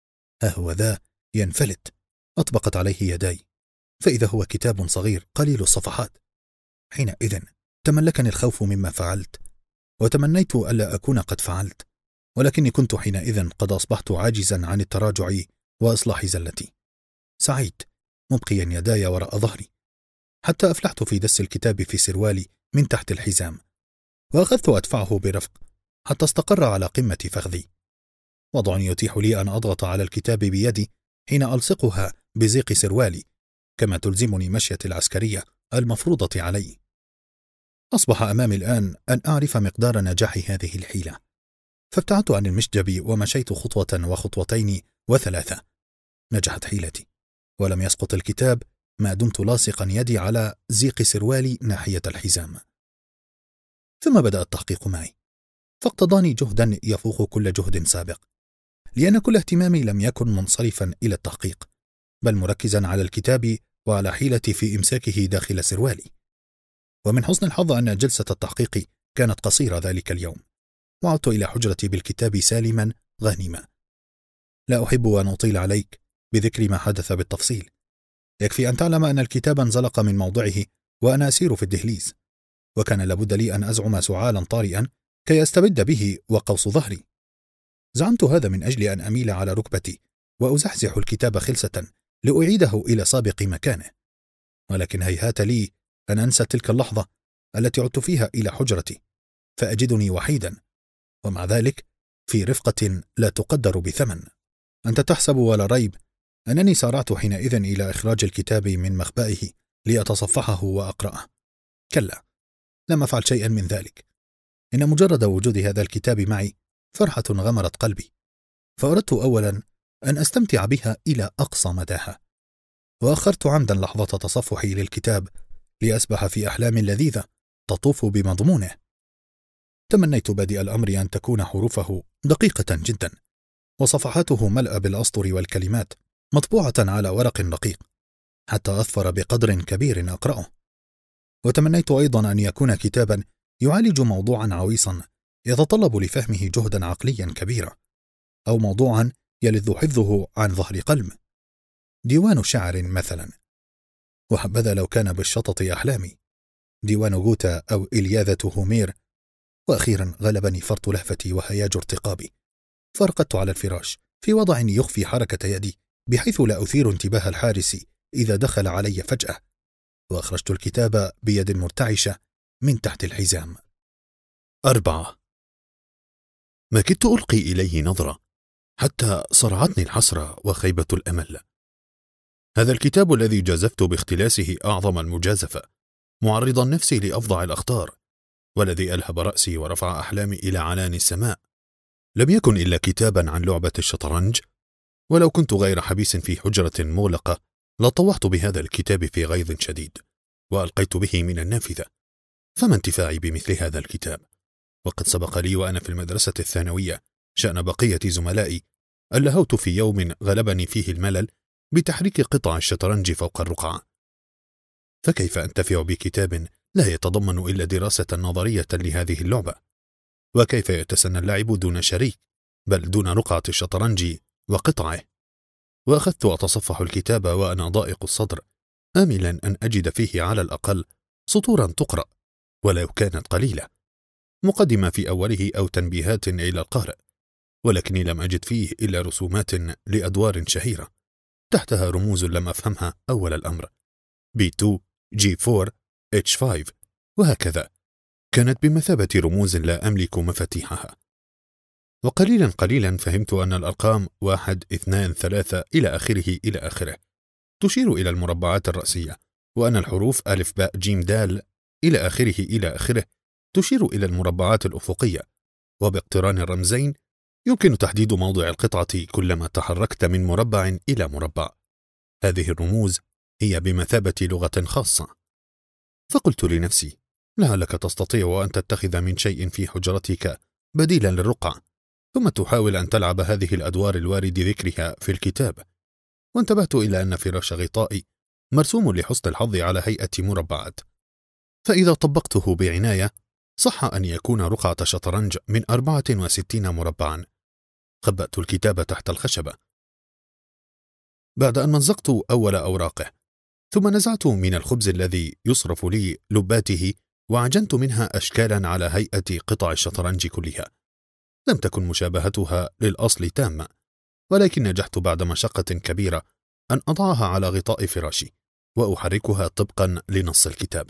ها هو ذا ينفلت. أطبقت عليه يداي، فإذا هو كتاب صغير قليل الصفحات. حينئذ تملكني الخوف مما فعلت، وتمنيت ألا أكون قد فعلت، ولكني كنت حينئذ قد أصبحت عاجزا عن التراجع وإصلاح زلتي. سعيت مبقيا يداي وراء ظهري، حتى أفلحت في دس الكتاب في سروالي من تحت الحزام، وأخذت أدفعه برفق حتى استقر على قمة فخذي، وضع يتيح لي أن أضغط على الكتاب بيدي حين ألصقها بزيق سروالي، كما تلزمني مشية العسكرية المفروضة علي. أصبح أمامي الآن أن أعرف مقدار نجاح هذه الحيلة، فابتعدت عن المشجب ومشيت خطوة وخطوتين وثلاثة. نجحت حيلتي، ولم يسقط الكتاب ما دمت لاصقا يدي على زيق سروالي ناحية الحزام. ثم بدأ التحقيق معي، فاقتضاني جهدا يفوق كل جهد سابق، لأن كل اهتمامي لم يكن منصرفا إلى التحقيق، بل مركزا على الكتاب وعلى حيلتي في إمساكه داخل سروالي. ومن حسن الحظ أن جلسة التحقيق كانت قصيرة ذلك اليوم، وعدت إلى حجرتي بالكتاب سالما غانما. لا أحب أن أطيل عليك بذكر ما حدث بالتفصيل، يكفي أن تعلم أن الكتاب انزلق من موضعه وأنا أسير في الدهليز، وكان لابد لي أن أزعم سعالا طارئا كي أستبد به وقوس ظهري. زعمت هذا من أجل أن أميل على ركبتي وأزحزح الكتاب خلسة لأعيده إلى سابق مكانه، ولكن هيهات لي أن أنسى تلك اللحظة التي عدت فيها إلى حجرتي، فأجدني وحيدا، ومع ذلك في رفقة لا تقدر بثمن. أنت تحسب ولا ريب أنني سارعت حينئذ إلى إخراج الكتاب من مخبئه لأتصفحه وأقرأه. كلا، لم أفعل شيئا من ذلك. إن مجرد وجود هذا الكتاب معي فرحة غمرت قلبي، فأردت أولا أن أستمتع بها إلى أقصى مداها، وأخرت عمدا لحظة تصفحي للكتاب لأسبح في أحلام لذيذة تطوف بمضمونه. تمنيت بادئ الأمر أن تكون حروفه دقيقة جدا، وصفحاته ملأ بالأسطر والكلمات مطبوعة على ورق رقيق، حتى أظفر بقدر كبير أقرأه. وتمنيت أيضا أن يكون كتابا يعالج موضوعا عويصا يتطلب لفهمه جهدا عقليا كبيرا، أو موضوعا يلذ حفظه عن ظهر قلب، ديوان شعر مثلا. وحبذا لو كان بالشطط أحلامي، ديوان غوتا أو إلياذة هومير. وأخيرا غلبني فرط لهفتي وهياج ارتقابي، فرقدت على الفراش في وضع يخفي حركة يدي بحيث لا أثير انتباه الحارس إذا دخل علي فجأة، وأخرجت الكتاب بيد مرتعشة من تحت الحزام. 4. ما كدت ألقي إليه نظرة حتى صرعتني الحسرة وخيبة الأمل. هذا الكتاب الذي جازفت باختلاسه أعظم المجازفة، معرضا نفسي لأفظع الأخطار، والذي ألهب رأسي ورفع أحلامي إلى عنان السماء، لم يكن إلا كتابا عن لعبة الشطرنج. ولو كنت غير حبيس في حجرة مغلقة لطوحت بهذا الكتاب في غيظ شديد وألقيت به من النافذة. فما انتفاعي بمثل هذا الكتاب، وقد سبق لي وأنا في المدرسة الثانوية شأن بقية زملائي أن لهوت في يوم غلبني فيه الملل بتحريك قطع الشطرنج فوق الرقعة. فكيف أنتفع بكتاب لا يتضمن إلا دراسة نظرية لهذه اللعبة؟ وكيف يتسنى اللعب دون شريك، بل دون رقعة الشطرنج وقطعه؟ وأخذت أتصفح الكتاب وأنا ضائق الصدر، آملا أن أجد فيه على الأقل سطورا تقرأ ولو كانت قليلة، مقدمة في أوله أو تنبيهات إلى القارئ، ولكني لم أجد فيه إلا رسومات لأدوار شهيرة تحتها رموز لم أفهمها أول الأمر، B2 G4 H5 وهكذا، كانت بمثابة رموز لا أملك مفاتيحها. وقليلا قليلا فهمت أن الأرقام 1 2 3 إلى آخره تشير إلى المربعات الرأسية، وأن الحروف ألف باء جيم دال إلى آخره تشير إلى المربعات الأفقية، وباقتران الرمزين يمكن تحديد موضع القطعة كلما تحركت من مربع إلى مربع. هذه الرموز هي بمثابة لغة خاصة. فقلت لنفسي لعلك تستطيع أن تتخذ من شيء في حجرتك بديلا للرقعة، ثم تحاول أن تلعب هذه الأدوار الوارد ذكرها في الكتاب. وانتبهت إلى أن فراش غطائي مرسوم لحسن الحظ على هيئة مربعات، فإذا طبقته بعناية صح أن يكون رقعة شطرنج من 64 مربعا. خبأت الكتاب تحت الخشبة بعد أن مزقت أول أوراقه، ثم نزعت من الخبز الذي يصرف لي لباته وعجنت منها أشكالا على هيئة قطع الشطرنج كلها. لم تكن مشابهتها للأصل تامة، ولكن نجحت بعد مشقة كبيرة أن أضعها على غطاء فراشي، وأحركها طبقا لنص الكتاب.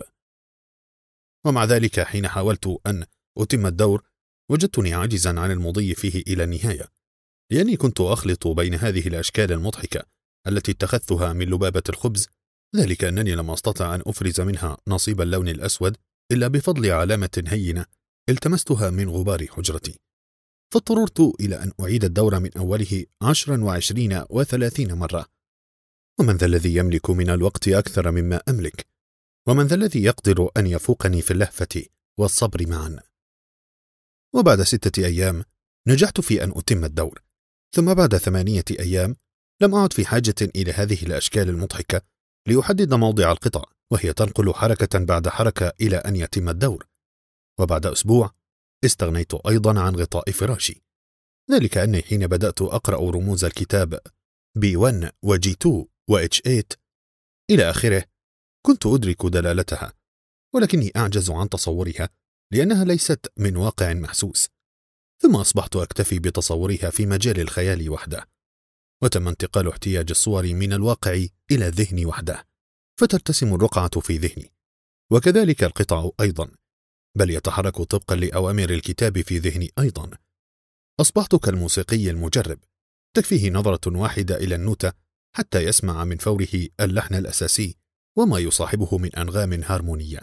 ومع ذلك حين حاولت أن أتم الدور وجدتني عاجزا عن المضي فيه إلى النهاية، لأني كنت أخلط بين هذه الأشكال المضحكة التي اتخذتها من لبابة الخبز، ذلك أنني لم أستطع أن أفرز منها نصيب اللون الأسود إلا بفضل علامة هينة التمستها من غبار حجرتي، فاضطررت إلى أن أعيد الدور من أوله 10 و20 و30 مرة. ومن ذا الذي يملك من الوقت أكثر مما أملك؟ ومن ذا الذي يقدر أن يفوقني في اللهفة والصبر معا؟ وبعد 6 أيام نجحت في أن أتم الدور، ثم بعد 8 أيام لم أعد في حاجة إلى هذه الأشكال المضحكة لأحدد موضع القطع، وهي تنقل حركة بعد حركة إلى أن يتم الدور. وبعد أسبوع استغنيت أيضا عن غطاء فراشي، ذلك أني حين بدأت أقرأ رموز الكتاب B1 و G2 و H8 إلى آخره كنت أدرك دلالتها، ولكني أعجز عن تصورها لأنها ليست من واقع محسوس. ثم أصبحت أكتفي بتصورها في مجال الخيال وحده، وتم انتقال احتياج الصور من الواقع إلى الذهن وحده، فترتسم الرقعة في ذهني، وكذلك القطع أيضا، بل يتحرك طبقا لأوامر الكتاب في ذهني أيضا. أصبحت كالموسيقي المجرب، تكفيه نظرة واحدة إلى النوتة حتى يسمع من فوره اللحن الأساسي وما يصاحبه من أنغام هارمونية.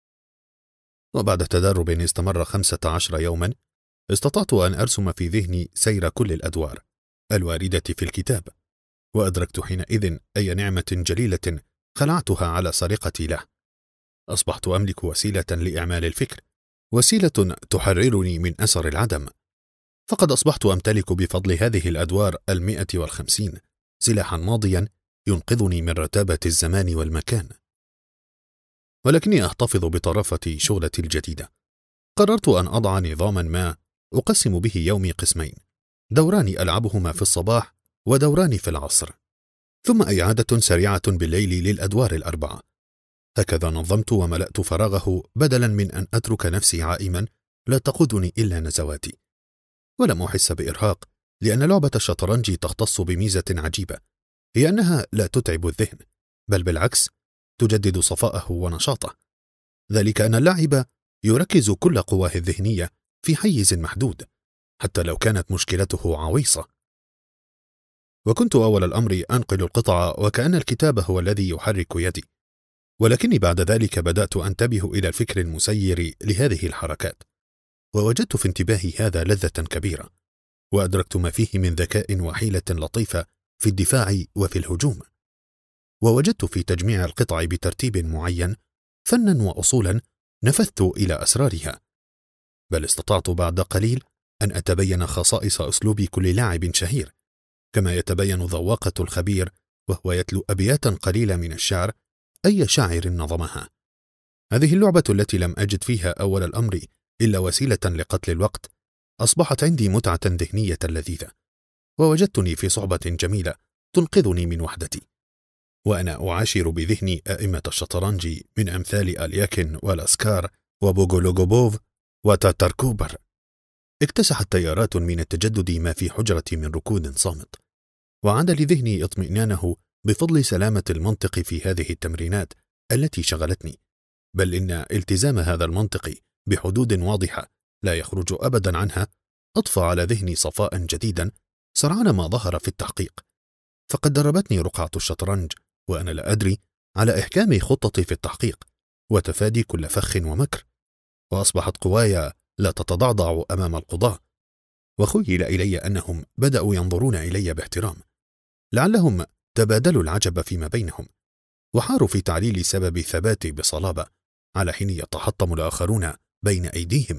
وبعد تدرب استمر 15 يوما استطعت أن أرسم في ذهني سير كل الأدوار الواردة في الكتاب، وأدركت حينئذ أي نعمة جليلة خلعتها على سرقتي له. أصبحت أملك وسيلة لإعمال الفكر، وسيلة تحررني من أسر العدم، فقد أصبحت أمتلك بفضل هذه الأدوار 150 سلاحا ماضيا ينقذني من رتابة الزمان والمكان. ولكني أحتفظ بطرافة شغلتي الجديدة. قررت أن أضع نظاما ما أقسم به يومي قسمين، دوران ألعبهما في الصباح ودوران في العصر، ثم إعادة سريعة بالليل للأدوار الأربعة. هكذا نظمت وملأت فراغه، بدلا من أن أترك نفسي عائما لا تقودني إلا نزواتي. ولم أحس بإرهاق، لأن لعبة الشطرنج تختص بميزة عجيبة، هي أنها لا تتعب الذهن، بل بالعكس تجدد صفاءه ونشاطه، ذلك أن اللاعب يركز كل قواه الذهنية في حيز محدود، حتى لو كانت مشكلته عويصة. وكنت أول الأمر أنقل القطع وكأن الكتاب هو الذي يحرك يدي، ولكني بعد ذلك بدأت أنتبه إلى الفكر المسير لهذه الحركات، ووجدت في انتباهي هذا لذة كبيرة، وأدركت ما فيه من ذكاء وحيلة لطيفة في الدفاع وفي الهجوم، ووجدت في تجميع القطع بترتيب معين فنا وأصولا نفذت إلى أسرارها، بل استطعت بعد قليل أن أتبين خصائص أسلوب كل لاعب شهير، كما يتبين ذواقة الخبير وهو يتلو أبياتا قليلة من الشعر أي شاعر نظمها. هذه اللعبة التي لم أجد فيها أول الأمر إلا وسيلة لقتل الوقت أصبحت عندي متعة ذهنية لذيذة، ووجدتني في صحبة جميلة تنقذني من وحدتي، وأنا أعاشر بذهني أئمة الشطرنج من أمثال ألياكين والأسكار وبوغولوغوبوف وتاتاركوبر. اكتسحت تيارات من التجدد ما في حجرتي من ركود صامت، وعاد لذهني اطمئنانه بفضل سلامة المنطق في هذه التمرينات التي شغلتني، بل إن التزام هذا المنطق بحدود واضحة لا يخرج أبدا عنها أضفى على ذهني صفاء جديدا سرعان ما ظهر في التحقيق. فقد دربتني رقعة الشطرنج وأنا لا أدري على إحكام خطتي في التحقيق وتفادي كل فخ ومكر، وأصبحت قوايا لا تتضعضع أمام القضاة، وخيل إلي أنهم بدأوا ينظرون إلي باحترام، لعلهم تبادلوا العجب فيما بينهم، وحاروا في تعليل سبب ثباتي بصلابة على حين يتحطم الآخرون بين أيديهم.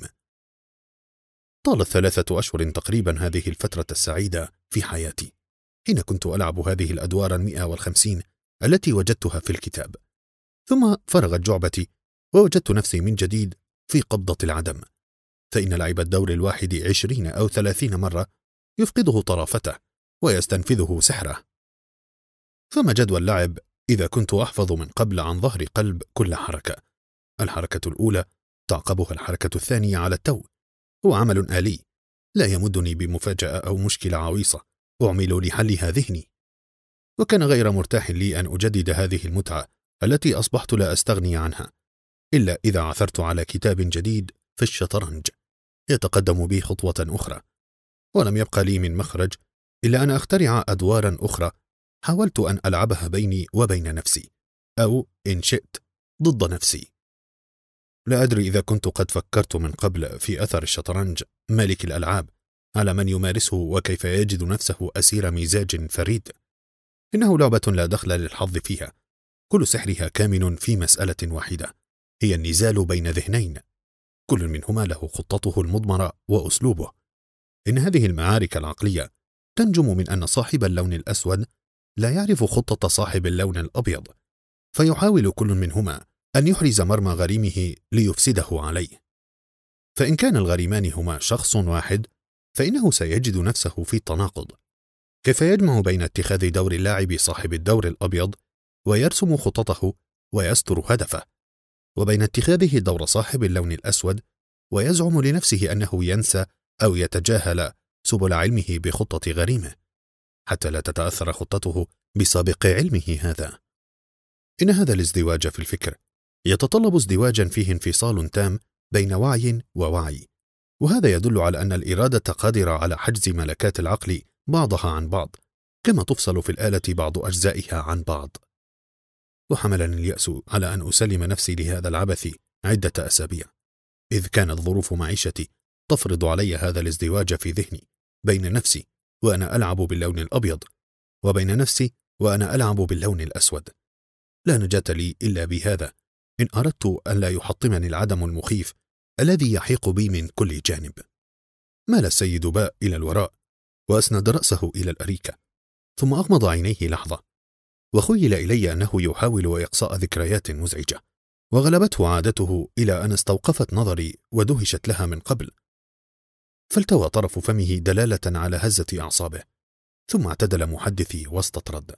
طالت 3 أشهر تقريبا هذه الفترة السعيدة في حياتي، حين كنت ألعب هذه الأدوار 150 التي وجدتها في الكتاب، ثم فرغت جعبتي ووجدت نفسي من جديد في قبضة العدم، فإن لعب الدور الواحد 20 أو 30 مرة يفقده طرافته ويستنفذه سحره. فما جدوى اللعب إذا كنت أحفظ من قبل عن ظهر قلب كل حركة؟ الحركة الأولى تعقبها الحركة الثانية على التو، هو عمل آلي لا يمدني بمفاجأة أو مشكلة عويصة أعمل لحلها ذهني، وكان غير مرتاح لي أن أجدد هذه المتعة التي أصبحت لا أستغني عنها إلا إذا عثرت على كتاب جديد في الشطرنج يتقدم بي خطوة أخرى، ولم يبقى لي من مخرج إلا أن أخترع أدوارا أخرى حاولت أن ألعبها بيني وبين نفسي، أو إن شئت ضد نفسي. لا أدري إذا كنت قد فكرت من قبل في أثر الشطرنج ملك الألعاب على من يمارسه وكيف يجد نفسه أسير مزاج فريد. إنه لعبة لا دخل للحظ فيها، كل سحرها كامن في مسألة واحدة، هي النزال بين ذهنين، كل منهما له خطته المضمرة وأسلوبه. إن هذه المعارك العقلية تنجم من أن صاحب اللون الأسود لا يعرف خطة صاحب اللون الأبيض، فيحاول كل منهما أن يحرز مرمى غريمه ليفسده عليه. فإن كان الغريمان هما شخص واحد فإنه سيجد نفسه في تناقض، كيف يجمع بين اتخاذ دور اللاعب صاحب الدور الأبيض ويرسم خطته ويستر هدفه، وبين اتخاذه دور صاحب اللون الأسود ويزعم لنفسه أنه ينسى أو يتجاهل سبل علمه بخطة غريمه حتى لا تتأثر خطته بسابق علمه هذا. إن هذا الازدواج في الفكر يتطلب ازدواجا فيه انفصال تام بين وعي ووعي، وهذا يدل على أن الإرادة قادرة على حجز ملكات العقل بعضها عن بعض، كما تفصل في الآلة بعض أجزائها عن بعض. وحملني اليأس على أن أسلم نفسي لهذا العبث عدة أسابيع، إذ كانت ظروف معيشتي تفرض علي هذا الازدواج في ذهني بين نفسي وأنا ألعب باللون الأبيض، وبين نفسي وأنا ألعب باللون الأسود. لا نجاة لي إلا بهذا إن أردت أن لا يحطمني العدم المخيف الذي يحيق بي من كل جانب. مال السيد باء إلى الوراء وأسند رأسه إلى الأريكة، ثم أغمض عينيه لحظة، وخيل إلي أنه يحاول إقصاء ذكريات مزعجة، وغلبته عادته إلى أن استوقفت نظري ودهشت لها من قبل. فالتوى طرف فمه دلالة على هزة أعصابه، ثم اعتدل محدثي واستطرد.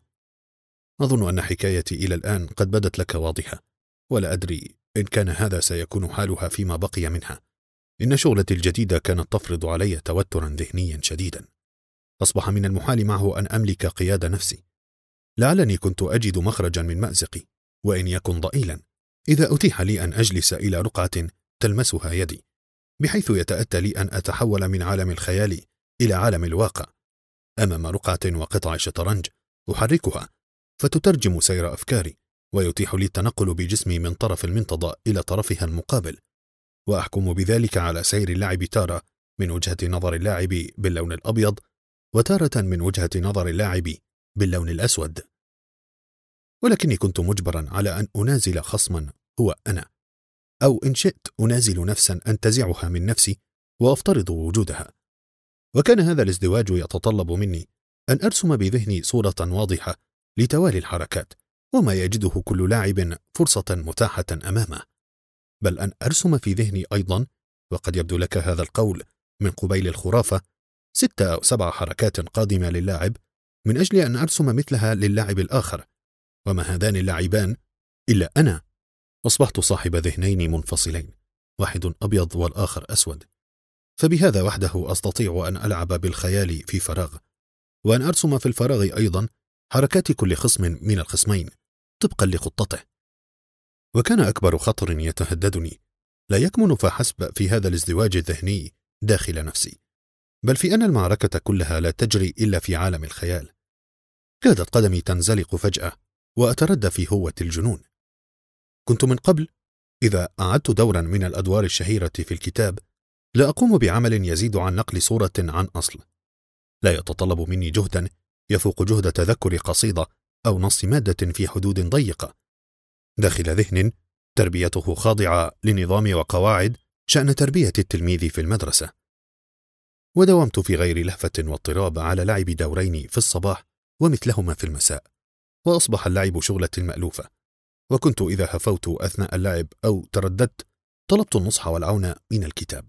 أظن أن حكايتي إلى الآن قد بدت لك واضحة، ولا أدري إن كان هذا سيكون حالها فيما بقي منها. إن شغلتي الجديدة كانت تفرض علي توترا ذهنيا شديدا، أصبح من المحال معه أن أملك قيادة نفسي. لعلني كنت أجد مخرجا من مأزقي، وإن يكن ضئيلا، إذا أتيح لي أن أجلس إلى رقعة تلمسها يدي، بحيث يتأتى لي أن أتحول من عالم الخيال إلى عالم الواقع، أمام رقعة وقطع شطرنج أحركها فتترجم سير أفكاري، ويتيح لي التنقل بجسمي من طرف المنتدى إلى طرفها المقابل، وأحكم بذلك على سير اللعب تارة من وجهة نظر اللاعب باللون الأبيض، وتارة من وجهة نظر اللاعب باللون الأسود. ولكني كنت مجبرا على أن أنازل خصما هو أنا، أو إن شئت أنازل نفسا أنتزعها من نفسي وأفترض وجودها. وكان هذا الازدواج يتطلب مني أن أرسم بذهني صورة واضحة لتوالي الحركات وما يجده كل لاعب فرصة متاحة أمامه، بل أن أرسم في ذهني أيضا، وقد يبدو لك هذا القول من قبيل الخرافة، 6 أو 7 حركات قادمة للاعب من أجل أن أرسم مثلها للاعب الآخر، وما هذان اللاعبان إلا أنا. أصبحت صاحب ذهنين منفصلين، واحد أبيض والآخر أسود، فبهذا وحده أستطيع أن ألعب بالخيال في فراغ، وأن أرسم في الفراغ أيضا حركات كل خصم من الخصمين طبقا لخطته. وكان أكبر خطر يتهددني لا يكمن فحسب في هذا الازدواج الذهني داخل نفسي، بل في أن المعركة كلها لا تجري إلا في عالم الخيال. كادت قدمي تنزلق فجأة وأتردى في هوة الجنون. كنت من قبل إذا أعدت دورا من الأدوار الشهيرة في الكتاب لا أقوم بعمل يزيد عن نقل صورة عن أصل، لا يتطلب مني جهدا يفوق جهد تذكر قصيدة أو نص مادة في حدود ضيقة داخل ذهن تربيته خاضعة لنظام وقواعد شأن تربية التلميذ في المدرسة. وداومت في غير لهفة واضطراب على لعب دورين في الصباح ومثلهما في المساء، وأصبح اللعب شغلتي المألوفة. وكنت إذا هفوت أثناء اللعب أو ترددت طلبت النصح والعون من الكتاب.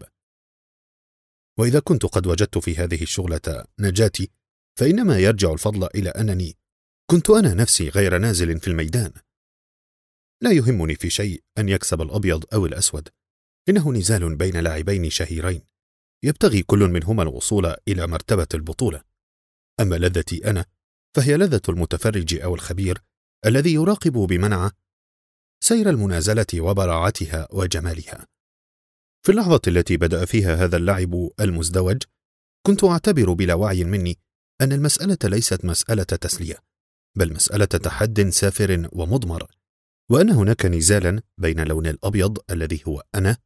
وإذا كنت قد وجدت في هذه الشغلة نجاتي، فإنما يرجع الفضل إلى أنني كنت أنا نفسي غير نازل في الميدان. لا يهمني في شيء أن يكسب الأبيض أو الأسود، إنه نزال بين لاعبين شهيرين يبتغي كل منهما الوصول إلى مرتبة البطولة. أما لذتي أنا فهي لذة المتفرج أو الخبير الذي يراقب بمنعى سير المنازلة وبراعتها وجمالها. في اللحظة التي بدأ فيها هذا اللعب المزدوج، كنت أعتبر بلا وعي مني أن المسألة ليست مسألة تسلية، بل مسألة تحد سافر ومضمر، وأن هناك نزالا بين اللون الأبيض الذي هو أنا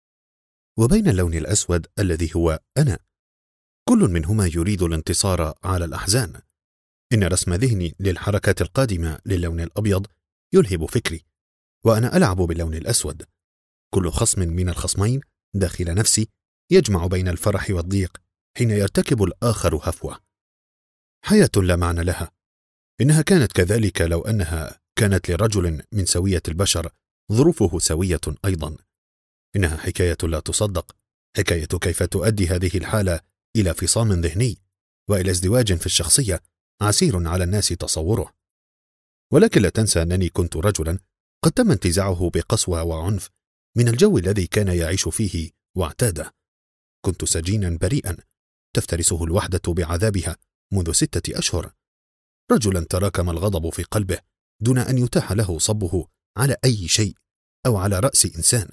وبين اللون الأسود الذي هو أنا، كل منهما يريد الانتصار على الأحزان. إن رسم ذهني للحركات القادمة للون الأبيض يلهب فكري، وأنا ألعب باللون الأسود. كل خصم من الخصمين داخل نفسي يجمع بين الفرح والضيق حين يرتكب الآخر هفوة. حياة لا معنى لها. إنها كانت كذلك لو أنها كانت لرجل من سوية البشر ظروفه سوية أيضا. إنها حكاية لا تصدق، حكاية كيف تؤدي هذه الحالة إلى فصام ذهني وإلى ازدواج في الشخصية عسير على الناس تصوره. ولكن لا تنسى أنني كنت رجلا قد تم انتزاعه بقسوة وعنف من الجو الذي كان يعيش فيه واعتاده. كنت سجينا بريئا تفترسه الوحدة بعذابها منذ 6 أشهر، رجلا تراكم الغضب في قلبه دون أن يتاح له صبه على أي شيء أو على رأس إنسان.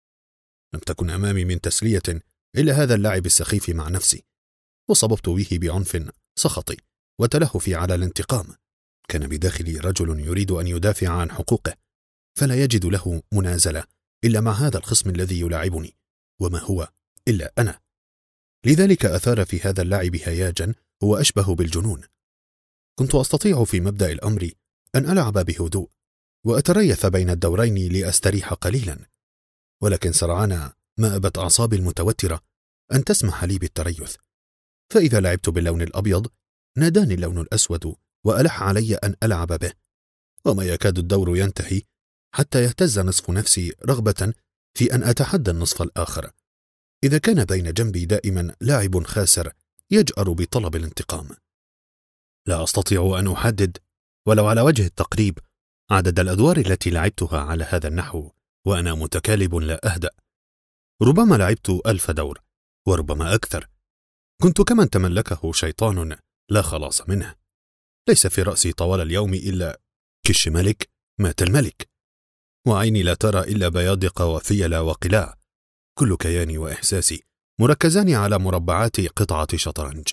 لم تكن أمامي من تسلية إلا هذا اللعب السخيف مع نفسي، وصببت به بعنف سخطي وتلهفي على الانتقام. كان بداخلي رجل يريد أن يدافع عن حقوقه، فلا يجد له منازلة إلا مع هذا الخصم الذي يلاعبني، وما هو إلا أنا. لذلك أثار في هذا اللعب هياجا هو أشبه بالجنون. كنت أستطيع في مبدأ الأمر أن ألعب بهدوء وأتريث بين الدورين لأستريح قليلا، ولكن سرعان ما أبت أعصابي المتوترة أن تسمح لي بالتريث. فإذا لعبت باللون الأبيض ناداني اللون الأسود وألح علي أن ألعب به، وما يكاد الدور ينتهي حتى يهتز نصف نفسي رغبة في أن أتحدى النصف الآخر، إذا كان بين جنبي دائما لاعب خاسر يجأر بطلب الانتقام. لا أستطيع أن أحدد ولو على وجه التقريب عدد الأدوار التي لعبتها على هذا النحو وأنا متكالب لا أهدأ. ربما لعبت 1000 دور وربما أكثر. كنت كمن تملكه شيطان لا خلاص منه. ليس في رأسي طوال اليوم إلا كش ملك مات الملك، وعيني لا ترى إلا بيادق وفيل وقلاع. كل كياني وإحساسي مركزان على مربعات قطعة شطرنج.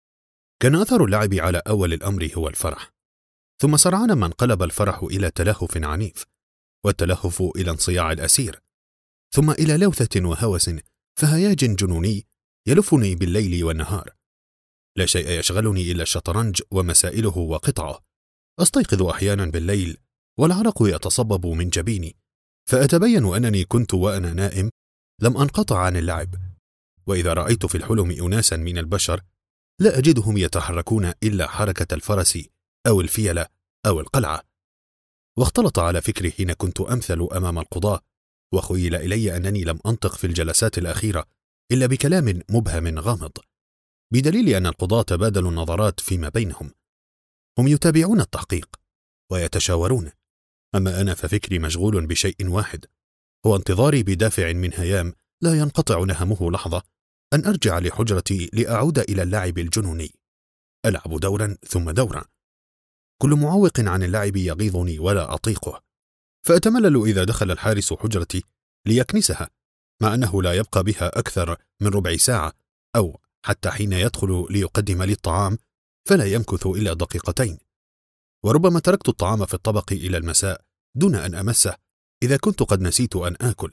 كان أثر اللعب على أول الأمر هو الفرح، ثم سرعان ما انقلب الفرح إلى تلهف عنيف، والتلهف إلى انصياع الأسير، ثم إلى لوثة وهوس فهياج جنوني يلفني بالليل والنهار. لا شيء يشغلني إلا الشطرنج ومسائله وقطعه. أستيقظ أحيانا بالليل والعرق يتصبب من جبيني، فأتبين أنني كنت وأنا نائم لم أنقطع عن اللعب. وإذا رأيت في الحلم أناسا من البشر لا أجدهم يتحركون إلا حركة الفرس أو الفيلة أو القلعة. واختلط على فكري حين كنت أمثل أمام القضاة، وخيل إلي أنني لم أنطق في الجلسات الأخيرة إلا بكلام مبهم غامض، بدليل أن القضاة تبادلوا النظرات فيما بينهم. هم يتابعون التحقيق ويتشاورون، أما أنا ففكري مشغول بشيء واحد، هو انتظاري بدافع من هيام لا ينقطع نهمه لحظة أن أرجع لحجرتي لأعود إلى اللعب الجنوني. ألعب دورا ثم دورا، كل معوق عن اللعب يغيظني ولا أطيقه، فأتملل إذا دخل الحارس حجرتي ليكنسها، مع أنه لا يبقى بها أكثر من ربع ساعة، أو حتى حين يدخل ليقدم لي الطعام فلا يمكث إلا دقيقتين. وربما تركت الطعام في الطبق إلى المساء دون أن أمسه إذا كنت قد نسيت أن آكل.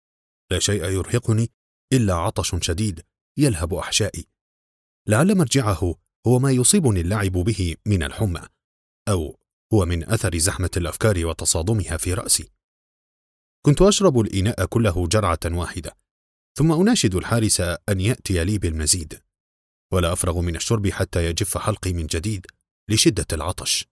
لا شيء يرهقني إلا عطش شديد يلهب أحشائي، لعل مرجعه هو ما يصيبني اللعب به من الحمى، أو هو من أثر زحمة الأفكار وتصادمها في رأسي. كنت أشرب الإناء كله جرعة واحدة، ثم أناشد الحارس أن يأتي لي بالمزيد، ولا أفرغ من الشرب حتى يجف حلقي من جديد لشدة العطش.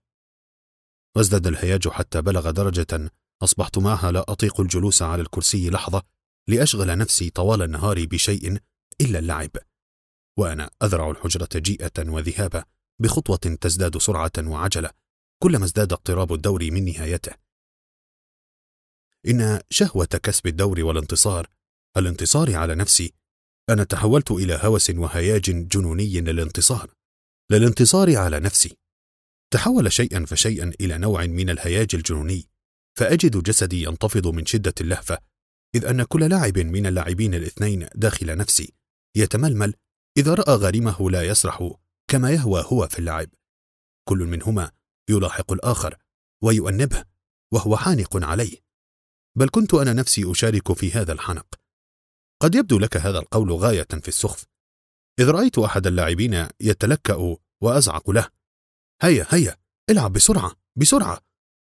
وازداد الهياج حتى بلغ درجة أصبحت معها لا أطيق الجلوس على الكرسي لحظة لأشغل نفسي طوال النهار بشيء إلا اللعب، وأنا أذرع الحجرة جيئة وذهابا بخطوة تزداد سرعة وعجلة كلما ازداد اقتراب الدور من نهايته. إن شهوة كسب الدور الانتصار على نفسي، أنا تحولت إلى هوس وهياج جنوني للانتصار على نفسي. تحول شيئا فشيئا إلى نوع من الهياج الجنوني، فأجد جسدي ينتفض من شدة اللهفة، إذ أن كل لاعب من اللاعبين الاثنين داخل نفسي يتململ إذا رأى غريمه لا يسرح كما يهوى هو في اللعب. كل منهما يلاحق الآخر ويؤنبه وهو حانق عليه، بل كنت أنا نفسي أشارك في هذا الحنق. قد يبدو لك هذا القول غاية في السخف، إذ رأيت أحد اللاعبين يتلكأ وأزعق له: هيا هيا العب بسرعة بسرعة.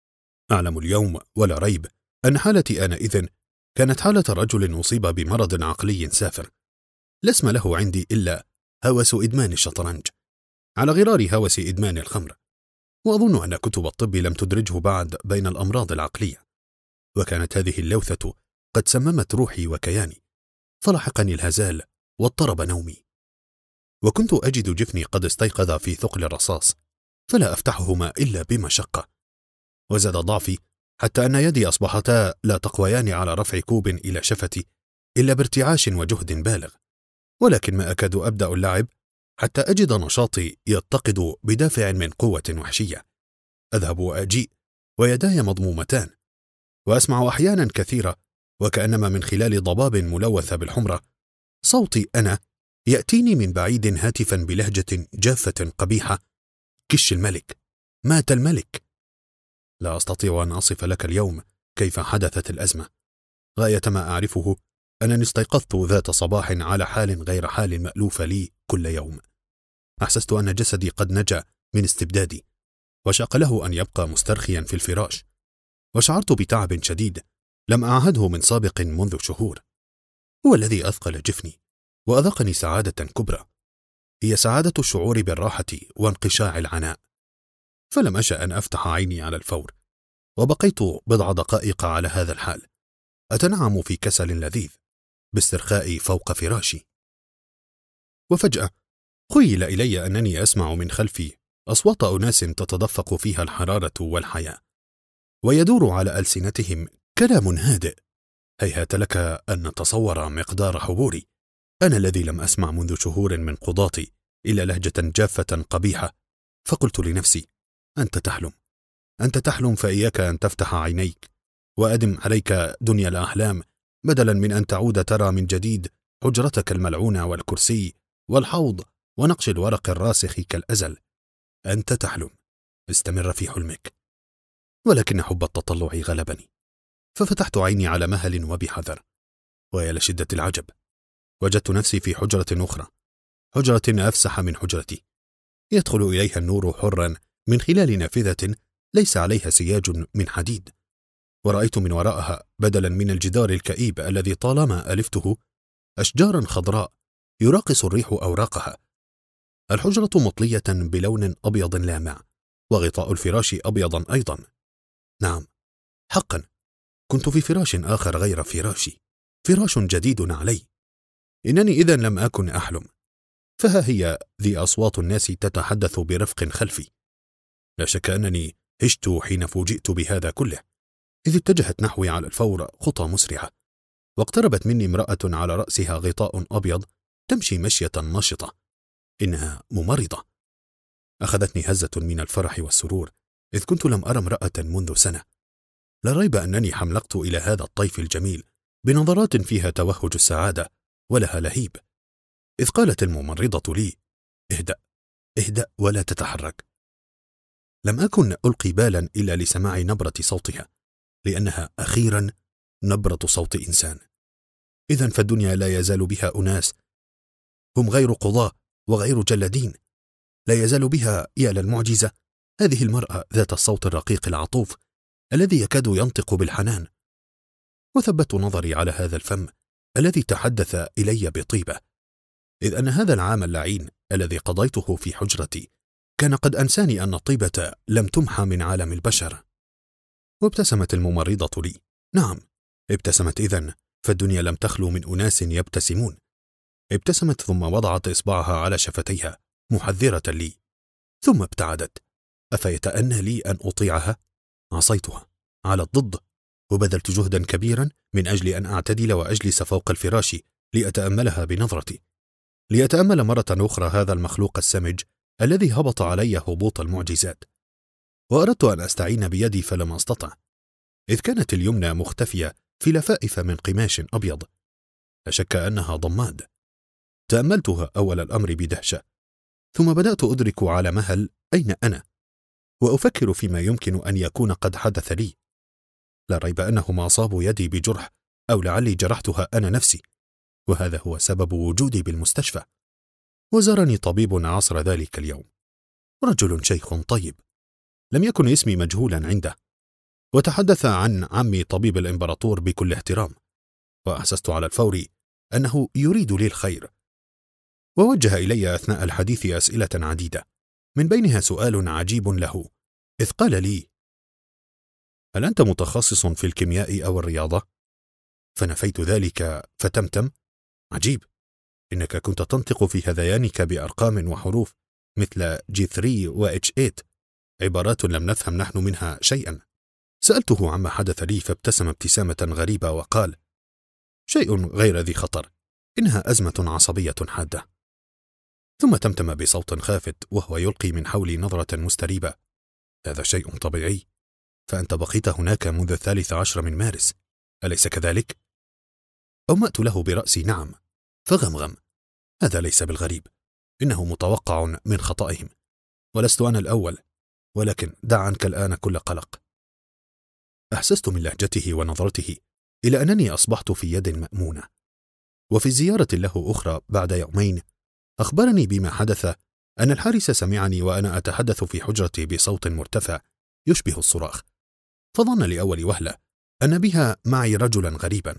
أعلم اليوم ولا ريب أن حالتي آنئذ كانت حالة رجل أصيب بمرض عقلي سافر، لا اسم له عندي إلا هوس إدمان الشطرنج، على غرار هوس إدمان الخمر. وأظن أن كتب الطب لم تدرجه بعد بين الأمراض العقلية، وكانت هذه اللوثة قد سممت روحي وكياني، فلحقني الهزال واضطرب نومي، وكنت أجد جفني قد استيقظ في ثقل الرصاص، فلا أفتحهما إلا بمشقة. وزاد ضعفي حتى أن يدي أصبحتا لا تقويان على رفع كوب إلى شفتي إلا بارتعاش وجهد بالغ، ولكن ما أكاد أبدأ اللعب حتى أجد نشاطي يتقد بدافع من قوة وحشية. أذهب وأجيء ويداي مضمومتان، وأسمع أحيانا كثيرة وكأنما من خلال ضباب ملوثة بالحمرة صوتي أنا يأتيني من بعيد هاتفا بلهجة جافة قبيحة: كش الملك، مات الملك. لا أستطيع أن أصف لك اليوم كيف حدثت الأزمة. غاية ما أعرفه أنني استيقظت ذات صباح على حال غير حال مألوف لي كل يوم. أحسست أن جسدي قد نجا من استبدادي، وشاق له أن يبقى مسترخيا في الفراش، وشعرت بتعب شديد لم أعهده من سابق منذ شهور، هو الذي أثقل جفني وأذقني سعادة كبرى، هي سعادة الشعور بالراحة وانقشاع العناء. فلم أشأ أن أفتح عيني على الفور، وبقيت بضع دقائق على هذا الحال أتنعم في كسل لذيذ باسترخاء فوق فراشي. وفجأة خيل إلي أنني أسمع من خلفي أصوات أناس تتدفق فيها الحرارة والحياة، ويدور على ألسنتهم كلام هادئ. هيهات لك أن نتصور مقدار حبوري، أنا الذي لم أسمع منذ شهور من قضاتي إلا لهجة جافة قبيحة. فقلت لنفسي: أنت تحلم، أنت تحلم، فإياك أن تفتح عينيك وأدم عليك دنيا الأحلام، بدلا من أن تعود ترى من جديد حجرتك الملعونة والكرسي والحوض ونقش الورق الراسخ كالأزل. أنت تحلم، استمر في حلمك. ولكن حب التطلع غلبني، ففتحت عيني على مهل وبحذر، ويا لشدة العجب وجدت نفسي في حجرة أخرى، حجرة أفسح من حجرتي، يدخل إليها النور حرا من خلال نافذة ليس عليها سياج من حديد، ورأيت من وراءها بدلا من الجدار الكئيب الذي طالما ألفته أشجارا خضراء يراقص الريح أوراقها. الحجرة مطلية بلون أبيض لامع، وغطاء الفراش أبيضا أيضا. نعم، حقا كنت في فراش آخر غير فراشي، فراش جديد علي. إنني إذن لم أكن أحلم، فها هي ذي أصوات الناس تتحدث برفق خلفي. لا شك أنني هشت حين فوجئت بهذا كله، إذ اتجهت نحوي على الفور خطى مسرعة، واقتربت مني امرأة على رأسها غطاء أبيض تمشي مشية نشطة، إنها ممرضة. أخذتني هزة من الفرح والسرور، إذ كنت لم أرى امرأة منذ سنة. لا ريب أنني حملقت إلى هذا الطيف الجميل بنظرات فيها توهج السعادة ولها لهيب، إذ قالت الممرضة لي: اهدأ اهدأ ولا تتحرك. لم أكن ألقي بالا إلا لسماع نبرة صوتها، لأنها أخيرا نبرة صوت إنسان. إذن فالدنيا لا يزال بها أناس هم غير قضاة وغير جلادين، لا يزال بها يا للمعجزة هذه المرأة ذات الصوت الرقيق العطوف الذي يكاد ينطق بالحنان. وثبت نظري على هذا الفم الذي تحدث إلي بطيبة، إذ أن هذا العام اللعين الذي قضيته في حجرتي كان قد أنساني أن الطيبة لم تمحى من عالم البشر. وابتسمت الممرضة لي. نعم، ابتسمت إذن، فالدنيا لم تخلو من أناس يبتسمون. ابتسمت ثم وضعت إصبعها على شفتيها محذرة لي، ثم ابتعدت. أفيتأنى لي أن أطيعها؟ عصيتها على الضد، وبذلت جهدا كبيرا من أجل أن أعتدل وأجلس فوق الفراش لأتأملها بنظرتي، لأتأمل مرة أخرى هذا المخلوق السمج الذي هبط علي هبوط المعجزات. وأردت أن أستعين بيدي فلم أستطع، إذ كانت اليمنى مختفية في لفائف من قماش أبيض، لا شك أنها ضماد. تأملتها أول الأمر بدهشة، ثم بدأت أدرك على مهل أين أنا، وأفكر فيما يمكن أن يكون قد حدث لي. لا ريب أنهم أصابوا يدي بجرح، أو لعلي جرحتها أنا نفسي، وهذا هو سبب وجودي بالمستشفى. وزارني طبيب عصر ذلك اليوم، رجل شيخ طيب، لم يكن اسمي مجهولا عنده، وتحدث عن عمي طبيب الإمبراطور بكل احترام، وأحسست على الفور أنه يريد لي الخير. ووجه إلي أثناء الحديث أسئلة عديدة، من بينها سؤال عجيب له، إذ قال لي: هل أنت متخصص في الكيمياء أو الرياضة؟ فنفيت ذلك فتمتم: عجيب، إنك كنت تنطق في هذيانك بأرقام وحروف مثل G3 و H8، عبارات لم نفهم نحن منها شيئا. سألته عما حدث لي، فابتسم ابتسامة غريبة وقال: شيء غير ذي خطر، إنها أزمة عصبية حادة. ثم تمتم بصوت خافت وهو يلقي من حولي نظرة مستريبة: هذا شيء طبيعي، فأنت بقيت هناك منذ 13 من مارس، أليس كذلك؟ أومأت له برأسي: نعم. فغمغم: هذا ليس بالغريب، إنه متوقع من خطئهم، ولست أنا الأول، ولكن دع عنك الآن كل قلق. أحسست من لهجته ونظرته إلى أنني أصبحت في يد مأمونة. وفي الزيارة له أخرى بعد يومين أخبرني بما حدث أن الحارس سمعني وأنا أتحدث في حجرتي بصوت مرتفع يشبه الصراخ، فظن لأول وهلة أن بها معي رجلا غريبا،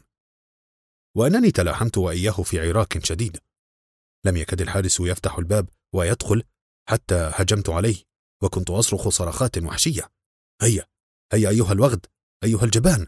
وأنني تلاحمت وإياه في عراك شديد. لم يكد الحارس يفتح الباب ويدخل حتى هجمت عليه، وكنت أصرخ صرخات وحشية: هيا هيا أيها الوغد، أيها الجبان.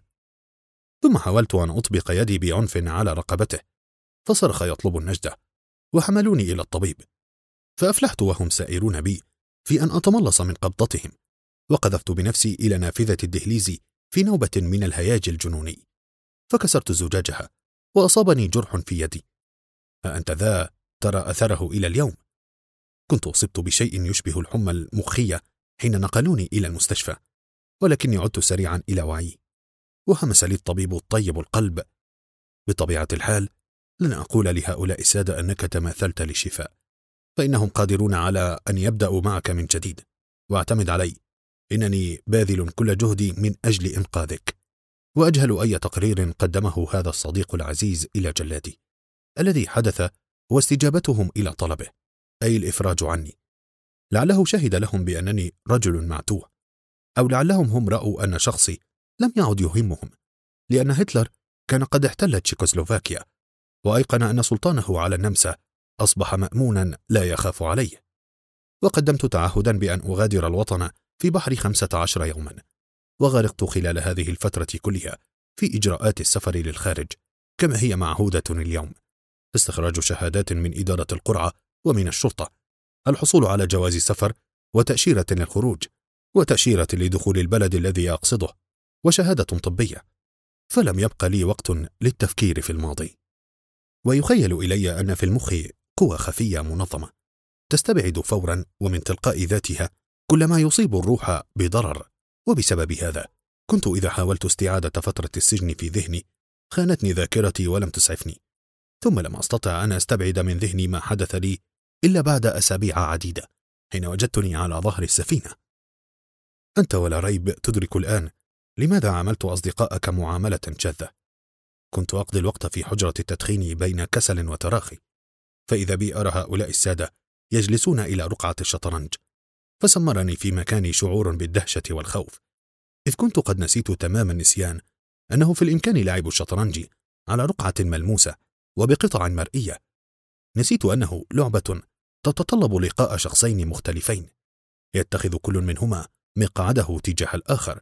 ثم حاولت أن أطبق يدي بعنف على رقبته، فصرخ يطلب النجدة، وحملوني إلى الطبيب. فأفلحت وهم سائرون بي في أن أتملص من قبضتهم، وقذفت بنفسي إلى نافذة الدهليز في نوبة من الهياج الجنوني، فكسرت زجاجها وأصابني جرح في يدي. أنت ذا ترى أثره إلى اليوم. كنت أصبت بشيء يشبه الحمى المخية حين نقلوني إلى المستشفى، ولكني عدت سريعا إلى وعي. وهمس لي الطبيب الطيب القلب: بطبيعة الحال لن أقول لهؤلاء السادة أنك تماثلت للشفاء، فإنهم قادرون على أن يبدأوا معك من جديد، واعتمد علي، إنني باذل كل جهدي من أجل إنقاذك، وأجهل أي تقرير قدمه هذا الصديق العزيز إلى جلادي. الذي حدث هو استجابتهم إلى طلبه، أي الإفراج عني. لعله شهد لهم بأنني رجل معتوه، أو لعلهم هم رأوا أن شخصي لم يعد يهمهم، لأن هتلر كان قد احتل تشيكوسلوفاكيا، وأيقن أن سلطانه على النمسا أصبح مأمونا لا يخاف عليه. وقدمت تعهدا بأن أغادر الوطن في بحر 15 يوما، وغرقت خلال هذه الفترة كلها في إجراءات السفر للخارج كما هي معهودة اليوم: استخراج شهادات من إدارة القرعة ومن الشرطة، الحصول على جواز سفر، وتأشيرة للخروج، وتأشيرة لدخول البلد الذي أقصده، وشهادة طبية. فلم يبق لي وقت للتفكير في الماضي. ويخيل إلي أن في المخ قوى خفية منظمة تستبعد فورا ومن تلقاء ذاتها كل ما يصيب الروح بضرر، وبسبب هذا كنت إذا حاولت استعادة فترة السجن في ذهني خانتني ذاكرتي ولم تسعفني، ثم لم أستطع أن أستبعد من ذهني ما حدث لي إلا بعد أسابيع عديدة، حين وجدتني على ظهر السفينة. أنت ولا ريب تدرك الآن لماذا عاملت أصدقائك معاملة شاذة. كنت أقضي الوقت في حجرة التدخين بين كسل وتراخي، فإذا بي أرى هؤلاء السادة يجلسون إلى رقعة الشطرنج، فسمرني في مكاني شعور بالدهشة والخوف، إذ كنت قد نسيت تمام النسيان أنه في الإمكان لعب الشطرنج على رقعة ملموسة وبقطع مرئية. نسيت أنه لعبة تتطلب لقاء شخصين مختلفين، يتخذ كل منهما مقعده تجاه الآخر.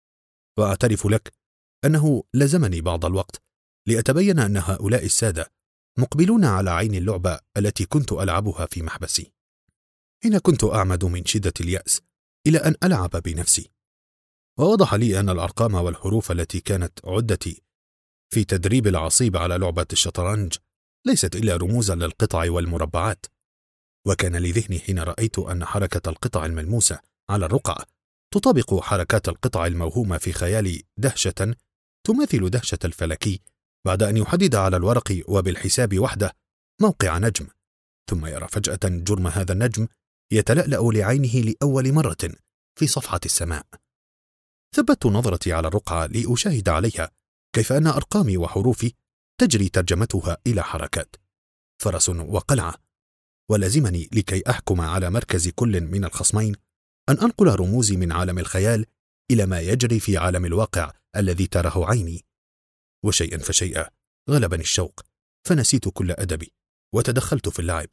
وأعترف لك أنه لزمني بعض الوقت لأتبين أن هؤلاء السادة مقبلون على عين اللعبة التي كنت ألعبها في محبسي، حين كنت أعمد من شدة اليأس إلى أن ألعب بنفسي. ووضح لي أن الأرقام والحروف التي كانت عدتي في تدريب العصيب على لعبة الشطرنج ليست إلا رموزا للقطع والمربعات. وكان لذهني حين رأيت أن حركة القطع الملموسة على الرقعة تطابق حركات القطع الموهومة في خيالي دهشة تماثل دهشة الفلكي بعد أن يحدد على الورق وبالحساب وحده موقع نجم، ثم يرى فجأة جرم هذا النجم يتلألأ لعينه لأول مرة في صفحة السماء. ثبت نظرتي على الرقعة لأشاهد عليها كيف أن أرقامي وحروفي تجري ترجمتها إلى حركات، فرس وقلعة، ولزمني لكي أحكم على مركز كل من الخصمين أن أنقل رموزي من عالم الخيال إلى ما يجري في عالم الواقع الذي تراه عيني. وشيئا فشيئا غلبني الشوق، فنسيت كل أدبي وتدخلت في اللعب.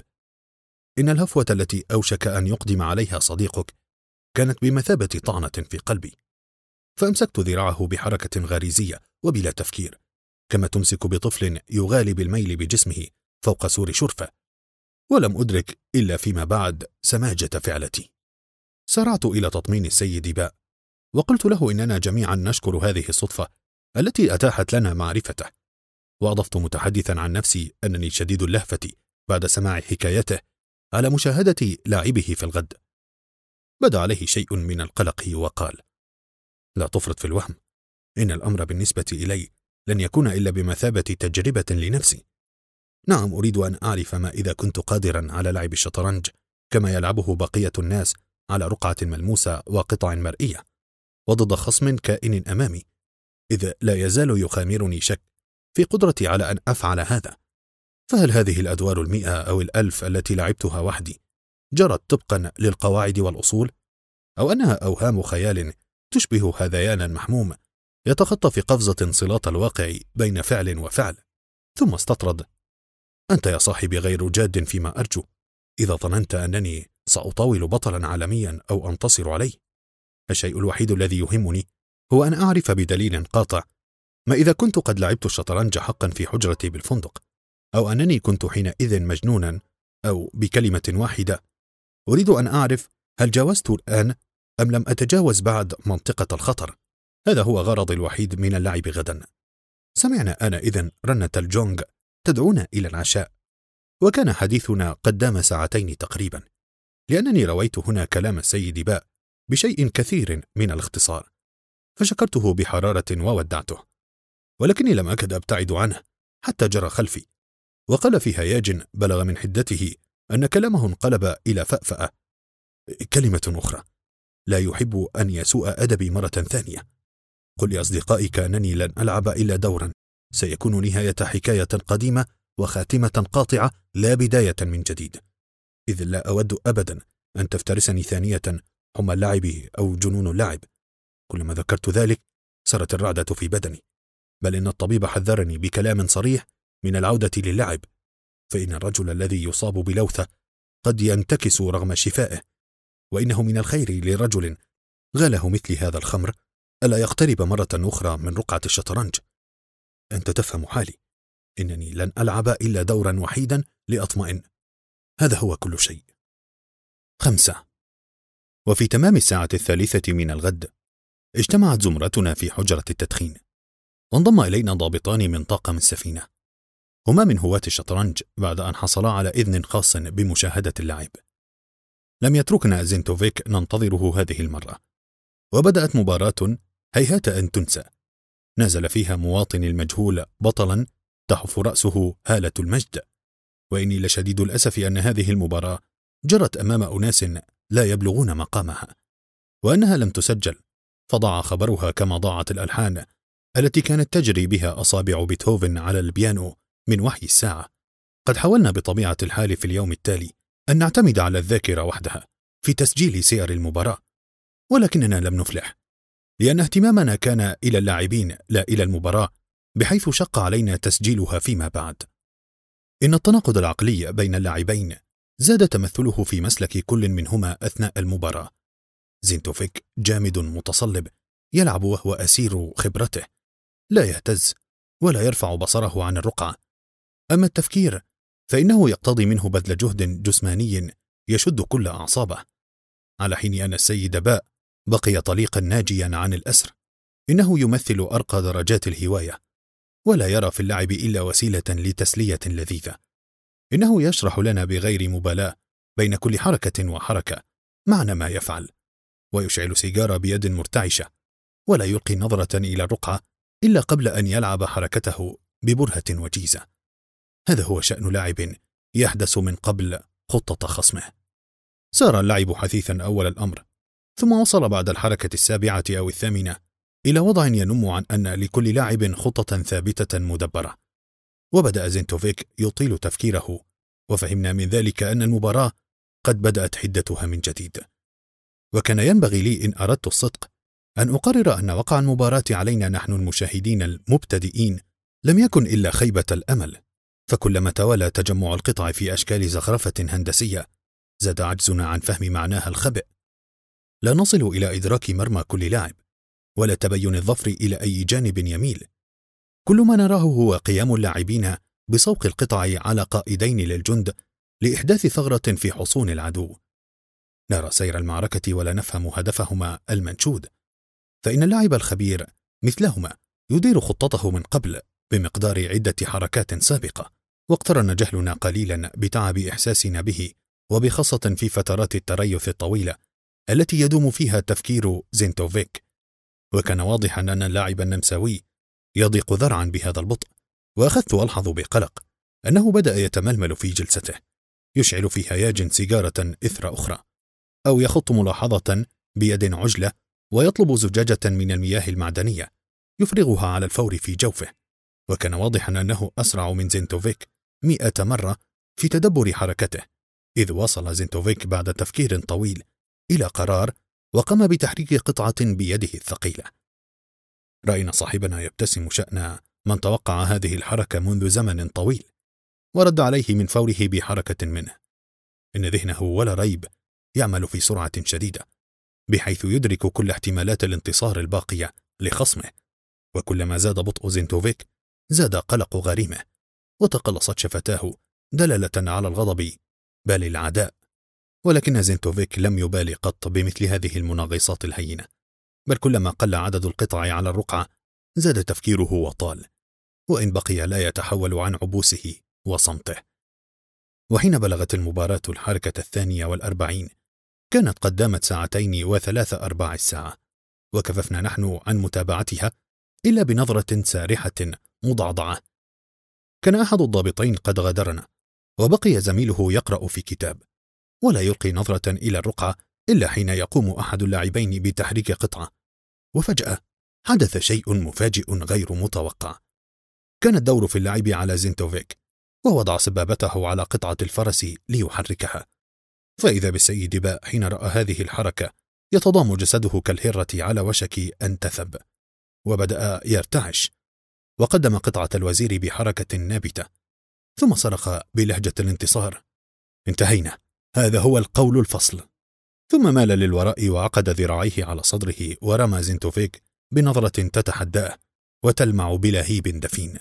إن الهفوة التي أوشك أن يقدم عليها صديقك كانت بمثابة طعنة في قلبي، فأمسكت ذراعه بحركة غريزية وبلا تفكير، كما تمسك بطفل يغالي بالميل بجسمه فوق سور شرفة، ولم أدرك إلا فيما بعد سماجة فعلتي. سارعت إلى تطمين السيد باء، وقلت له إننا جميعا نشكر هذه الصدفة التي أتاحت لنا معرفته، وأضفت متحدثا عن نفسي أنني شديد اللهفة بعد سماع حكايته على مشاهدة لاعبه في الغد. بدا عليه شيء من القلق وقال: لا تفرط في الوهم، إن الأمر بالنسبة إلي لن يكون إلا بمثابة تجربة لنفسي. نعم، أريد أن أعرف ما إذا كنت قادرا على لعب الشطرنج كما يلعبه بقية الناس على رقعة ملموسة وقطع مرئية، وضد خصم كائن أمامي، إذ لا يزال يخامرني شك في قدرتي على أن أفعل هذا. فهل هذه الأدوار 100 أو 1000 التي لعبتها وحدي جرت طبقا للقواعد والأصول، أو أنها أوهام خيال تشبه هذيانا محموم يتخطى في قفزة صلات الواقع بين فعل وفعل؟ ثم استطرد: أنت يا صاحبي غير جاد فيما أرجو، إذا ظننت أنني سأطاول بطلا عالميا أو أنتصر عليه. الشيء الوحيد الذي يهمني هو أن أعرف بدليل قاطع ما إذا كنت قد لعبت الشطرنج حقا في حجرتي بالفندق، أو أنني كنت حينئذ مجنونا، أو بكلمة واحدة أريد أن أعرف هل جاوزت الآن أم لم أتجاوز بعد منطقة الخطر. هذا هو غرضي الوحيد من اللعب غدا. سمعنا آنئذ رنة الجونغ تدعونا إلى العشاء، وكان حديثنا قد دام ساعتين تقريبا، لأنني رويت هنا كلام السيد باء بشيء كثير من الاختصار، فشكرته بحرارة وودعته، ولكني لم أكد أبتعد عنه حتى جرى خلفي، وقال في هياج بلغ من حدته أن كلامه انقلب إلى فأفأة: كلمة أخرى، لا يحب أن يسوء أدبي مرة ثانية. قل لأصدقائك أنني لن ألعب إلا دورا سيكون نهاية حكاية قديمة وخاتمة قاطعة لا بداية من جديد، إذ لا أود أبدا أن تفترسني ثانية حمى اللعب أو جنون اللعب. كلما ذكرت ذلك سرت الرعدة في بدني، بل إن الطبيب حذرني بكلام صريح من العودة للعب، فإن الرجل الذي يصاب بلوثة قد ينتكس رغم شفائه، وإنه من الخير لرجل غاله مثل هذا الخمر ألا يقترب مرة أخرى من رقعة الشطرنج. أنت تفهم حالي، إنني لن ألعب إلا دورا وحيدا لأطمئن، هذا هو كل شيء. 5. وفي تمام الساعة 3 من الغد اجتمعت زمرتنا في حجرة التدخين، وانضم إلينا ضابطان من طاقم السفينة، هما من هواة الشطرنج بعد أن حصلا على إذن خاص بمشاهدة اللعب. لم يتركنا زينتوفيك ننتظره هذه المرة، وبدأت مباراة هيهات أن تنسى، نزل فيها مواطن المجهول بطلا تحف رأسه هالة المجد. وإني لشديد الأسف أن هذه المباراة جرت أمام أناس لا يبلغون مقامها، وأنها لم تسجل، فضاع خبرها كما ضاعت الألحان التي كانت تجري بها أصابع بيتهوفن على البيانو من وحي الساعة. قد حاولنا بطبيعة الحال في اليوم التالي أن نعتمد على الذاكرة وحدها في تسجيل سير المباراة، ولكننا لم نفلح، لأن اهتمامنا كان إلى اللاعبين لا إلى المباراة، بحيث شق علينا تسجيلها فيما بعد. إن التناقض العقلي بين اللاعبين زاد تمثله في مسلك كل منهما أثناء المباراة. زينتوفيك جامد متصلب يلعب وهو أسير خبرته، لا يهتز ولا يرفع بصره عن الرقعة. أما التفكير فإنه يقتضي منه بذل جهد جسماني يشد كل أعصابه، على حين أن السيد باء بقي طليقا ناجيا عن الأسر. إنه يمثل أرقى درجات الهواية، ولا يرى في اللعب إلا وسيلة لتسلية لذيذة. إنه يشرح لنا بغير مبالاة بين كل حركة وحركة معنى ما يفعل، ويشعل سيجارة بيد مرتعشة، ولا يلقي نظرة إلى الرقعة إلا قبل أن يلعب حركته ببرهة وجيزة. هذا هو شأن لاعب يحدث من قبل خطة خصمه. سار اللعب حثيثا أول الأمر، ثم وصل بعد الحركة 7 أو 8 إلى وضع ينم عن أن لكل لاعب خطة ثابتة مدبرة. وبدأ زينتوفيك يطيل تفكيره، وفهمنا من ذلك أن المباراة قد بدأت حدتها من جديد. وكان ينبغي لي إن أردت الصدق أن أقرر أن وقع المباراة علينا نحن المشاهدين المبتدئين لم يكن إلا خيبة الأمل، فكلما توالى تجمع القطع في أشكال زخرفة هندسية زاد عجزنا عن فهم معناها الخبئ. لا نصل إلى إدراك مرمى كل لاعب، ولا تبين الظفر إلى أي جانب يميل. كل ما نراه هو قيام اللاعبين بسوق القطع على قائدين للجند لإحداث ثغرة في حصون العدو. نرى سير المعركة ولا نفهم هدفهما المنشود، فإن اللاعب الخبير مثلهما يدير خطته من قبل بمقدار عدة حركات سابقة، واقترن جهلنا قليلا بتعب إحساسنا به، وبخاصة في فترات التريث الطويلة التي يدوم فيها تفكير زينتوفيك. وكان واضحا أن اللاعب النمساوي يضيق ذرعا بهذا البطء، وأخذت ألحظ بقلق أنه بدأ يتململ في جلسته، يشعل في هياج سيجارة إثر أخرى، أو يخط ملاحظة بيد عجلة ويطلب زجاجة من المياه المعدنية يفرغها على الفور في جوفه. وكان واضحا أنه أسرع من زينتوفيك 100 مرة في تدبر حركته، إذ وصل زينتوفيك بعد تفكير طويل إلى قرار، وقام بتحريك قطعة بيده الثقيلة. رأينا صاحبنا يبتسم شأن من توقع هذه الحركة منذ زمن طويل، ورد عليه من فوره بحركة منه. إن ذهنه ولا ريب يعمل في سرعة شديدة، بحيث يدرك كل احتمالات الانتصار الباقية لخصمه. وكلما زاد بطء زينتوفيك زاد قلق غريمه، وتقلصت شفتاه دلالة على الغضب بل العداء. ولكن زينتوفيك لم يبالي قط بمثل هذه المناغصات الهينة، بل كلما قل عدد القطع على الرقعة زاد تفكيره وطال، وإن بقي لا يتحول عن عبوسه وصمته. وحين بلغت المباراة الحركة 42 كانت قد دامت 2:03 الساعة، وكففنا نحن عن متابعتها إلا بنظرة سارحة مضعضعة. كان أحد الضابطين قد غادرنا، وبقي زميله يقرأ في كتاب، ولا يلقي نظرة إلى الرقعة إلا حين يقوم أحد اللاعبين بتحريك قطعة. وفجأة حدث شيء مفاجئ غير متوقع. كان الدور في اللعب على زينتوفيك، ووضع سبابته على قطعة الفرس ليحركها، فإذا بالسيد باء حين رأى هذه الحركة يتضام جسده كالهرة على وشك أن تثب، وبدأ يرتعش، وقدم قطعة الوزير بحركة نابتة، ثم صرخ بلهجة الانتصار: انتهينا، هذا هو القول الفصل. ثم مال للوراء وعقد ذراعيه على صدره، ورمى زينتوفيك بنظرة تتحداه وتلمع بلهيب دفين.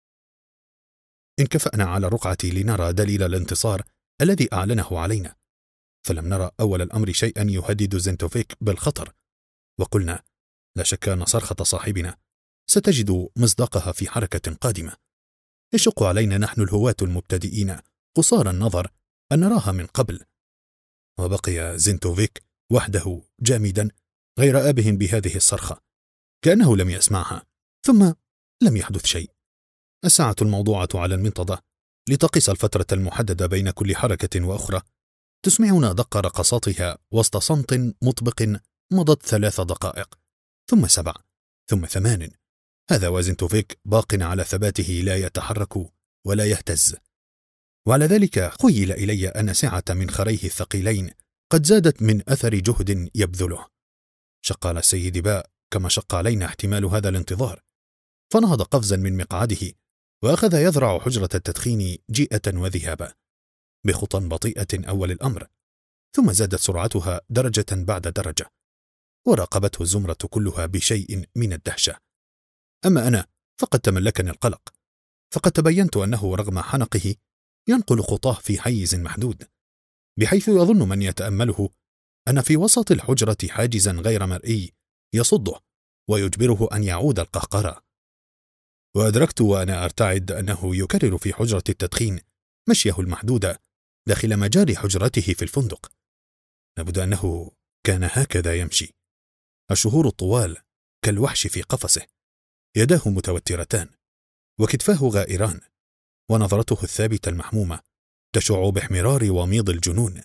انكفأنا على الرقعة لنرى دليل الانتصار الذي أعلنه علينا، فلم نرى أول الأمر شيئا يهدد زينتوفيك بالخطر، وقلنا لا شك أن صرخة صاحبنا ستجد مصداقها في حركة قادمة. يشق علينا نحن الهواة المبتدئين قصار النظر أن نراها من قبل. وبقي زينتوفيك وحده جامدا غير آبه بهذه الصرخة، كأنه لم يسمعها. ثم لم يحدث شيء. الساعة الموضوعة على المنطدة لتقيس الفترة المحددة بين كل حركة وأخرى تسمعنا دق رقصاتها وسط صمت مطبق مضت 3 دقائق، ثم 7، ثم 8. هذا وزينتوفيك باق على ثباته لا يتحرك ولا يهتز. وعلى ذلك خيل إلي أن سعة منخريه الثقيلين قد زادت من أثر جهد يبذله. شق على السيد باء كما شق علينا احتمال هذا الانتظار، فنهض قفزا من مقعده وأخذ يذرع حجرة التدخين جيئة وذهابا بخطى بطيئة أول الأمر، ثم زادت سرعتها درجة بعد درجة، وراقبته الزمرة كلها بشيء من الدهشة. أما أنا فقد تملكني القلق، فقد تبينت أنه رغم حنقه ينقل خطاه في حيز محدود، بحيث يظن من يتأمله أن في وسط الحجرة حاجزا غير مرئي يصده ويجبره أن يعود القهقرة. وأدركت وأنا أرتعد أنه يكرر في حجرة التدخين مشيه المحدود داخل مجال حجرته في الفندق. لابد أنه كان هكذا يمشي، الشهور الطوال كالوحش في قفصه، يداه متوترتان وكتفاه غائران، ونظرته الثابتة المحمومة تشع باحمرار وميض الجنون،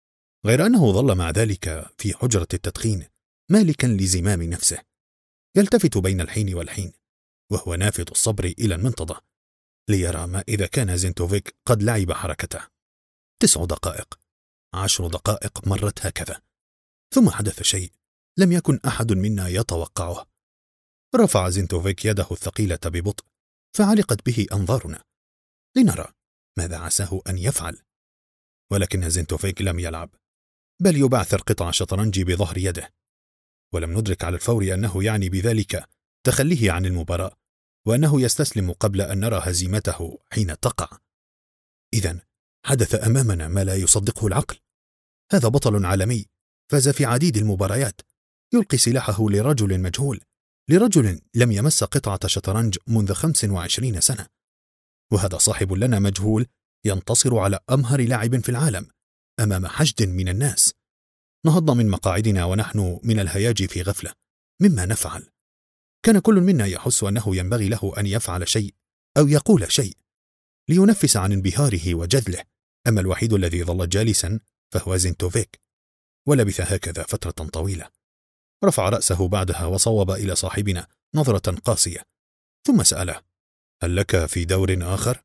غير أنه ظل مع ذلك في حجرة التدخين مالكا لزمام نفسه، يلتفت بين الحين والحين وهو نافذ الصبر إلى المنتضى ليرى ما إذا كان زينتوفيك قد لعب حركته. 9 دقائق، 10 دقائق مرت هكذا، ثم حدث شيء لم يكن أحد منا يتوقعه. رفع زينتوفيك يده الثقيلة ببطء فعلقت به أنظارنا لنرى ماذا عساه أن يفعل، ولكن زينتوفيك لم يلعب، بل يبعثر قطع شطرنج بظهر يده، ولم ندرك على الفور أنه يعني بذلك تخليه عن المباراة، وأنه يستسلم قبل أن نرى هزيمته حين تقع. إذن حدث أمامنا ما لا يصدقه العقل، هذا بطل عالمي فاز في عديد المباريات يلقي سلاحه لرجل مجهول، لرجل لم يمس قطعة شطرنج منذ 25 سنة، وهذا صاحب لنا مجهول ينتصر على أمهر لاعب في العالم أمام حشد من الناس. نهضنا من مقاعدنا ونحن من الهياج في غفلة مما نفعل، كان كل منا يحس أنه ينبغي له أن يفعل شيء أو يقول شيء لينفس عن انبهاره وجذله، أما الوحيد الذي ظل جالسا فهو زينتوفيك، ولبث هكذا فترة طويلة. رفع رأسه بعدها وصوب إلى صاحبنا نظرة قاسية، ثم سأله: هل لك في دور آخر؟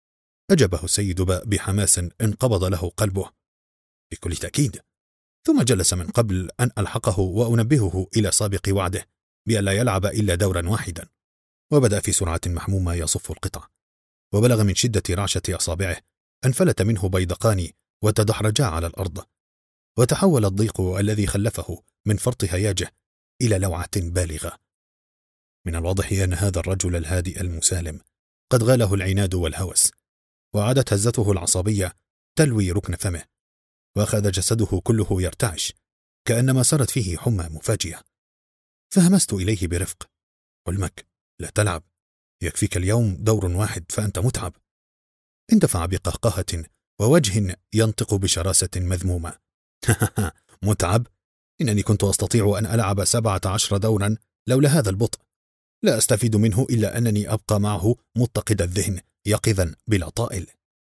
أجابه السيد باء بحماس انقبض له قلبه: بكل تأكيد. ثم جلس من قبل أن ألحقه وأنبهه إلى سابق وعده بألا يلعب إلا دورا واحدا، وبدأ في سرعة محمومة يصف القطع، وبلغ من شدة رعشة أصابعه أن فلت منه بيدقان وتدحرجا على الأرض، وتحول الضيق الذي خلفه من فرط هياجه إلى لوعة بالغة. من الواضح أن هذا الرجل الهادئ المسالم قد غاله العناد والهوس، وعادت هزته العصبية تلوي ركن فمه، وأخذ جسده كله يرتعش كأنما سرت فيه حمى مفاجئة. فهمست إليه برفق: حلمك، لا تلعب، يكفيك اليوم دور واحد فأنت متعب. اندفع بقهقهة ووجه ينطق بشراسة مذمومة: متعب؟ إنني كنت أستطيع أن ألعب 17 دورا لولا هذا البطء، لا أستفيد منه إلا أنني أبقى معه متقد الذهن يقظا بلا طائل.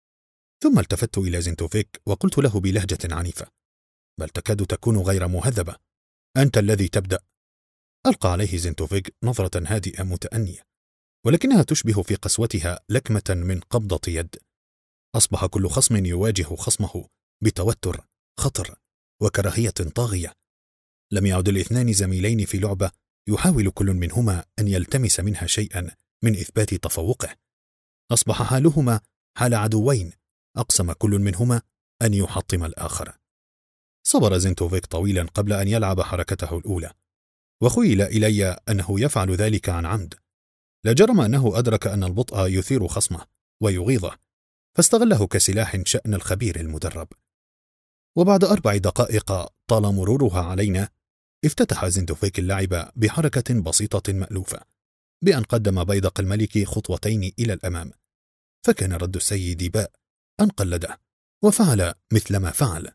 ثم التفت إلى زينتوفيك وقلت له بلهجة عنيفة: بل تكاد تكون غير مهذبة، أنت الذي تبدأ. ألقى عليه زينتوفيك نظرة هادئة متأنية، ولكنها تشبه في قسوتها لكمة من قبضة يد. أصبح كل خصم يواجه خصمه بتوتر، خطر، وكراهية طاغية. لم يعد الاثنان زميلين في لعبة يحاول كل منهما أن يلتمس منها شيئا من إثبات تفوقه. أصبح حالهما حال عدوين أقسم كل منهما أن يحطم الآخر. صبر زينتوفيك طويلا قبل أن يلعب حركته الأولى، وخيل إلي أنه يفعل ذلك عن عمد. لجرم أنه أدرك أن البطء يثير خصمه ويغيظه، فاستغله كسلاح شأن الخبير المدرب. وبعد 4 دقائق طال مرورها علينا، افتتح زينتوفيك اللعب بحركة بسيطة مألوفة، بأن قدم بيدق الملك خطوتين إلى الأمام، فكان رد السيد باء أن قلده وفعل مثل ما فعل.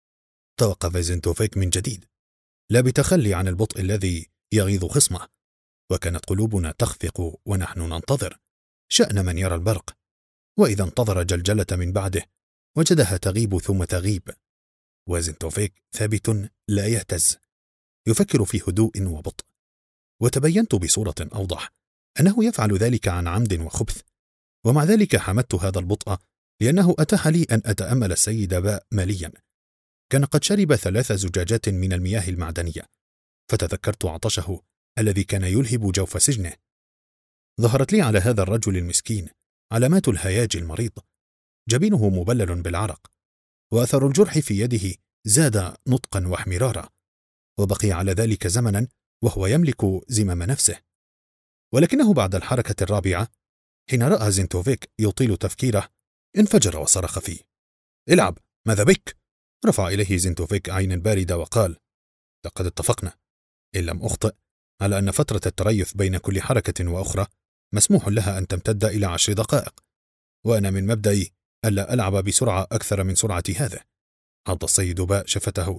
توقف زينتوفيك من جديد، لا بتخلي عن البطء الذي يغيظ خصمه، وكانت قلوبنا تخفق ونحن ننتظر شأن من يرى البرق، وإذا انتظر جلجلة من بعده وجدها تغيب ثم تغيب، وزينتوفيك ثابت لا يهتز، يفكر في هدوء وبطء. وتبينت بصورة أوضح أنه يفعل ذلك عن عمد وخبث، ومع ذلك حمدت هذا البطء لأنه أتاح لي أن أتأمل السيد باء ماليا. كان قد شرب 3 زجاجات من المياه المعدنية، فتذكرت عطشه الذي كان يلهب جوف سجنه. ظهرت لي على هذا الرجل المسكين علامات الهياج المريض، جبينه مبلل بالعرق، وأثر الجرح في يده زاد نطقا واحمرارا، وبقي على ذلك زمنا وهو يملك زمام نفسه. ولكنه بعد الحركة الرابعة، حين رأى زينتوفيك يطيل تفكيره، انفجر وصرخ فيه: العب، ماذا بك؟ رفع إليه زينتوفيك عينا باردة وقال: لقد اتفقنا إن لم أخطئ على أن فترة التريث بين كل حركة وأخرى مسموح لها أن تمتد إلى 10 دقائق، وأنا من مبدئي ألا ألعب بسرعة أكثر من سرعة هذا. عض السيد باء شفته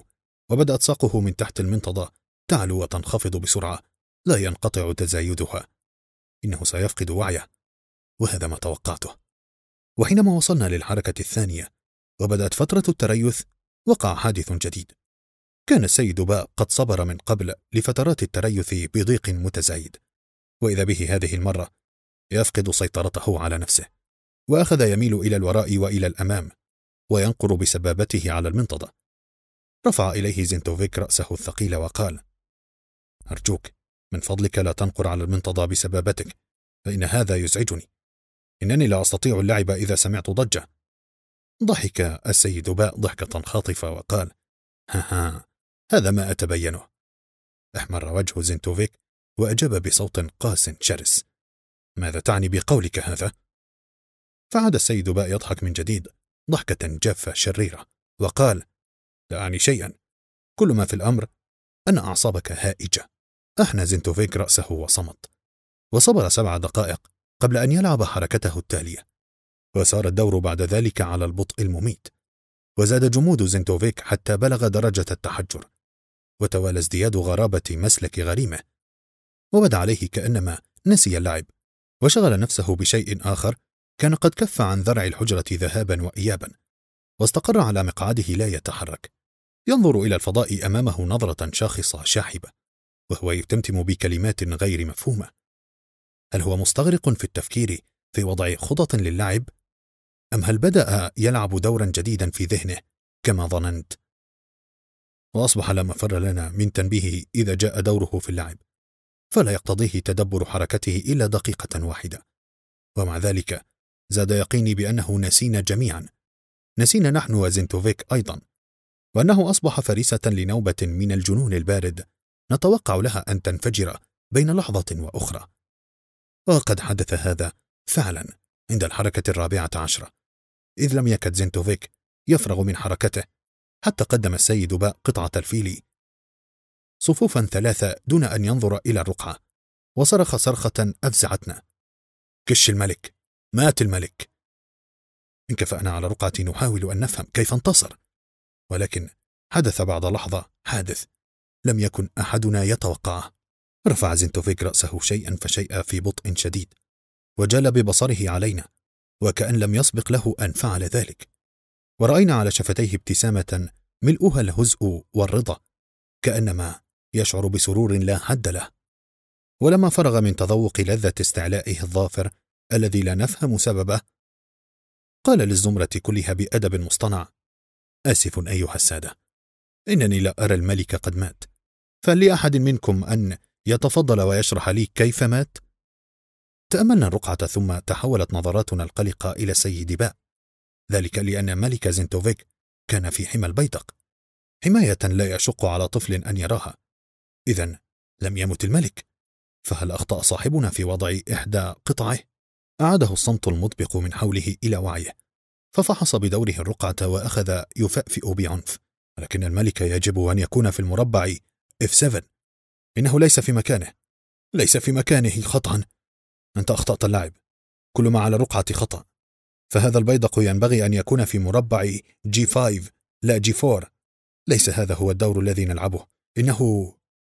وبدأت ساقه من تحت المنتضة تعلو وتنخفض بسرعة لا ينقطع تزايدها. إنه سيفقد وعيه، وهذا ما توقعته. وحينما وصلنا للحركة الثانية وبدأت فترة التريث، وقع حادث جديد. كان السيد باء قد صبر من قبل لفترات التريث بضيق متزايد، وإذا به هذه المرة يفقد سيطرته على نفسه، وأخذ يميل إلى الوراء وإلى الأمام وينقر بسبابته على المنتضة. رفع إليه زينتوفيك رأسه الثقيل وقال: أرجوك من فضلك لا تنقر على المنتضة بسبابتك، فإن هذا يزعجني. إنني لا أستطيع اللعب إذا سمعت ضجة. ضحك السيد باء ضحكة خاطفة وقال: ها هذا ما أتبينه. احمر وجه زينتوفيك وأجاب بصوت قاس شرس: ماذا تعني بقولك هذا؟ فعاد السيد باء يضحك من جديد ضحكة جافة شريرة وقال: لا أعني شيئا، كل ما في الأمر أن أعصابك هائجة. أحنى زينتوفيك رأسه وصمت، وصبر 7 دقائق قبل أن يلعب حركته التالية. وسار الدور بعد ذلك على البطء المميت، وزاد جمود زينتوفيك حتى بلغ درجة التحجر، وتوالى ازدياد غرابة مسلك غريمه، وبدا عليه كأنما نسي اللعب وشغل نفسه بشيء آخر كان قد كف عن ذرع الحجرة ذهابا وإيابا، واستقر على مقعده لا يتحرك، ينظر إلى الفضاء أمامه نظرة شاخصة شاحبة، وهو يتمتم بكلمات غير مفهومة. هل هو مستغرق في التفكير في وضع خطط للعب؟ أم هل بدأ يلعب دورا جديدا في ذهنه كما ظننت؟ وأصبح لا مفر لنا من تنبيهه إذا جاء دوره في اللعب، فلا يقتضيه تدبر حركته إلا دقيقة واحدة. ومع ذلك زاد يقيني بأنه نسينا جميعا، نسينا نحن وزينتوفيك أيضا، وأنه أصبح فريسة لنوبة من الجنون البارد نتوقع لها أن تنفجر بين لحظة وأخرى. وقد حدث هذا فعلا عند الحركة 14، إذ لم يكد زينتوفيك يفرغ من حركته حتى قدم السيد باء قطعة الفيل صفوفا 3 دون أن ينظر إلى الرقعة، وصرخ صرخة أفزعتنا: كش الملك، مات الملك. انكفأنا على رقعة نحاول أن نفهم كيف انتصر، ولكن حدث بعد لحظة حادث لم يكن أحدنا يتوقعه. رفع زينتوفيك رأسه شيئا فشيئا في بطء شديد، وجال ببصره علينا وكأن لم يسبق له أن فعل ذلك، ورأينا على شفتيه ابتسامة ملؤها الهزء والرضا، كأنما يشعر بسرور لا حد له. ولما فرغ من تذوق لذة استعلائه الظافر الذي لا نفهم سببه، قال للزمرة كلها بأدب مصطنع: آسف أيها السادة، إنني لا أرى الملك قد مات، فهل لأحد منكم أن يتفضل ويشرح لي كيف مات؟ تأملنا الرقعة، ثم تحولت نظراتنا القلقة إلى السيد باء، ذلك لأن ملك زينتوفيك كان في حمى البيدق، حماية لا يشق على طفل أن يراها. إذن لم يمت الملك، فهل أخطأ صاحبنا في وضع إحدى قطعه؟ أعاده الصمت المطبق من حوله إلى وعيه، ففحص بدوره الرقعة وأخذ يفأفئ بعنف: ولكن الملك يجب أن يكون في المربع F7، إنه ليس في مكانه، ليس في مكانه قطعا. أنت أخطأت اللعب، كل ما على الرقعة خطأ، فهذا البيدق ينبغي أن يكون في مربع G5 لا G4، ليس هذا هو الدور الذي نلعبه، إنه...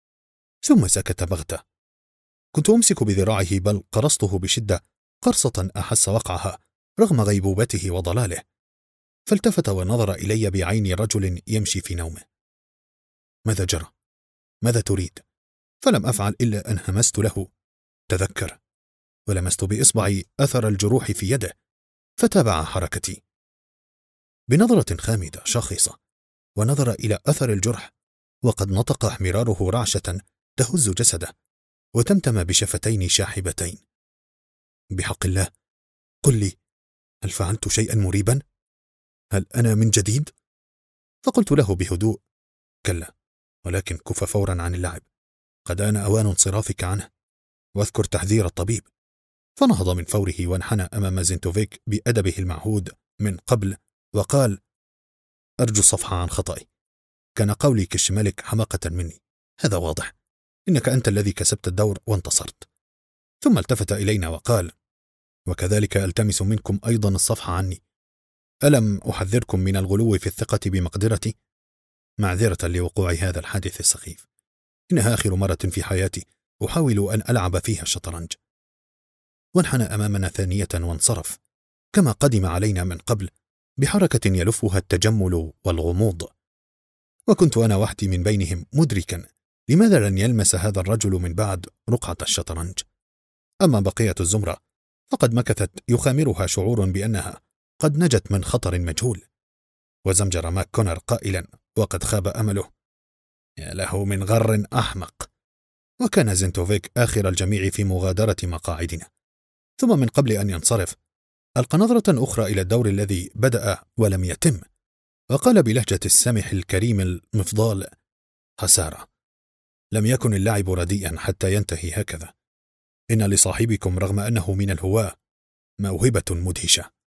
ثم سكت بغتة. كنت أمسك بذراعه، بل قرصته بشدة قرصة أحس وقعها رغم غيبوبته وضلاله، فالتفت ونظر إلي بعين رجل يمشي في نومه. ماذا جرى؟ ماذا تريد؟ فلم أفعل إلا أن همست له: تذكر، ولمست بإصبعي أثر الجروح في يده، فتابع حركتي بنظرة خامدة شاخصة، ونظر إلى أثر الجرح، وقد نطق احمراره رعشة تهز جسده، وتمتم بشفتين شاحبتين: بحق الله قل لي، هل فعلت شيئا مريبا؟ هل أنا من جديد؟ فقلت له بهدوء: كلا، ولكن كف فورا عن اللعب، قد آن أوان انصرافك عنه، واذكر تحذير الطبيب. فنهض من فوره وانحنى أمام زينتوفيك بأدبه المعهود من قبل، وقال: أرجو الصفح عن خطأي، كان قولي كش ملك حماقة مني، هذا واضح، إنك أنت الذي كسبت الدور وانتصرت. ثم التفت إلينا وقال: وكذلك ألتمس منكم أيضا الصفح عني، ألم أحذركم من الغلو في الثقة بمقدرتي؟ معذرة لوقوع هذا الحادث السخيف، إنها آخر مرة في حياتي أحاول أن ألعب فيها الشطرنج. وانحنى أمامنا ثانية وانصرف كما قدم علينا من قبل، بحركة يلفها التجمل والغموض. وكنت أنا وحدي من بينهم مدركا لماذا لن يلمس هذا الرجل من بعد رقعة الشطرنج. أما بقية الزمرة فقد مكثت يخامرها شعور بأنها قد نجت من خطر مجهول. وزمجر ماك كونر قائلا وقد خاب أمله: يا له من غر أحمق. وكان زينتوفيك آخر الجميع في مغادرة مقاعدنا. ثم من قبل أن ينصرف ألقى نظرة أخرى إلى الدور الذي بدأ ولم يتم، وقال بلهجة السمح الكريم المفضال: خسارة، لم يكن اللعب رديئا حتى ينتهي هكذا. إن لصاحبكم رغم أنه من الهواة موهبة مدهشة.